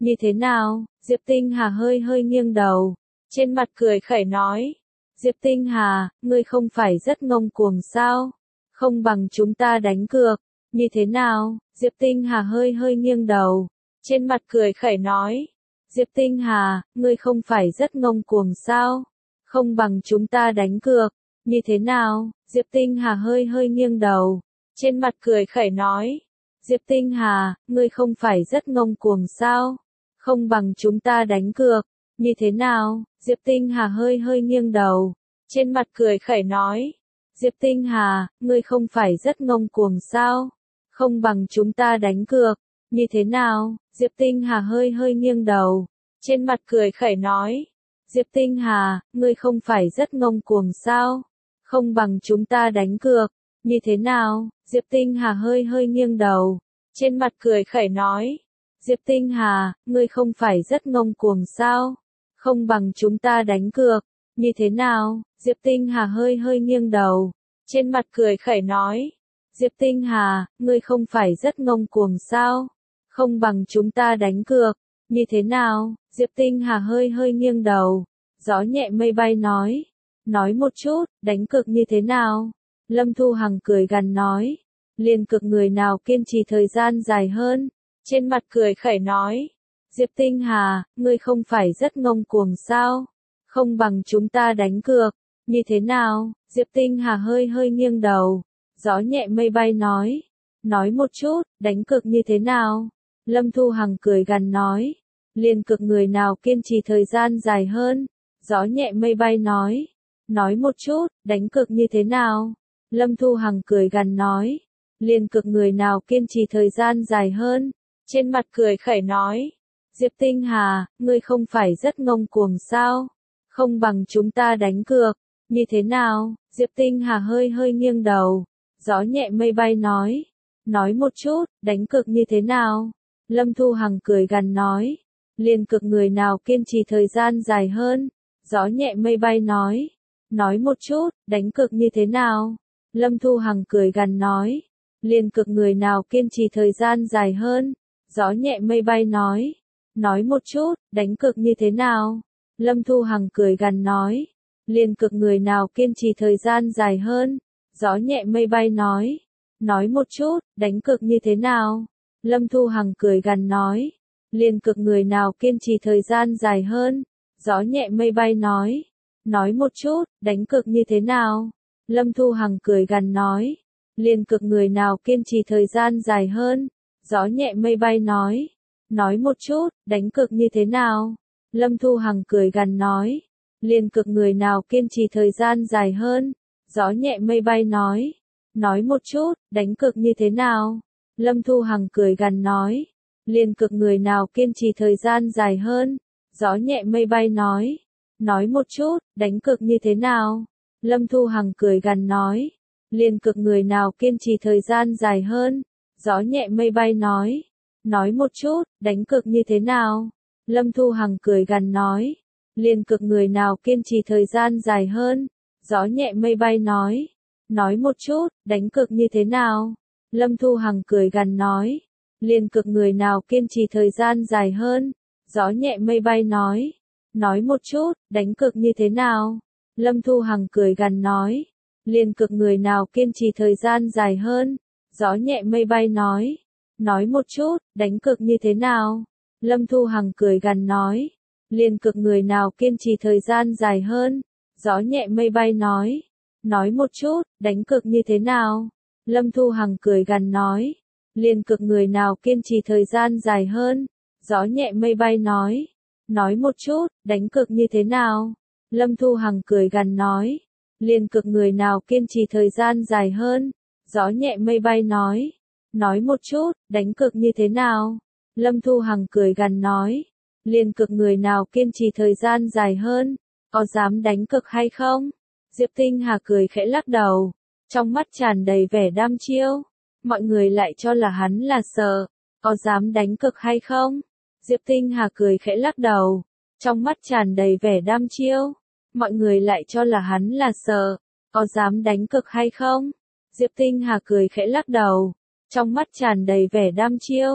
Như thế nào? Diệp Tinh Hà hơi hơi nghiêng đầu, trên mặt cười khẩy nói. Diệp Tinh Hà, ngươi không phải rất ngông cuồng sao? Không bằng chúng ta đánh cược. Như thế nào? Diệp Tinh Hà hơi hơi nghiêng đầu, trên mặt cười khẩy nói. Diệp Tinh Hà, ngươi không phải rất ngông cuồng sao? Không bằng chúng ta đánh cược. Như thế nào? Diệp Tinh Hà hơi hơi nghiêng đầu, trên mặt cười khẩy nói. Diệp Tinh Hà, ngươi không phải rất ngông cuồng sao? Không bằng chúng ta đánh cược. Như thế nào? Diệp Tinh Hà hơi hơi nghiêng đầu, trên mặt cười khẩy nói. Diệp Tinh Hà, ngươi không phải rất ngông cuồng sao? Không bằng chúng ta đánh cược. Như thế nào? Diệp Tinh Hà hơi hơi nghiêng đầu, trên mặt cười khẩy nói. Diệp Tinh Hà, ngươi không phải rất ngông cuồng sao? Không bằng chúng ta đánh cược. Như thế nào? Diệp Tinh Hà hơi hơi nghiêng đầu, trên mặt cười khẩy nói. Diệp Tinh Hà, ngươi không phải rất ngông cuồng sao? Không bằng chúng ta đánh cược. Như thế nào? Diệp Tinh Hà hơi hơi nghiêng đầu, trên mặt cười khẩy nói. Diệp Tinh Hà, ngươi không phải rất ngông cuồng sao? Không bằng chúng ta đánh cược. Như thế nào? Diệp Tinh Hà hơi hơi nghiêng đầu, gió nhẹ mây bay nói. Nói một chút, đánh cược như thế nào? Lâm Thu Hằng cười gằn nói. Liên cực người nào kiên trì thời gian dài hơn? Trên mặt cười khẩy nói. Diệp Tinh Hà, ngươi không phải rất ngông cuồng sao? Không bằng chúng ta đánh cược. Như thế nào? Diệp Tinh Hà hơi hơi nghiêng đầu, gió nhẹ mây bay nói. Nói một chút, đánh cược như thế nào? Lâm Thu Hằng cười gằn nói. Liên cực người nào kiên trì thời gian dài hơn? Gió nhẹ mây bay nói. Nói một chút, đánh cược như thế nào? Lâm Thu Hằng cười gằn nói. Liên cực người nào kiên trì thời gian dài hơn? Trên mặt cười khẩy nói. Diệp Tinh Hà, ngươi không phải rất ngông cuồng sao? Không bằng chúng ta đánh cược. Như thế nào? Diệp Tinh Hà hơi hơi nghiêng đầu, gió nhẹ mây bay nói. Nói một chút, đánh cược như thế nào? Lâm Thu Hằng cười gằn nói. Liên cực người nào kiên trì thời gian dài hơn? Gió nhẹ mây bay nói. Nói một chút, đánh cược như thế nào? Lâm Thu Hằng cười gằn nói. Liên cực người nào kiên trì thời gian dài hơn? Gió nhẹ mây bay nói. Nói một chút, đánh cược như thế nào? Lâm Thu Hằng cười gằn nói. Liên cực người nào kiên trì thời gian dài hơn? Gió nhẹ mây bay nói. Nói một chút, đánh cược như thế nào? Lâm Thu Hằng cười gằn nói. Liên cực người nào kiên trì thời gian dài hơn? Gió nhẹ mây bay nói. Nói một chút, đánh cược như thế nào? Lâm Thu Hằng cười gằn nói. Liên cực người nào kiên trì thời gian dài hơn? Gió nhẹ mây bay nói. Nói một chút, đánh cược như thế nào? Lâm Thu Hằng cười gằn nói. Liên cực người nào kiên trì thời gian dài hơn? Gió nhẹ mây bay nói. Nói một chút, đánh cược như thế nào? Lâm Thu Hằng cười gằn nói. Liên cực người nào kiên trì thời gian dài hơn? Gió nhẹ mây bay nói. Nói một chút, đánh cược như thế nào? Lâm Thu Hằng cười gằn nói. Liên cực người nào kiên trì thời gian dài hơn? Gió nhẹ mây bay nói. Nói một chút, đánh cược như thế nào? Lâm Thu Hằng cười gằn nói. Liên cực người nào kiên trì thời gian dài hơn? Gió nhẹ mây bay nói. Nói một chút, đánh cược như thế nào? Lâm Thu Hằng cười gằn nói. Liên cực người nào kiên trì thời gian dài hơn? Gió nhẹ mây bay nói. Nói một chút, đánh cược như thế nào? Lâm Thu Hằng cười gằn nói. Liên cực người nào kiên trì thời gian dài hơn? Gió nhẹ mây bay nói. Nói một chút, đánh cược như thế nào? Lâm Thu Hằng cười gằn nói. Liên cực người nào kiên trì thời gian dài hơn? Gió nhẹ mây bay nói. Nói một chút, đánh cược như thế nào? Lâm Thu Hằng cười gằn nói. Liên cực người nào kiên trì thời gian dài hơn? Gió nhẹ mây bay nói. Nói một chút, đánh cược như thế nào? Lâm Thu Hằng cười gằn nói. Liên cực người nào kiên trì thời gian dài hơn? Gió nhẹ mây bay nói. Nói một chút, đánh cược như thế nào? Lâm Thu Hằng cười gằn nói. Liên cực người nào kiên trì thời gian dài hơn? Có dám đánh cược hay không? Diệp Tinh Hà cười khẽ lắc đầu, trong mắt tràn đầy vẻ đăm chiêu. Mọi người lại cho là hắn là sợ. Có dám đánh cược hay không? Diệp Tinh Hà cười khẽ lắc đầu, trong mắt tràn đầy vẻ đăm chiêu. Mọi người lại cho là hắn là sợ. Có dám đánh cược hay không? Diệp Tinh Hà cười khẽ lắc đầu, trong mắt tràn đầy vẻ đăm chiêu.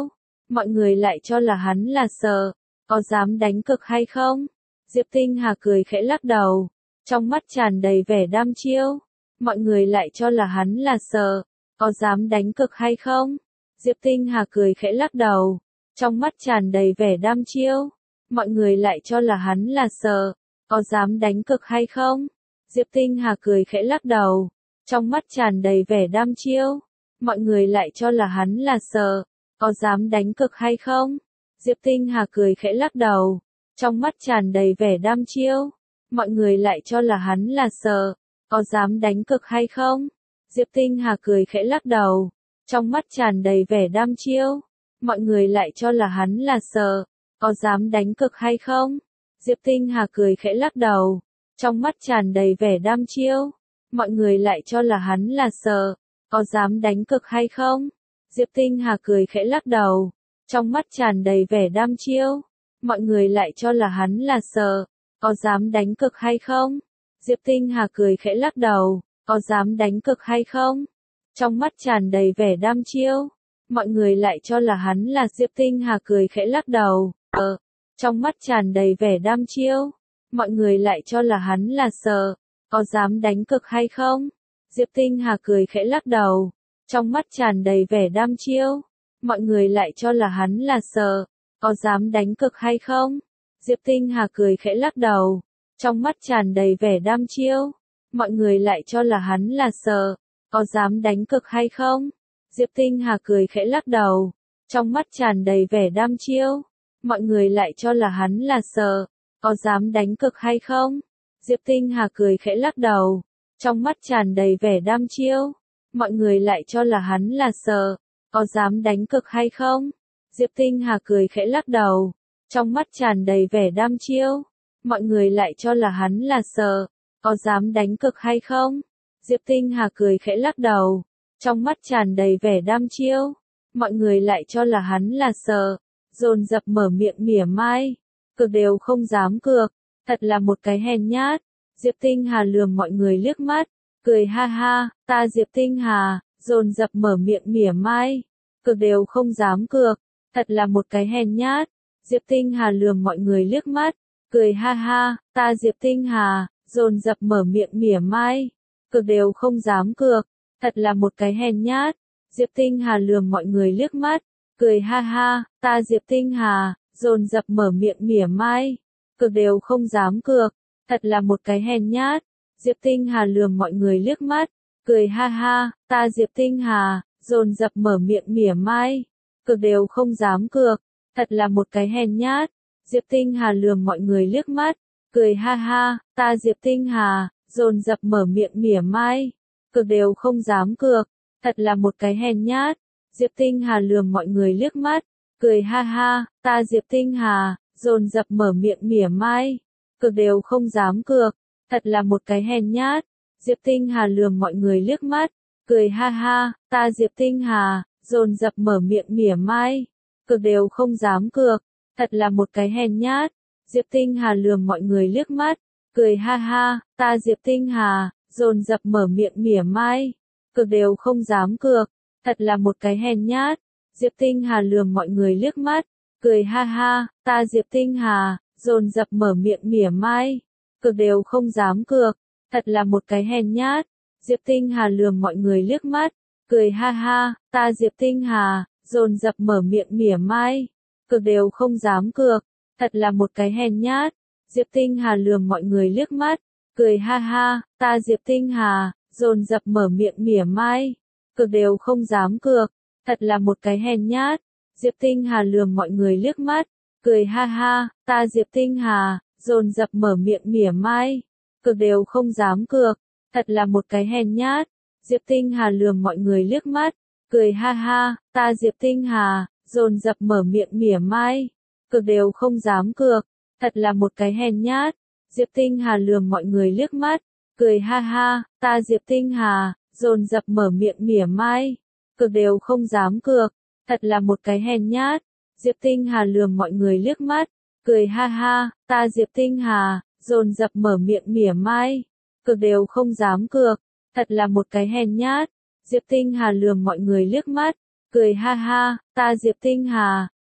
mọi người lại cho là hắn là sợ, có dám đánh cược hay không? Diệp Tinh Hà cười khẽ lắc đầu, trong mắt tràn đầy vẻ đăm chiêu. Mọi người lại cho là hắn là sợ, có dám đánh cược hay không? Diệp Tinh Hà cười khẽ lắc đầu, trong mắt tràn đầy vẻ đăm chiêu. Mọi người lại cho là hắn là sợ, có dám đánh cược hay không? Diệp Tinh Hà cười khẽ lắc đầu, trong mắt tràn đầy vẻ đăm chiêu. Mọi người lại cho là hắn là sợ, có dám đánh cược hay không? Diệp Tinh Hà cười khẽ lắc đầu, trong mắt tràn đầy vẻ đăm chiêu. Mọi người lại cho là hắn là sợ, có dám đánh cược hay không? Diệp Tinh Hà cười khẽ lắc đầu, trong mắt tràn đầy vẻ đăm chiêu. Mọi người lại cho là hắn là sợ, có dám đánh cược hay không? Diệp Tinh Hà cười khẽ lắc đầu, trong mắt tràn đầy vẻ đăm chiêu. Mọi người lại cho là hắn là sợ, có dám đánh cược hay không? Diệp Tinh Hà cười khẽ lắc đầu, trong mắt tràn đầy vẻ đăm chiêu. Mọi người lại cho là hắn là sợ, có dám đánh cược hay không? Diệp Tinh Hà cười khẽ lắc đầu, có dám đánh cược hay không? Trong mắt tràn đầy vẻ đăm chiêu. Mọi người lại cho là hắn là Diệp Tinh Hà cười khẽ lắc đầu, trong mắt tràn đầy vẻ đăm chiêu. Mọi người lại cho là hắn là sợ, có dám đánh cược hay không? Diệp Tinh Hà cười khẽ lắc đầu, trong mắt tràn đầy vẻ đăm chiêu. Mọi người lại cho là hắn là sợ, có dám đánh cược hay không? Diệp Tinh Hà cười khẽ lắc đầu, trong mắt tràn đầy vẻ đăm chiêu. Mọi người lại cho là hắn là sợ, có dám đánh cược hay không? Diệp Tinh Hà cười khẽ lắc đầu, trong mắt tràn đầy vẻ đăm chiêu. Mọi người lại cho là hắn là sợ, có dám đánh cược hay không? Diệp Tinh Hà cười khẽ lắc đầu, trong mắt tràn đầy vẻ đăm chiêu. Mọi người lại cho là hắn là sợ, có dám đánh cược hay không? Diệp Tinh Hà cười khẽ lắc đầu, trong mắt tràn đầy vẻ đăm chiêu. Mọi người lại cho là hắn là sợ, có dám đánh cược hay không? Diệp Tinh Hà cười khẽ lắc đầu, trong mắt tràn đầy vẻ đăm chiêu. Mọi người lại cho là hắn là sợ, dồn dập mở miệng mỉa mai, cược đều không dám cược, thật là một cái hèn nhát. Diệp Tinh Hà lườm mọi người liếc mắt, cười ha ha, ta Diệp Tinh Hà, dồn dập mở miệng mỉa mai, cược đều không dám cược, thật là một cái hèn nhát. Diệp Tinh Hà lườm mọi người liếc mắt, cười ha ha, ta Diệp Tinh Hà, dồn dập mở miệng mỉa mai, cược đều không dám cược, thật là một cái hèn nhát. Diệp Tinh Hà lườm mọi người liếc mắt, cười ha ha, ta Diệp Tinh Hà, dồn dập mở miệng mỉa mai, cược đều không dám cược, thật là một cái hèn nhát. Diệp Tinh Hà lườm mọi người liếc mắt, cười ha ha, ta Diệp Tinh Hà, dồn dập mở miệng mỉa mai, cược đều không dám cược, thật là một cái hèn nhát. Diệp Tinh Hà lườm mọi người liếc mắt, cười ha ha, ta Diệp Tinh Hà, dồn dập mở miệng mỉa mai, cược đều không dám cược, thật là một cái hèn nhát. Diệp Tinh Hà lườm mọi người liếc mắt, cười ha ha, ta Diệp Tinh Hà, dồn dập mở miệng mỉa mai, cược đều không dám cược, thật là một cái hèn nhát. Diệp Tinh Hà lườm mọi người liếc mắt, cười ha ha, ta Diệp Tinh Hà, dồn dập mở miệng mỉa mai, cược đều không dám cược, thật là một cái hèn nhát. Diệp Tinh Hà lườm mọi người liếc mắt, cười ha ha, ta Diệp Tinh Hà, dồn dập mở miệng mỉa mai, cược đều không dám cược, thật là một cái hèn nhát. Diệp Tinh Hà lườm mọi người liếc mắt, cười ha ha, ta Diệp Tinh Hà, dồn dập mở miệng mỉa mai, cược đều không dám cược, thật là một cái hèn nhát. Diệp Tinh Hà lườm mọi người liếc mắt, cười ha ha, ta Diệp Tinh Hà, dồn dập mở miệng mỉa mai, cược đều không dám cược, thật là một cái hèn nhát. Diệp Tinh Hà lườm mọi người liếc mắt, cười ha ha, ta Diệp Tinh Hà, dồn dập mở miệng mỉa mai, cược đều không dám cược, thật là một cái hèn nhát. Diệp Tinh Hà lườm mọi người liếc mắt, cười ha ha, ta Diệp Tinh Hà, dồn dập mở miệng mỉa mai, cược đều không dám cược, thật là một cái hèn nhát. Diệp Tinh Hà lườm mọi người liếc mắt, cười ha ha, ta Diệp Tinh Hà, dồn dập mở miệng mỉa mai, cược đều không dám cược, thật là một cái hèn nhát. Diệp Tinh Hà lườm mọi người liếc mắt, cười ha ha, ta Diệp Tinh Hà, dồn dập mở miệng mỉa mai, cược đều không dám cược, thật là một cái hèn nhát. Diệp Tinh Hà lườm mọi người liếc mắt, cười ha ha, ta Diệp Tinh Hà, dồn dập mở miệng mỉa mai, cược đều không dám cược, thật là một cái hèn nhát. Diệp Tinh Hà lườm mọi người liếc mắt, cười ha ha, ta Diệp Tinh Hà,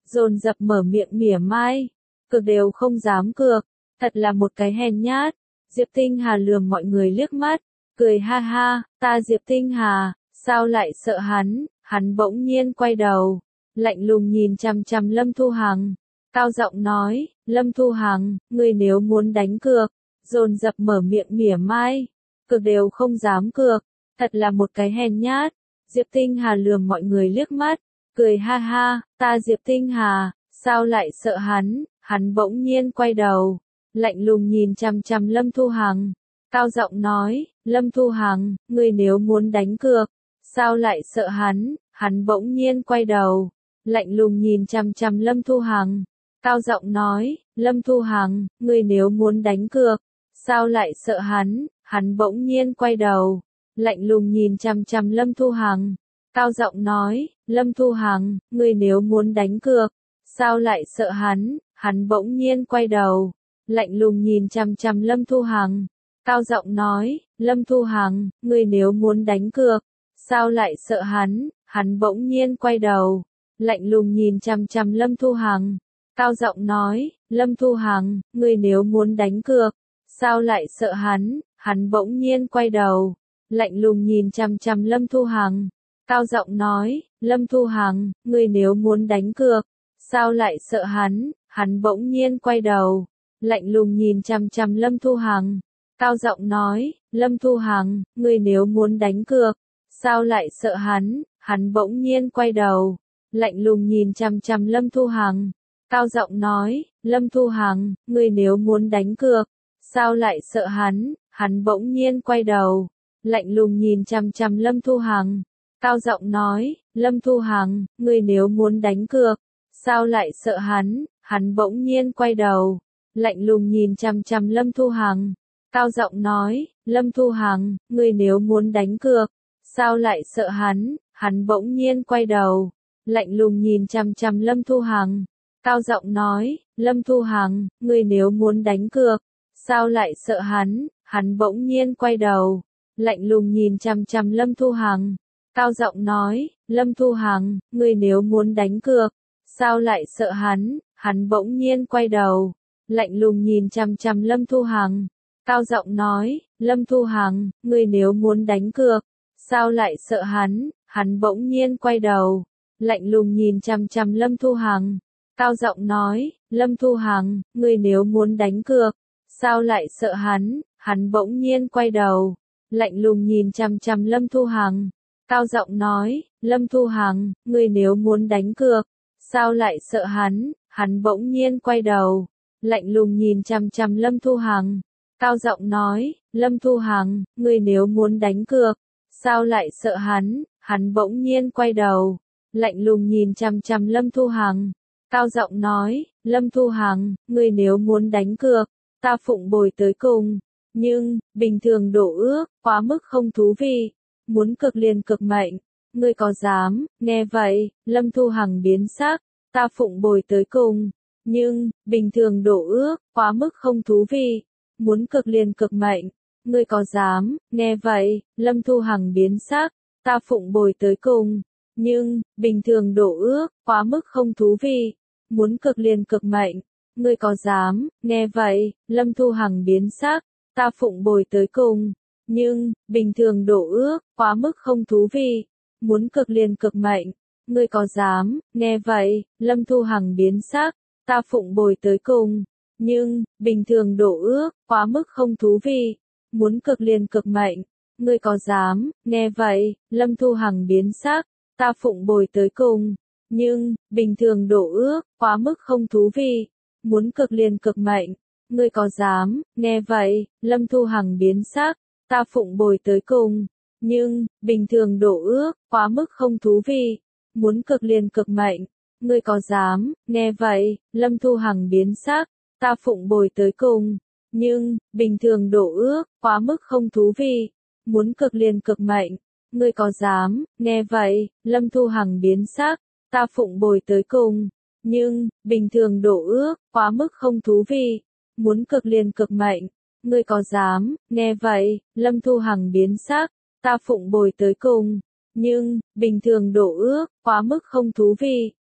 dồn dập mở miệng mỉa mai, cược đều không dám cược, thật là một cái hèn nhát. Diệp Tinh Hà lườm mọi người liếc mắt, cười ha ha, ta Diệp Tinh Hà, sao lại sợ hắn, hắn bỗng nhiên quay đầu, lạnh lùng nhìn chằm chằm Lâm Thu Hằng, cao giọng nói, Lâm Thu Hằng, ngươi nếu muốn đánh cược, dồn dập mở miệng mỉa mai, cược đều không dám cược, thật là một cái hèn nhát. Diệp Tinh Hà lườm mọi người liếc mắt, cười ha ha, ta Diệp Tinh Hà, sao lại sợ hắn bỗng nhiên quay đầu, lạnh lùng nhìn chằm chằm Lâm Thu Hằng, cao giọng nói, Lâm Thu Hằng, ngươi nếu muốn đánh cược, sao lại sợ hắn bỗng nhiên quay đầu, lạnh lùng nhìn chằm chằm Lâm Thu Hằng, cao giọng nói, Lâm Thu Hằng, ngươi nếu muốn đánh cược, sao lại sợ hắn bỗng nhiên quay đầu, lạnh lùng nhìn chằm chằm Lâm Thu Hằng, cao giọng nói, Lâm Thu Hằng, ngươi nếu muốn đánh cược, sao lại sợ hắn bỗng nhiên quay đầu, lạnh lùng nhìn chằm chằm Lâm Thu Hằng, cao giọng nói, Lâm Thu Hằng, ngươi nếu muốn đánh cược, sao lại sợ hắn bỗng nhiên quay đầu, lạnh lùng nhìn chằm chằm Lâm Thu Hằng, cao giọng nói, Lâm Thu Hằng, ngươi nếu muốn đánh cược, sao lại sợ hắn bỗng nhiên quay đầu, lạnh lùng nhìn chằm chằm Lâm Thu Hằng, cao giọng nói, Lâm Thu Hằng, ngươi nếu muốn đánh cược, sao lại sợ hắn bỗng nhiên quay đầu, lạnh lùng nhìn chằm chằm Lâm Thu Hằng, cao giọng nói, Lâm Thu Hằng, ngươi nếu muốn đánh cược, sao lại sợ hắn bỗng nhiên quay đầu, lạnh lùng nhìn chằm chằm Lâm Thu Hằng, cao giọng nói, Lâm Thu Hằng, ngươi nếu muốn đánh cược, sao lại sợ hắn bỗng nhiên quay đầu, lạnh lùng nhìn chằm chằm Lâm Thu Hằng, cao giọng nói, Lâm Thu Hằng, ngươi nếu muốn đánh cược, sao lại sợ hắn bỗng nhiên quay đầu, lạnh lùng nhìn chằm chằm Lâm Thu Hằng, cao giọng nói, Lâm Thu Hằng, ngươi nếu muốn đánh cược, sao lại sợ hắn bỗng nhiên quay đầu, lạnh lùng nhìn chằm chằm Lâm Thu Hằng, cao giọng nói, Lâm Thu Hằng, ngươi nếu muốn đánh cược, sao lại sợ hắn bỗng nhiên quay đầu, lạnh lùng nhìn chằm chằm Lâm Thu Hằng, cao giọng nói, Lâm Thu Hằng, ngươi nếu muốn đánh cược, sao lại sợ hắn bỗng nhiên quay đầu, lạnh lùng nhìn chằm chằm Lâm Thu Hằng, cao giọng nói, Lâm Thu Hằng, ngươi nếu muốn đánh cược, sao lại sợ hắn bỗng nhiên quay đầu, lạnh lùng nhìn chằm chằm Lâm Thu Hằng, cao giọng nói, Lâm Thu Hằng, ngươi nếu muốn đánh cược, sao lại sợ hắn bỗng nhiên quay đầu, lạnh lùng nhìn chằm chằm Lâm Thu Hằng, cao giọng nói, Lâm Thu Hằng, ngươi nếu muốn đánh cược, sao lại sợ hắn bỗng nhiên quay đầu, lạnh lùng nhìn chằm chằm Lâm Thu Hằng, cao giọng nói, Lâm Thu Hằng, ngươi nếu muốn đánh cược, sao lại sợ hắn bỗng nhiên quay đầu, lạnh lùng nhìn chằm chằm Lâm Thu Hằng, cao giọng nói, Lâm Thu Hằng, ngươi nếu muốn đánh cược, ta phụng bồi tới cùng, nhưng, bình thường đổ ước, quá mức không thú vị, muốn cực liền cực mệnh, ngươi có dám, nghe vậy, Lâm Thu Hằng biến sắc, ta phụng bồi tới cùng, nhưng, bình thường đổ ước, quá mức không thú vị, muốn cực liền cực mệnh, ngươi có dám, nghe vậy, Lâm Thu Hằng biến sắc, ta phụng bồi tới cùng, nhưng, bình thường đổ ước, quá mức không thú vị, muốn cực liền cực mệnh, ngươi có dám, nghe vậy, Lâm Thu Hằng biến sắc, ta phụng bồi tới cùng, nhưng, bình thường đổ ước, quá mức không thú vị, muốn cực liền cực mệnh, ngươi có dám, nghe vậy, Lâm Thu Hằng biến sắc, ta phụng bồi tới cùng, nhưng, bình thường đổ ước, quá mức không thú vị, muốn cực liền cực mệnh, ngươi có dám, nghe vậy, Lâm Thu Hằng biến sắc, ta phụng bồi tới cùng, nhưng, bình thường đổ ước, quá mức không thú vị, muốn cực liền cực mệnh, ngươi có dám, nghe vậy, Lâm Thu Hằng biến sắc, ta phụng bồi tới cùng, nhưng, bình thường đổ ước, quá mức không thú vị, muốn cực liền cực mệnh, ngươi có dám, nghe vậy, Lâm Thu Hằng biến sắc, ta phụng bồi tới cùng, nhưng, bình thường đổ ước, quá mức không thú vị, muốn cực liền cực mệnh, ngươi có dám, nghe vậy, Lâm Thu Hằng biến sắc, ta phụng bồi tới cùng, nhưng, bình thường đổ ước, quá mức không thú vị, muốn cực liền cực mệnh, ngươi có dám, nghe vậy, Lâm Thu Hằng biến sắc, ta phụng bồi tới cùng, nhưng, bình thường đổ ước, quá mức không thú vị,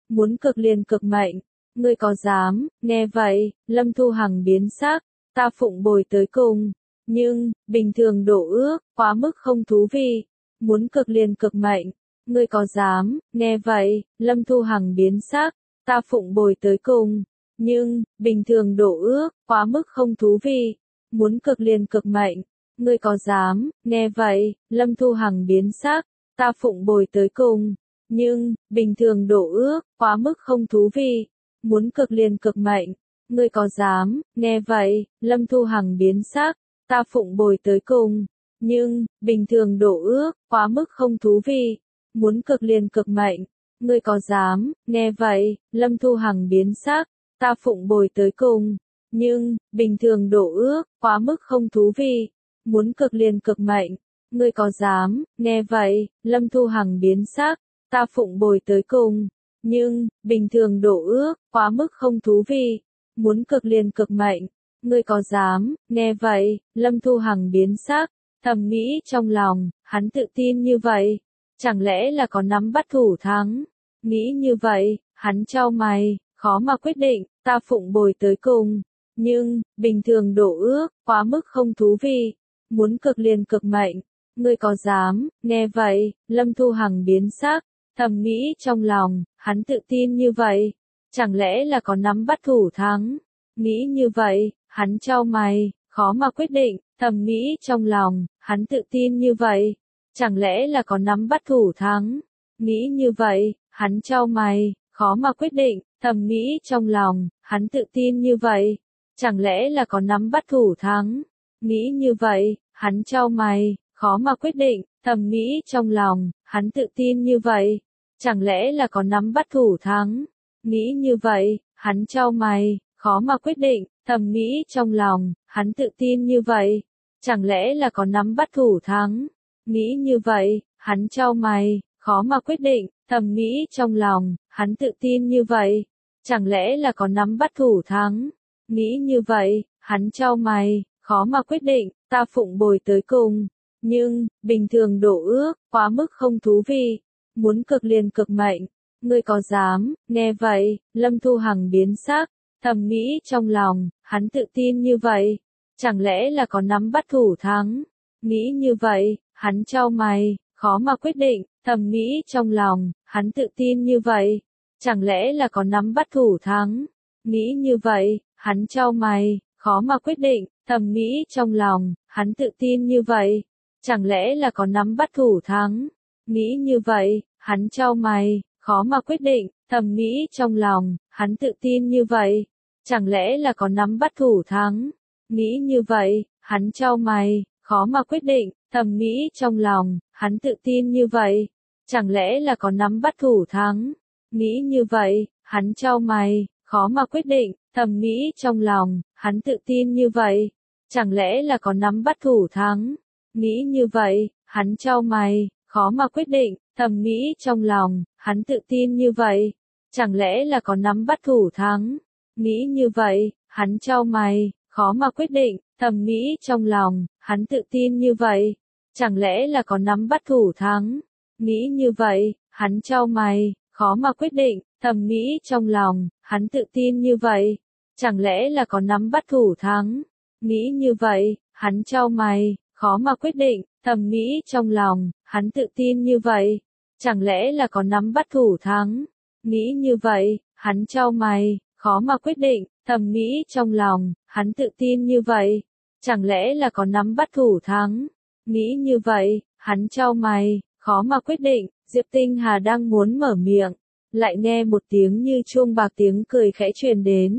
muốn cực liền cực mệnh, ngươi có dám, nghe vậy, Lâm Thu Hằng biến sắc, ta phụng bồi tới cùng, nhưng, bình thường đổ ước, quá mức không thú vị, muốn cực liền cực mệnh, ngươi có dám, nghe vậy, Lâm Thu Hằng biến sắc, ta phụng bồi tới cùng, nhưng, bình thường đổ ước, quá mức không thú vị, muốn cực liền cực mệnh, ngươi có dám, nghe vậy, Lâm Thu Hằng biến sắc, ta phụng bồi tới cùng, nhưng, bình thường đổ ước, quá mức không thú vị, muốn cực liền cực mệnh, ngươi có dám, nghe vậy, Lâm Thu Hằng biến sắc, ta phụng bồi tới cùng, nhưng, bình thường đổ ước, quá mức không thú vị, muốn cực liền cực mệnh, ngươi có dám, nghe vậy, Lâm Thu Hằng biến sắc, ta phụng bồi tới cùng, nhưng, bình thường đổ ước, quá mức không thú vị, muốn cực liền cực mệnh, ngươi có dám, nghe vậy, Lâm Thu Hằng biến sắc, ta phụng bồi tới cùng, nhưng, bình thường đổ ước, quá mức không thú vị, muốn cực liền cực mệnh, ngươi có dám, nghe vậy, Lâm Thu Hằng biến sắc, thầm nghĩ trong lòng, hắn tự tin như vậy, chẳng lẽ là có nắm bắt thủ thắng, nghĩ như vậy, hắn chau mày, khó mà quyết định, ta phụng bồi tới cùng, nhưng, bình thường đổ ước, quá mức không thú vị, muốn cực liền cực mệnh, ngươi có dám, nghe vậy, Lâm Thu Hằng biến sắc, thầm nghĩ trong lòng, hắn tự tin như vậy, chẳng lẽ là có nắm bắt thủ thắng, nghĩ như vậy, hắn chau mày, khó mà quyết định, thầm nghĩ trong lòng, hắn tự tin như vậy, chẳng lẽ là có nắm bắt thủ thắng, nghĩ như vậy, hắn chau mày, khó mà quyết định, thầm nghĩ trong lòng, hắn tự tin như vậy, chẳng lẽ là có nắm bắt thủ thắng, nghĩ như vậy, hắn chau mày, khó mà quyết định, thầm nghĩ trong lòng, hắn tự tin như vậy, chẳng lẽ là có nắm bắt thủ thắng, nghĩ như vậy, hắn chau mày, khó mà quyết định, thầm nghĩ trong lòng, hắn tự tin như vậy, chẳng lẽ là có nắm bắt thủ thắng, nghĩ như vậy, hắn chau mày, khó mà quyết định, thầm nghĩ trong lòng, hắn tự tin như vậy, chẳng lẽ là có nắm bắt thủ thắng, nghĩ như vậy, hắn chau mày, khó mà quyết định, ta phụng bồi tới cùng, nhưng, bình thường đổ ước, quá mức không thú vị, muốn cực liền cực mệnh, ngươi có dám, nghe vậy, Lâm Thu Hằng biến sắc, thầm nghĩ trong lòng, hắn tự tin như vậy, chẳng lẽ là có nắm bắt thủ thắng, nghĩ như vậy, hắn chau mày, khó mà quyết định, thầm nghĩ trong lòng, hắn tự tin như vậy, chẳng lẽ là có nắm bắt thủ thắng, nghĩ như vậy, hắn chau mày, khó mà quyết định, thầm nghĩ trong lòng, hắn tự tin như vậy, chẳng lẽ là có nắm bắt thủ thắng, nghĩ như vậy, hắn chau mày, khó mà quyết định, thầm nghĩ trong lòng, hắn tự tin như vậy, chẳng lẽ là có nắm bắt thủ thắng, nghĩ như vậy, hắn chau mày, khó mà quyết định, thầm nghĩ trong lòng, hắn tự tin như vậy, chẳng lẽ là có nắm bắt thủ thắng, nghĩ như vậy, hắn chau mày, khó mà quyết định, thầm nghĩ trong lòng, hắn tự tin như vậy, chẳng lẽ là có nắm bắt thủ thắng, nghĩ như vậy, hắn chau mày, khó mà quyết định, thầm nghĩ trong lòng, hắn tự tin như vậy, chẳng lẽ là có nắm bắt thủ thắng, nghĩ như vậy, hắn chau mày, khó mà quyết định, thầm nghĩ trong lòng, hắn tự tin như vậy, chẳng lẽ là có nắm bắt thủ thắng, nghĩ như vậy, hắn chau mày, khó mà quyết định, thầm nghĩ trong lòng, hắn tự tin như vậy, chẳng lẽ là có nắm bắt thủ thắng, nghĩ như vậy, hắn chau mày, khó mà quyết định, thầm nghĩ trong lòng, hắn tự tin như vậy, chẳng lẽ là có nắm bắt thủ thắng, nghĩ như vậy, hắn chau mày, khó mà quyết định, thầm nghĩ trong lòng, hắn tự tin như vậy, chẳng lẽ là có nắm bắt thủ thắng, nghĩ như vậy, hắn chau mày, khó mà quyết định, Diệp Tinh Hà đang muốn mở miệng, lại nghe một tiếng như chuông bạc, tiếng cười khẽ truyền đến.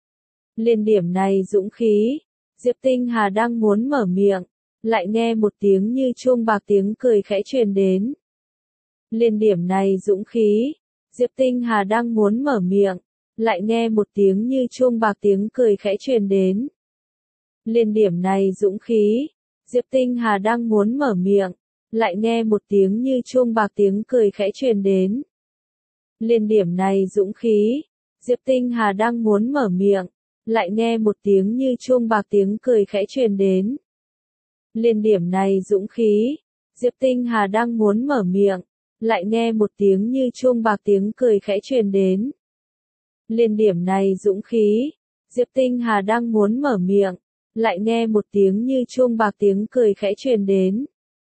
Liên điểm này dũng khí, Diệp Tinh Hà đang muốn mở miệng, lại nghe một tiếng như chuông bạc, tiếng cười khẽ truyền đến. Liên điểm này dũng khí, Diệp Tinh Hà đang muốn mở miệng, lại nghe một tiếng như chuông bạc, tiếng cười khẽ truyền đến. Liên điểm này dũng khí, Diệp Tinh Hà đang muốn mở miệng, lại nghe một tiếng như chuông bạc, tiếng cười khẽ truyền đến. Liên điểm này dũng khí, Diệp Tinh Hà đang muốn mở miệng, lại nghe một tiếng như chuông bạc, tiếng cười khẽ truyền đến. Liên điểm này dũng khí, Diệp Tinh Hà đang muốn mở miệng, lại nghe một tiếng như chuông bạc, tiếng cười khẽ truyền đến. Liền điểm này dũng khí, Diệp Tinh Hà đang muốn mở miệng, lại nghe một tiếng như chuông bạc, tiếng cười khẽ truyền đến.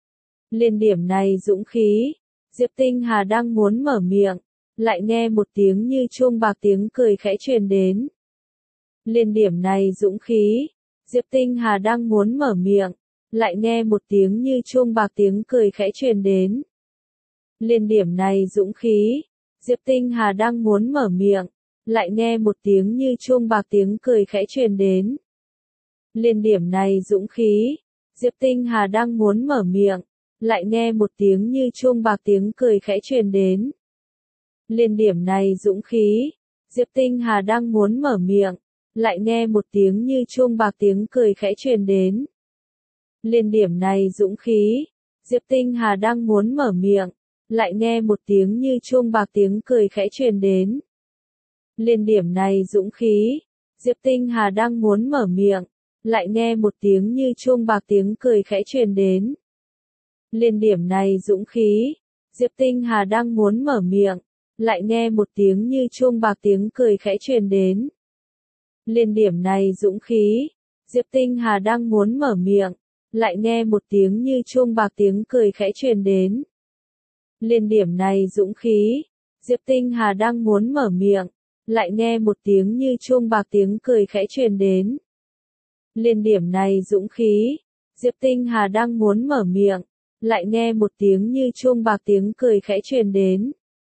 Liền điểm này dũng khí, Diệp Tinh Hà đang muốn mở miệng, lại nghe một tiếng như chuông bạc, tiếng cười khẽ truyền đến. Liền điểm này dũng khí, Diệp Tinh Hà đang muốn mở miệng, lại nghe một tiếng như chuông bạc, tiếng cười khẽ truyền đến. Liền điểm này dũng khí, Diệp Tinh Hà đang muốn mở miệng, lại nghe một tiếng như chuông bạc, tiếng cười khẽ truyền đến. Liền điểm này dũng khí, Diệp Tinh Hà đang muốn mở miệng, lại nghe một tiếng như chuông bạc, tiếng cười khẽ truyền đến. Liền điểm này dũng khí, Diệp Tinh Hà đang muốn mở miệng, lại nghe một tiếng như chuông bạc, tiếng cười khẽ truyền đến. Liền điểm này dũng khí, Diệp Tinh Hà đang muốn mở miệng, lại nghe một tiếng như chuông bạc, tiếng cười khẽ truyền đến. Liền điểm này dũng khí, Diệp Tinh Hà đang muốn mở miệng, lại nghe một tiếng như chuông bạc, tiếng cười khẽ truyền đến. Liền điểm này dũng khí, Diệp Tinh Hà đang muốn mở miệng, lại nghe một tiếng như chuông bạc, tiếng cười khẽ truyền đến. Liền điểm này dũng khí, Diệp Tinh Hà đang muốn mở miệng, lại nghe một tiếng như chuông bạc, tiếng cười khẽ truyền đến. Liền điểm này dũng khí, Diệp Tinh Hà đang muốn mở miệng, lại nghe một tiếng như chuông bạc, tiếng cười khẽ truyền đến. Liền điểm này dũng khí, Diệp Tinh Hà đang muốn mở miệng, lại nghe một tiếng như chuông bạc, tiếng cười khẽ truyền đến.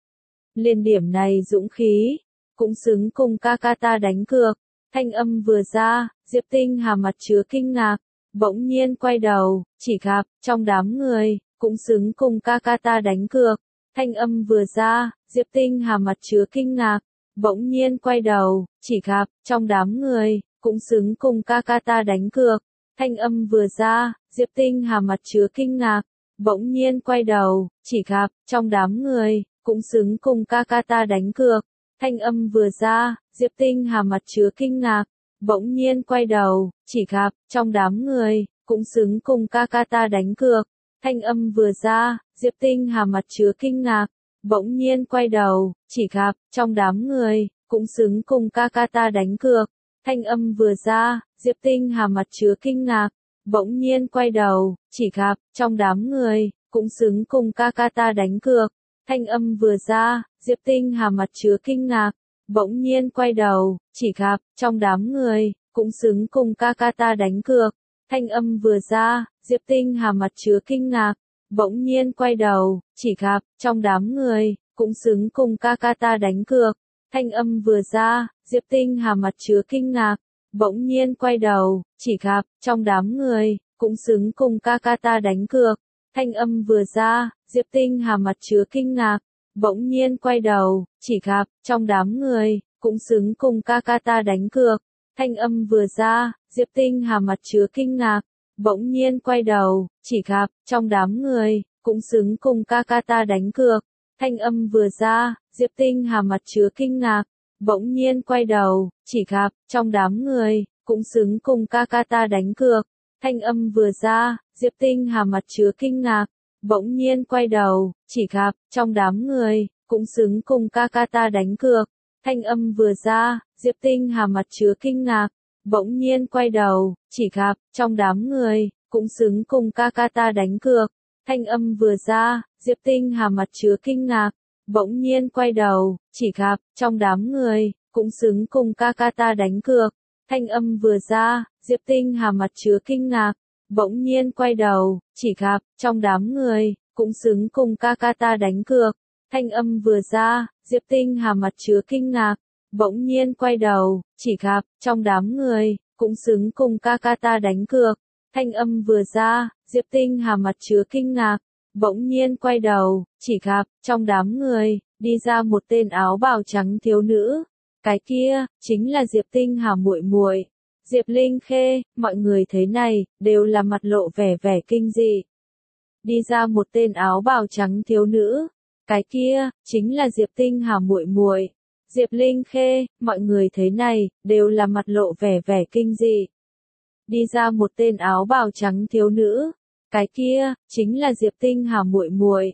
Liền điểm này dũng khí, cũng xứng cùng ca ca ta đánh cược. Thanh âm vừa ra, Diệp Tinh Hà mặt chứa kinh ngạc, bỗng nhiên quay đầu, chỉ gặp, trong đám người, cũng xứng cùng ca ca ta đánh cược. Thanh âm vừa ra, Diệp Tinh Hà mặt chứa kinh ngạc, bỗng nhiên quay đầu, chỉ gặp, trong đám người, cũng xứng cùng ca ca ta đánh cược. Thanh âm vừa ra, Diệp Tinh Hà mặt chứa kinh ngạc, bỗng nhiên quay đầu, chỉ gặp, trong đám người, cũng xứng cùng ca ca ta đánh cược. Thanh âm vừa ra, Diệp Tinh Hà mặt chứa kinh ngạc, bỗng nhiên quay đầu, chỉ gặp, trong đám người, cũng xứng cùng ca ca ta đánh cược. Thanh âm vừa ra, Diệp Tinh Hà mặt chứa kinh ngạc, bỗng nhiên quay đầu, chỉ gặp, trong đám người, cũng xứng cùng ca ca ta đánh cược. Thanh âm vừa ra, Diệp Tinh Hà mặt chứa kinh ngạc, bỗng nhiên quay đầu, chỉ gặp, trong đám người, cũng xứng cùng ca ca ta đánh cược. Thanh âm vừa ra, Diệp Tinh Hà mặt chứa kinh ngạc, bỗng nhiên quay đầu, chỉ gặp, trong đám người, cũng xứng cùng ca ca ta đánh cược. Thanh âm vừa ra, Diệp Tinh Hà mặt chứa kinh ngạc, bỗng nhiên quay đầu, chỉ gặp, trong đám người, cũng xứng cùng ca ca ta đánh cược. Thanh âm vừa ra, Diệp Tinh Hà mặt chứa kinh ngạc, bỗng nhiên quay đầu, chỉ gặp, trong đám người, cũng xứng cùng ca ca ta đánh cược. Thanh âm vừa ra, Diệp Tinh Hà mặt chứa kinh ngạc, bỗng nhiên quay đầu, chỉ gặp, trong đám người, cũng xứng cùng ca ca ta đánh cược. Thanh âm vừa ra, Diệp Tinh Hà mặt chứa kinh ngạc, bỗng nhiên quay đầu, chỉ gặp, trong đám người, cũng xứng cùng ca ca ta đánh cược. Thanh âm vừa ra, Diệp Tinh Hà mặt chứa kinh ngạc, bỗng nhiên quay đầu, chỉ gặp, trong đám người, cũng xứng cùng ca ca ta đánh cược. Thanh âm vừa ra, Diệp Tinh Hà mặt chứa kinh ngạc, bỗng nhiên quay đầu, chỉ gặp, trong đám người, cũng xứng cùng ca ca ta đánh cược. Thanh âm vừa ra, Diệp Tinh Hà mặt chứa kinh ngạc, bỗng nhiên quay đầu, chỉ gặp, trong đám người, cũng xứng cùng ca ca ta đánh cược. Thanh âm vừa ra, Diệp Tinh Hà mặt chứa kinh ngạc, bỗng nhiên quay đầu, chỉ gặp, trong đám người, cũng xứng cùng ca ca ta đánh cược. Thanh âm vừa ra, Diệp Tinh Hà mặt chứa kinh ngạc, bỗng nhiên quay đầu, chỉ gặp, trong đám người, cũng xứng cùng ca ca ta đánh cược. Thanh âm vừa ra, Diệp Tinh Hà mặt chứa kinh ngạc, bỗng nhiên quay đầu, chỉ gặp, trong đám người, cũng xứng cùng ca ca ta đánh cược. Thanh âm vừa ra, Diệp Tinh Hà mặt chứa kinh ngạc, bỗng nhiên quay đầu, chỉ gặp, trong đám người, đi ra một tên áo bào trắng thiếu nữ. Cái kia, chính là Diệp Tinh Hà muội muội, Diệp Linh Khê. Mọi người thấy này, đều là mặt lộ vẻ vẻ kinh dị. Đi ra một tên áo bào trắng thiếu nữ. Cái kia, chính là Diệp Tinh Hà muội muội, Diệp Linh Khê. Mọi người thấy này, đều là mặt lộ vẻ vẻ kinh dị. Đi ra một tên áo bào trắng thiếu nữ. Cái kia, chính là Diệp Tinh Hà muội muội,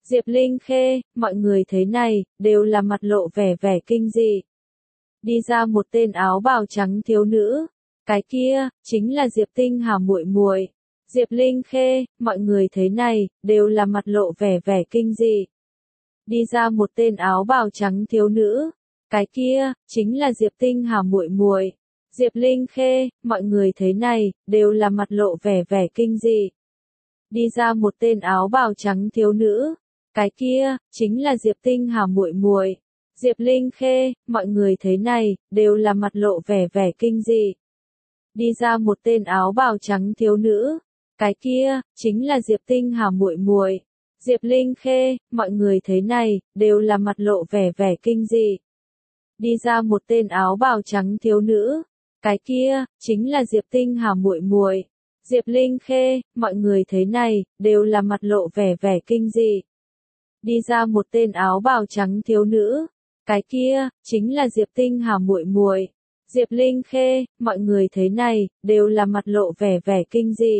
Diệp Linh Khê, mọi người thấy này, đều là mặt lộ vẻ vẻ kinh dị. Đi ra một tên áo bào trắng thiếu nữ, cái kia, chính là Diệp Tinh Hà muội muội. Diệp Linh Khê, mọi người thấy này, đều là mặt lộ vẻ vẻ kinh dị. Đi ra một tên áo bào trắng thiếu nữ, cái kia, chính là Diệp Tinh Hà muội muội. Diệp Linh Khê, mọi người thấy này, đều là mặt lộ vẻ vẻ kinh dị. Đi ra một tên áo bào trắng thiếu nữ, cái kia, chính là Diệp Tinh Hà muội muội. Diệp Linh Khê, mọi người thấy này, đều là mặt lộ vẻ vẻ kinh dị. Đi ra một tên áo bào trắng thiếu nữ, cái kia, chính là Diệp Tinh Hà muội muội. Diệp Linh Khê, mọi người thấy này, đều là mặt lộ vẻ vẻ kinh dị. Đi ra một tên áo bào trắng thiếu nữ, cái kia, chính là Diệp Tinh Hà muội muội. Diệp Linh Khê, mọi người thấy này, đều là mặt lộ vẻ vẻ kinh dị. Đi ra một tên áo bào trắng thiếu nữ, cái kia, chính là Diệp Tinh Hà muội muội. Diệp Linh Khê, mọi người thấy này, đều là mặt lộ vẻ vẻ kinh dị.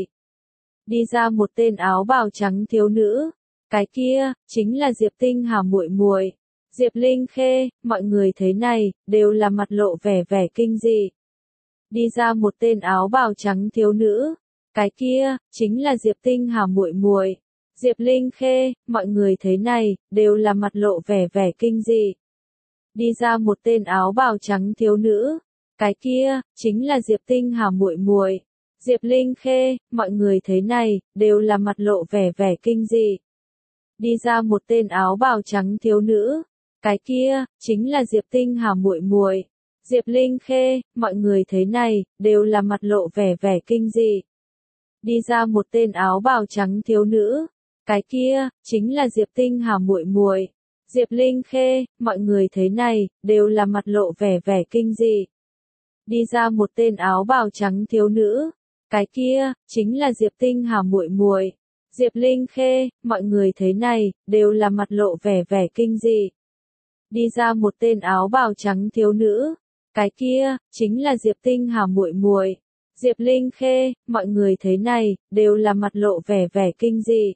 Đi ra một tên áo bào trắng thiếu nữ, cái kia, chính là Diệp Tinh Hà muội muội. Diệp Linh Khê, mọi người thấy này, đều là mặt lộ vẻ vẻ kinh dị. Đi ra một tên áo bào trắng thiếu nữ, cái kia, chính là Diệp Tinh Hà muội muội. Diệp Linh Khê, mọi người thấy này, đều là mặt lộ vẻ vẻ kinh dị. Đi ra một tên áo bào trắng thiếu nữ, cái kia, chính là Diệp Tinh Hà muội muội. Diệp Linh Khê, mọi người thấy này, đều là mặt lộ vẻ vẻ kinh dị. Đi ra một tên áo bào trắng thiếu nữ, cái kia, chính là Diệp Tinh Hà muội muội. Diệp Linh Khê, mọi người thấy này, đều là mặt lộ vẻ vẻ kinh dị. Đi ra một tên áo bào trắng thiếu nữ, cái kia, chính là Diệp Tinh Hà muội muội. Diệp Linh Khê, mọi người thấy này, đều là mặt lộ vẻ vẻ kinh dị. Đi ra một tên áo bào trắng thiếu nữ, cái kia, chính là Diệp Tinh Hà muội muội. Diệp Linh Khê, mọi người thấy này, đều là mặt lộ vẻ vẻ kinh dị. Đi ra một tên áo bào trắng thiếu nữ, cái kia, chính là Diệp Tinh Hà muội muội. Diệp Linh Khê, mọi người thấy này, đều là mặt lộ vẻ vẻ kinh dị.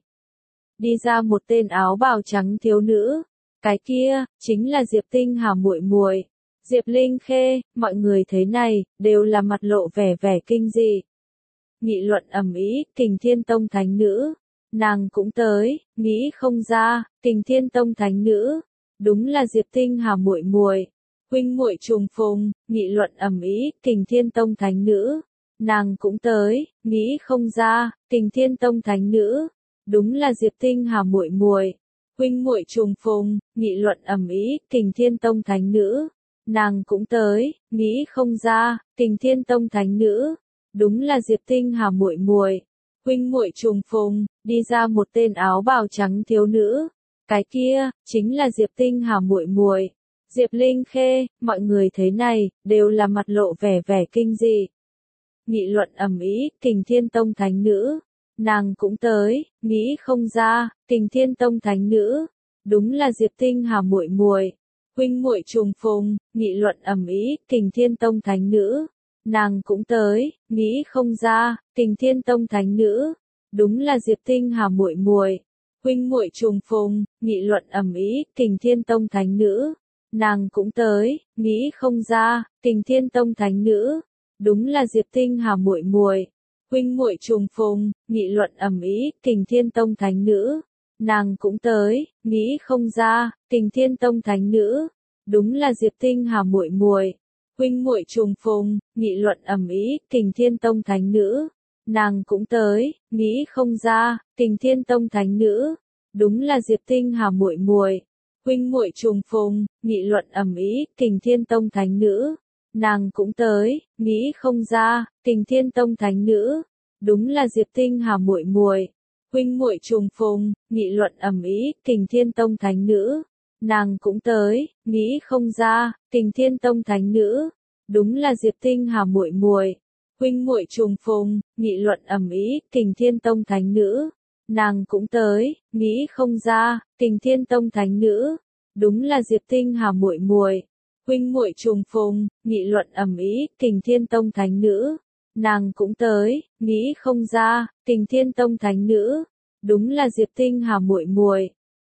Đi ra một tên áo bào trắng thiếu nữ, cái kia, chính là Diệp Tinh Hà muội muội. Diệp Linh Khê, mọi người thấy này, đều là mặt lộ vẻ vẻ kinh dị. Nghị luận ầm ĩ, Kình Thiên Tông thánh nữ, nàng cũng tới, nghĩ không ra, Kình Thiên Tông thánh nữ, đúng là Diệp Tinh Hà muội muội. Huynh muội trùng phùng, nghị luận ầm ĩ, Kình Thiên Tông thánh nữ, nàng cũng tới, nghĩ không ra, Kình Thiên Tông thánh nữ, đúng là Diệp Tinh Hà muội muội. Huynh muội trùng phùng, nghị luận ầm ĩ, Kình Thiên Tông thánh nữ, nàng cũng tới, nghĩ không ra, Kình Thiên Tông thánh nữ, đúng là Diệp Tinh Hà muội muội. Huynh muội trùng phùng, đi ra một tên áo bào trắng thiếu nữ, cái kia, chính là Diệp Tinh Hà muội muội. Diệp Linh Khê, mọi người thấy này, đều là mặt lộ vẻ vẻ kinh dị. Nghị luận ầm ĩ, Kình Thiên Tông thánh nữ, nàng cũng tới, nghĩ không ra, Kình Thiên Tông thánh nữ, đúng là Diệp Tinh Hà muội muội. Huynh muội trùng phùng, nghị luận ầm ĩ, Kình Thiên Tông thánh nữ, nàng cũng tới, nghĩ không ra, Kình Thiên Tông thánh nữ, đúng là Diệp Tinh Hà muội muội. Huynh muội trùng phùng, nghị luận ầm ĩ, Kình Thiên Tông thánh nữ, nàng cũng tới, nghĩ không ra, Kình Thiên Tông thánh nữ, đúng là Diệp Tinh Hà muội muội. Huynh muội trùng phùng, nghị luận ầm ĩ, Kình Thiên Tông thánh nữ, nàng cũng tới, nghĩ không ra, Kình Thiên Tông thánh nữ, đúng là Diệp Tinh Hà muội muội. Huynh muội trùng phùng, nghị luận ầm ĩ, Kình Thiên Tông thánh nữ, nàng cũng tới, nghĩ không ra, Kình Thiên Tông thánh nữ, đúng là Diệp Tinh Hà muội muội. Huynh muội trùng phùng, nghị luận ầm ĩ, Kình Thiên Tông thánh nữ, nàng cũng tới, nghĩ không ra, Kình Thiên Tông thánh nữ, đúng là Diệp Tinh Hà muội muội. Huynh muội trùng phùng, nghị luận ầm ĩ, Kình Thiên Tông thánh nữ, nàng cũng tới, nghĩ không ra, Kình Thiên Tông thánh nữ, đúng là Diệp Tinh Hà muội muội. Huynh muội trùng phùng, nghị luận ầm ĩ, Kình Thiên Tông thánh nữ, nàng cũng tới, nghĩ không ra, Kình Thiên Tông thánh nữ, đúng là Diệp Tinh Hà muội muội. Huynh muội trùng phùng, nghị luận ầm ĩ, Kình Thiên Tông thánh nữ, nàng cũng tới, nghĩ không ra, Kình Thiên Tông thánh nữ, đúng là Diệp Tinh Hà muội muội.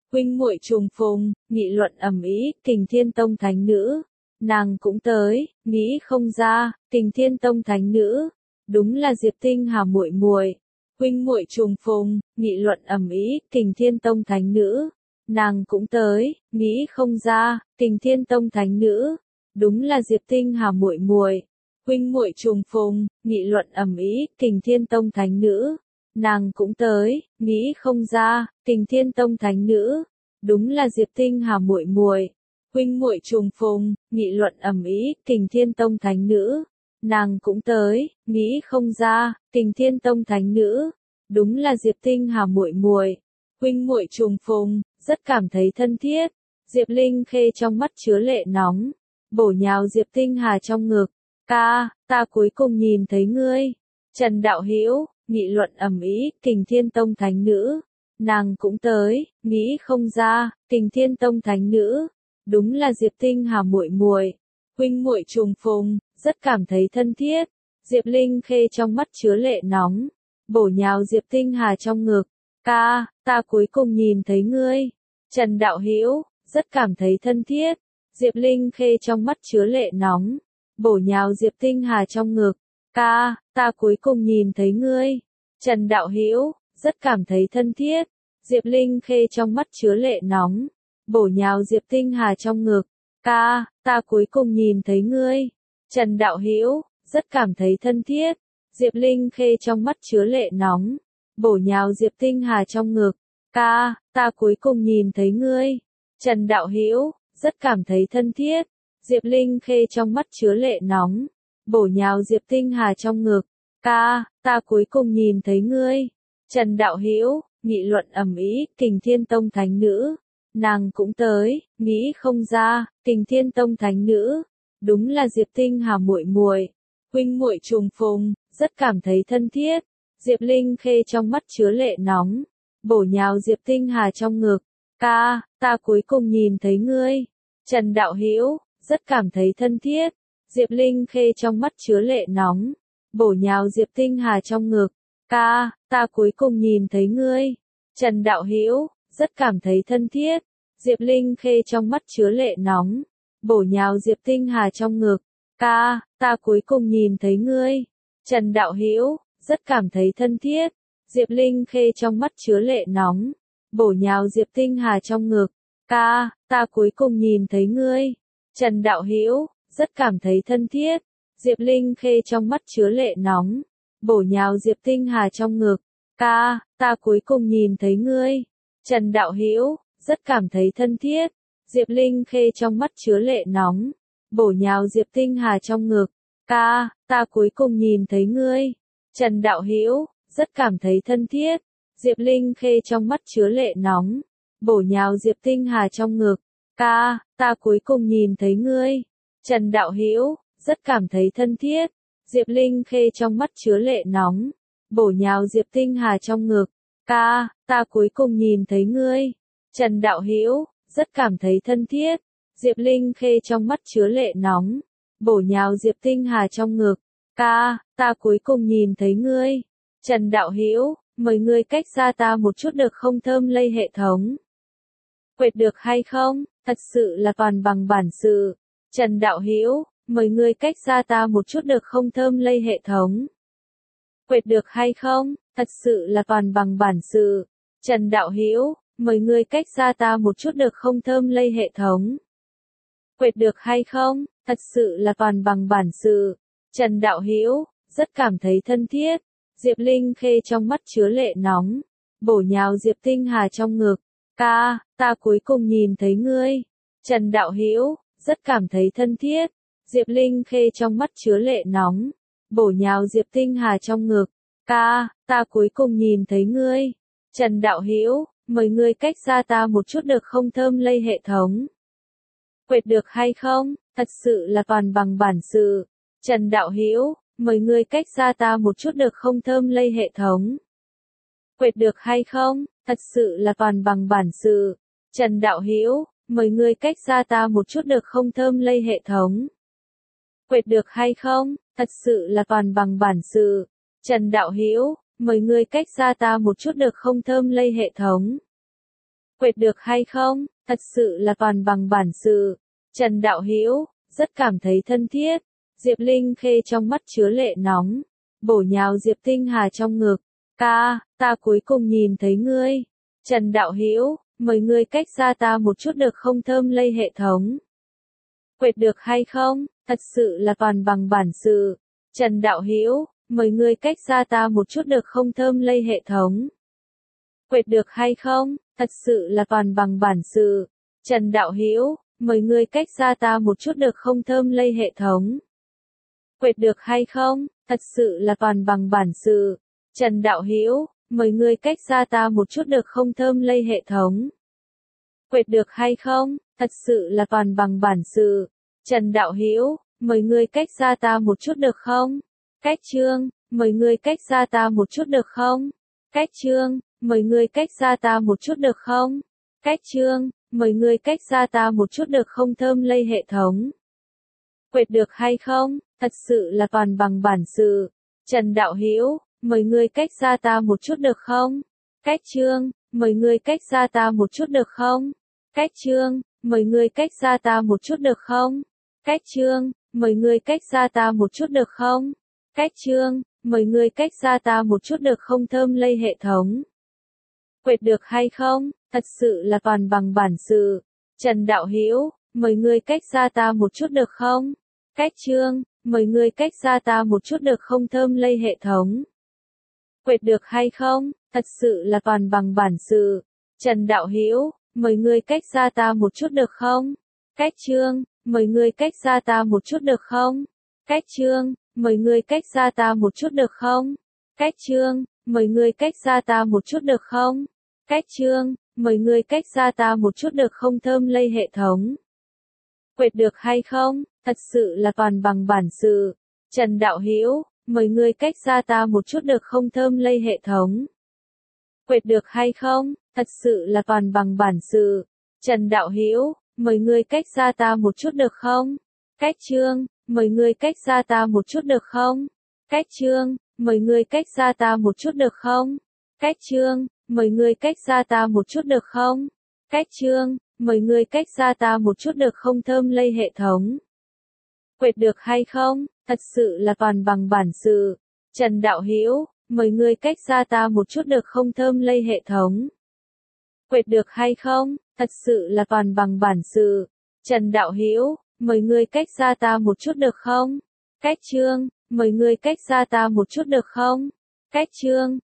huynh muội trùng phùng, nghị luận ầm ĩ, Kình Thiên Tông thánh nữ, nàng cũng tới, nghĩ không ra, Kình Thiên Tông thánh nữ, đúng là Diệp Tinh Hà muội muội. Huynh muội trùng phùng, nghị luận ầm ĩ, Kình Thiên Tông thánh nữ, nàng cũng tới, nghĩ không ra, Kình Thiên Tông thánh nữ, đúng là Diệp Tinh Hà muội muội. Huynh muội trùng phùng, nghị luận ầm ĩ, Kình Thiên Tông thánh nữ, nàng cũng tới, nghĩ không ra, Kình Thiên Tông thánh nữ, đúng là Diệp Tinh Hà muội muội. Huynh muội trùng phùng, nghị luận ầm ĩ, Kình Thiên Tông thánh nữ, nàng cũng tới, nghĩ không ra, Kình Thiên Tông thánh nữ, đúng là Diệp Tinh Hà muội muội. Huynh muội trùng phùng, rất cảm thấy thân thiết. Diệp Linh Khê trong mắt chứa lệ nóng, bổ nhào Diệp Tinh Hà trong ngực. Ca, ta cuối cùng nhìn thấy ngươi. Trần Đạo Hữu, nghị luận ầm ĩ, Kình Thiên Tông thánh nữ, nàng cũng tới, nghĩ không ra, Kình Thiên Tông thánh nữ, đúng là Diệp Tinh Hà muội muội. Huynh muội trùng phùng, rất cảm thấy thân thiết. Diệp Linh Khê trong mắt chứa lệ nóng, bổ nhào Diệp Tinh Hà trong ngực. Ca, ta cuối cùng nhìn thấy ngươi. Trần Đạo Hữu, rất cảm thấy thân thiết. Diệp Linh Khê trong mắt chứa lệ nóng, bổ nhào Diệp Tinh Hà trong ngực. Ca, ta cuối cùng nhìn thấy ngươi. Trần Đạo Hữu, rất cảm thấy thân thiết. Diệp Linh Khê trong mắt chứa lệ nóng, bổ nhào Diệp Tinh Hà trong ngực. Ca, ta cuối cùng nhìn thấy ngươi. Trần Đạo Hữu, rất cảm thấy thân thiết. Diệp Linh Khê trong mắt chứa lệ nóng, bổ nhào Diệp Tinh Hà trong ngực. Ca, ta cuối cùng nhìn thấy ngươi. Trần Đạo Hữu, rất cảm thấy thân thiết. Diệp Linh Khê trong mắt chứa lệ nóng, bổ nhào Diệp Tinh Hà trong ngực. Ca, ta cuối cùng nhìn thấy ngươi. Trần Đạo Hữu, nghị luận ầm ĩ, Kình Thiên Tông thánh nữ, nàng cũng tới, nghĩ không ra, Kình Thiên Tông thánh nữ, đúng là Diệp Tinh Hà muội muội. Huynh muội trùng phùng, rất cảm thấy thân thiết. Diệp Linh Khê trong mắt chứa lệ nóng, bổ nhào Diệp Tinh Hà trong ngực. Ca, ta cuối cùng nhìn thấy ngươi. Trần Đạo Hữu, rất cảm thấy thân thiết. Diệp Linh Khê trong mắt chứa lệ nóng, bổ nhào Diệp Tinh Hà trong ngực. Ca, ta cuối cùng nhìn thấy ngươi. Trần Đạo Hữu, rất cảm thấy thân thiết. Diệp Linh Khê trong mắt chứa lệ nóng, bổ nhào Diệp Tinh Hà trong ngực. Ca, ta cuối cùng nhìn thấy ngươi. Trần Đạo Hữu, rất cảm thấy thân thiết. Diệp Linh Khê trong mắt chứa lệ nóng, bổ nhào Diệp Tinh Hà trong ngực. Ca, ta cuối cùng nhìn thấy ngươi. Trần Đạo Hữu, rất cảm thấy thân thiết. Diệp Linh Khê trong mắt chứa lệ nóng, bổ nhào Diệp Tinh Hà trong ngực. Ca, ta cuối cùng nhìn thấy ngươi. Trần Đạo Hữu, rất cảm thấy thân thiết. Diệp Linh Khê trong mắt chứa lệ nóng, bổ nhào Diệp Tinh Hà trong ngực. Ca, ta cuối cùng nhìn thấy ngươi. Trần Đạo Hữu, rất cảm thấy thân thiết. Diệp Linh Khê trong mắt chứa lệ nóng, bổ nhào Diệp Tinh Hà trong ngực. Ca, ta cuối cùng nhìn thấy ngươi. Trần Đạo Hữu, rất cảm thấy thân thiết. Diệp Linh Khê trong mắt chứa lệ nóng, bổ nhào Diệp Tinh Hà trong ngực. Ca, ta cuối cùng nhìn thấy ngươi. Trần Đạo Hữu, rất cảm thấy thân thiết. Diệp Linh Khê trong mắt chứa lệ nóng, bổ nhào Diệp Tinh Hà trong ngực. Ca, ta cuối cùng nhìn thấy ngươi. Trần Đạo Hữu, mời ngươi cách xa ta một chút được không? Thơm lây hệ thống. Quệt được hay không? Thật sự là toàn bằng bản sự. Trần Đạo Hữu, mời ngươi cách xa ta một chút được không? Thơm lây hệ thống. Quệt được hay không? Thật sự là toàn bằng bản sự. Trần Đạo Hữu, mời ngươi cách xa ta một chút được không? Thơm lây hệ thống. Quệt được hay không? Thật sự là toàn bằng bản sự. Trần Đạo Hữu, rất cảm thấy thân thiết. Diệp Linh Khê trong mắt chứa lệ nóng, bổ nhào Diệp Tinh Hà trong ngực. Ca, ta cuối cùng nhìn thấy ngươi. Trần Đạo Hữu, rất cảm thấy thân thiết. Diệp Linh Khê trong mắt chứa lệ nóng, bổ nhào Diệp Tinh Hà trong ngực. Ca, ta cuối cùng nhìn thấy ngươi. Trần Đạo Hữu, mời ngươi cách xa ta một chút được không? Thơm lây hệ thống. Quệt được hay không? Thật sự là toàn bằng bản sự. Trần Đạo Hữu, mời ngươi cách xa ta một chút được không? Thơm lây hệ thống. Quệt được hay không? Thật sự là toàn bằng bản sự. Trần Đạo Hữu, mời ngươi cách xa ta một chút được không? Thơm lây hệ thống. Quệt được hay không? Thật sự là toàn bằng bản sự. Trần Đạo Hữu, mời ngươi cách xa ta một chút được không? Thơm lây hệ thống. Quệt được hay không, thật sự là toàn bằng bản sự. Trần Đạo Hữu rất cảm thấy thân thiết. Diệp Linh Khê trong mắt chứa lệ nóng, bổ nhào Diệp Tinh Hà trong ngực. Ca, ta cuối cùng nhìn thấy ngươi. Trần Đạo Hữu, mời ngươi cách xa ta một chút được không, thơm lây hệ thống. Quệt được hay không, thật sự là toàn bằng bản sự. Trần Đạo Hữu, mời ngươi cách xa ta một chút được không, thơm lây hệ thống. Quệt được hay không, thật sự là toàn bằng bản sự. Trần Đạo Hữu, mời ngươi cách xa ta một chút được không, thơm lây hệ thống. Quệt được hay không, thật sự là toàn bằng bản sự. Trần Đạo Hữu, mời ngươi cách xa ta một chút được không, thơm lây hệ thống. Quệt được hay không, thật sự là toàn bằng bản sự. Trần Đạo Hữu, mời ngươi cách xa ta một chút được không? Cách chương, mời ngươi cách xa ta một chút được không? Cách chương, mời ngươi cách xa ta một chút được không? Cách chương, mời ngươi cách xa ta một chút được không, thơm lây hệ thống. Quệt được hay không, thật sự là toàn bằng bản sự. Trần Đạo Hữu, mời ngươi cách xa ta một chút được không? Cách chương, mời ngươi cách xa ta một chút được không? Cách chương, mời ngươi cách xa ta một chút được không? Cách chương, mời ngươi cách xa ta một chút được không? Cách chương, mời ngươi cách xa ta một chút được không, thơm lây hệ thống. Quệt được hay không, thật sự là toàn bằng bản sự. Trần Đạo Hữu, mời ngươi cách xa ta một chút được không? Cách chương, mời ngươi cách xa ta một chút được không, thơm lây hệ thống. Quệt được hay không, thật sự là toàn bằng bản sự. Trần Đạo Hữu, mời ngươi cách xa ta một chút được không? Cách chương, mời ngươi cách xa ta một chút được không? Cách chương, mời ngươi cách xa ta một chút được không? Cách chương, mời ngươi cách xa ta một chút được không? Cách chương, mời ngươi cách xa ta một chút được không, thơm lây hệ thống. Quệt được hay không, thật sự là toàn bằng bản sự. Trần Đạo Hữu, mời ngươi cách xa ta một chút được không, thơm lây hệ thống. Quệt được hay không, thật sự là toàn bằng bản sự. Trần Đạo Hữu, mời ngươi cách xa ta một chút được không? Cách chương, mời ngươi cách xa ta một chút được không? Cách chương, mời ngươi cách xa ta một chút được không? Cách chương, mời ngươi cách xa ta một chút được không? Cách chương, mời ngươi cách xa ta một chút được không, thơm lây hệ thống. Quệt được hay không, thật sự là toàn bằng bản sự. Trần Đạo Hữu, mời ngươi cách xa ta một chút được không, thơm lây hệ thống. Quệt được hay không, thật sự là toàn bằng bản sự. Trần Đạo Hữu, mời ngươi cách xa ta một chút được không? Cách chương, mời ngươi cách xa ta một chút được không? Cách chương,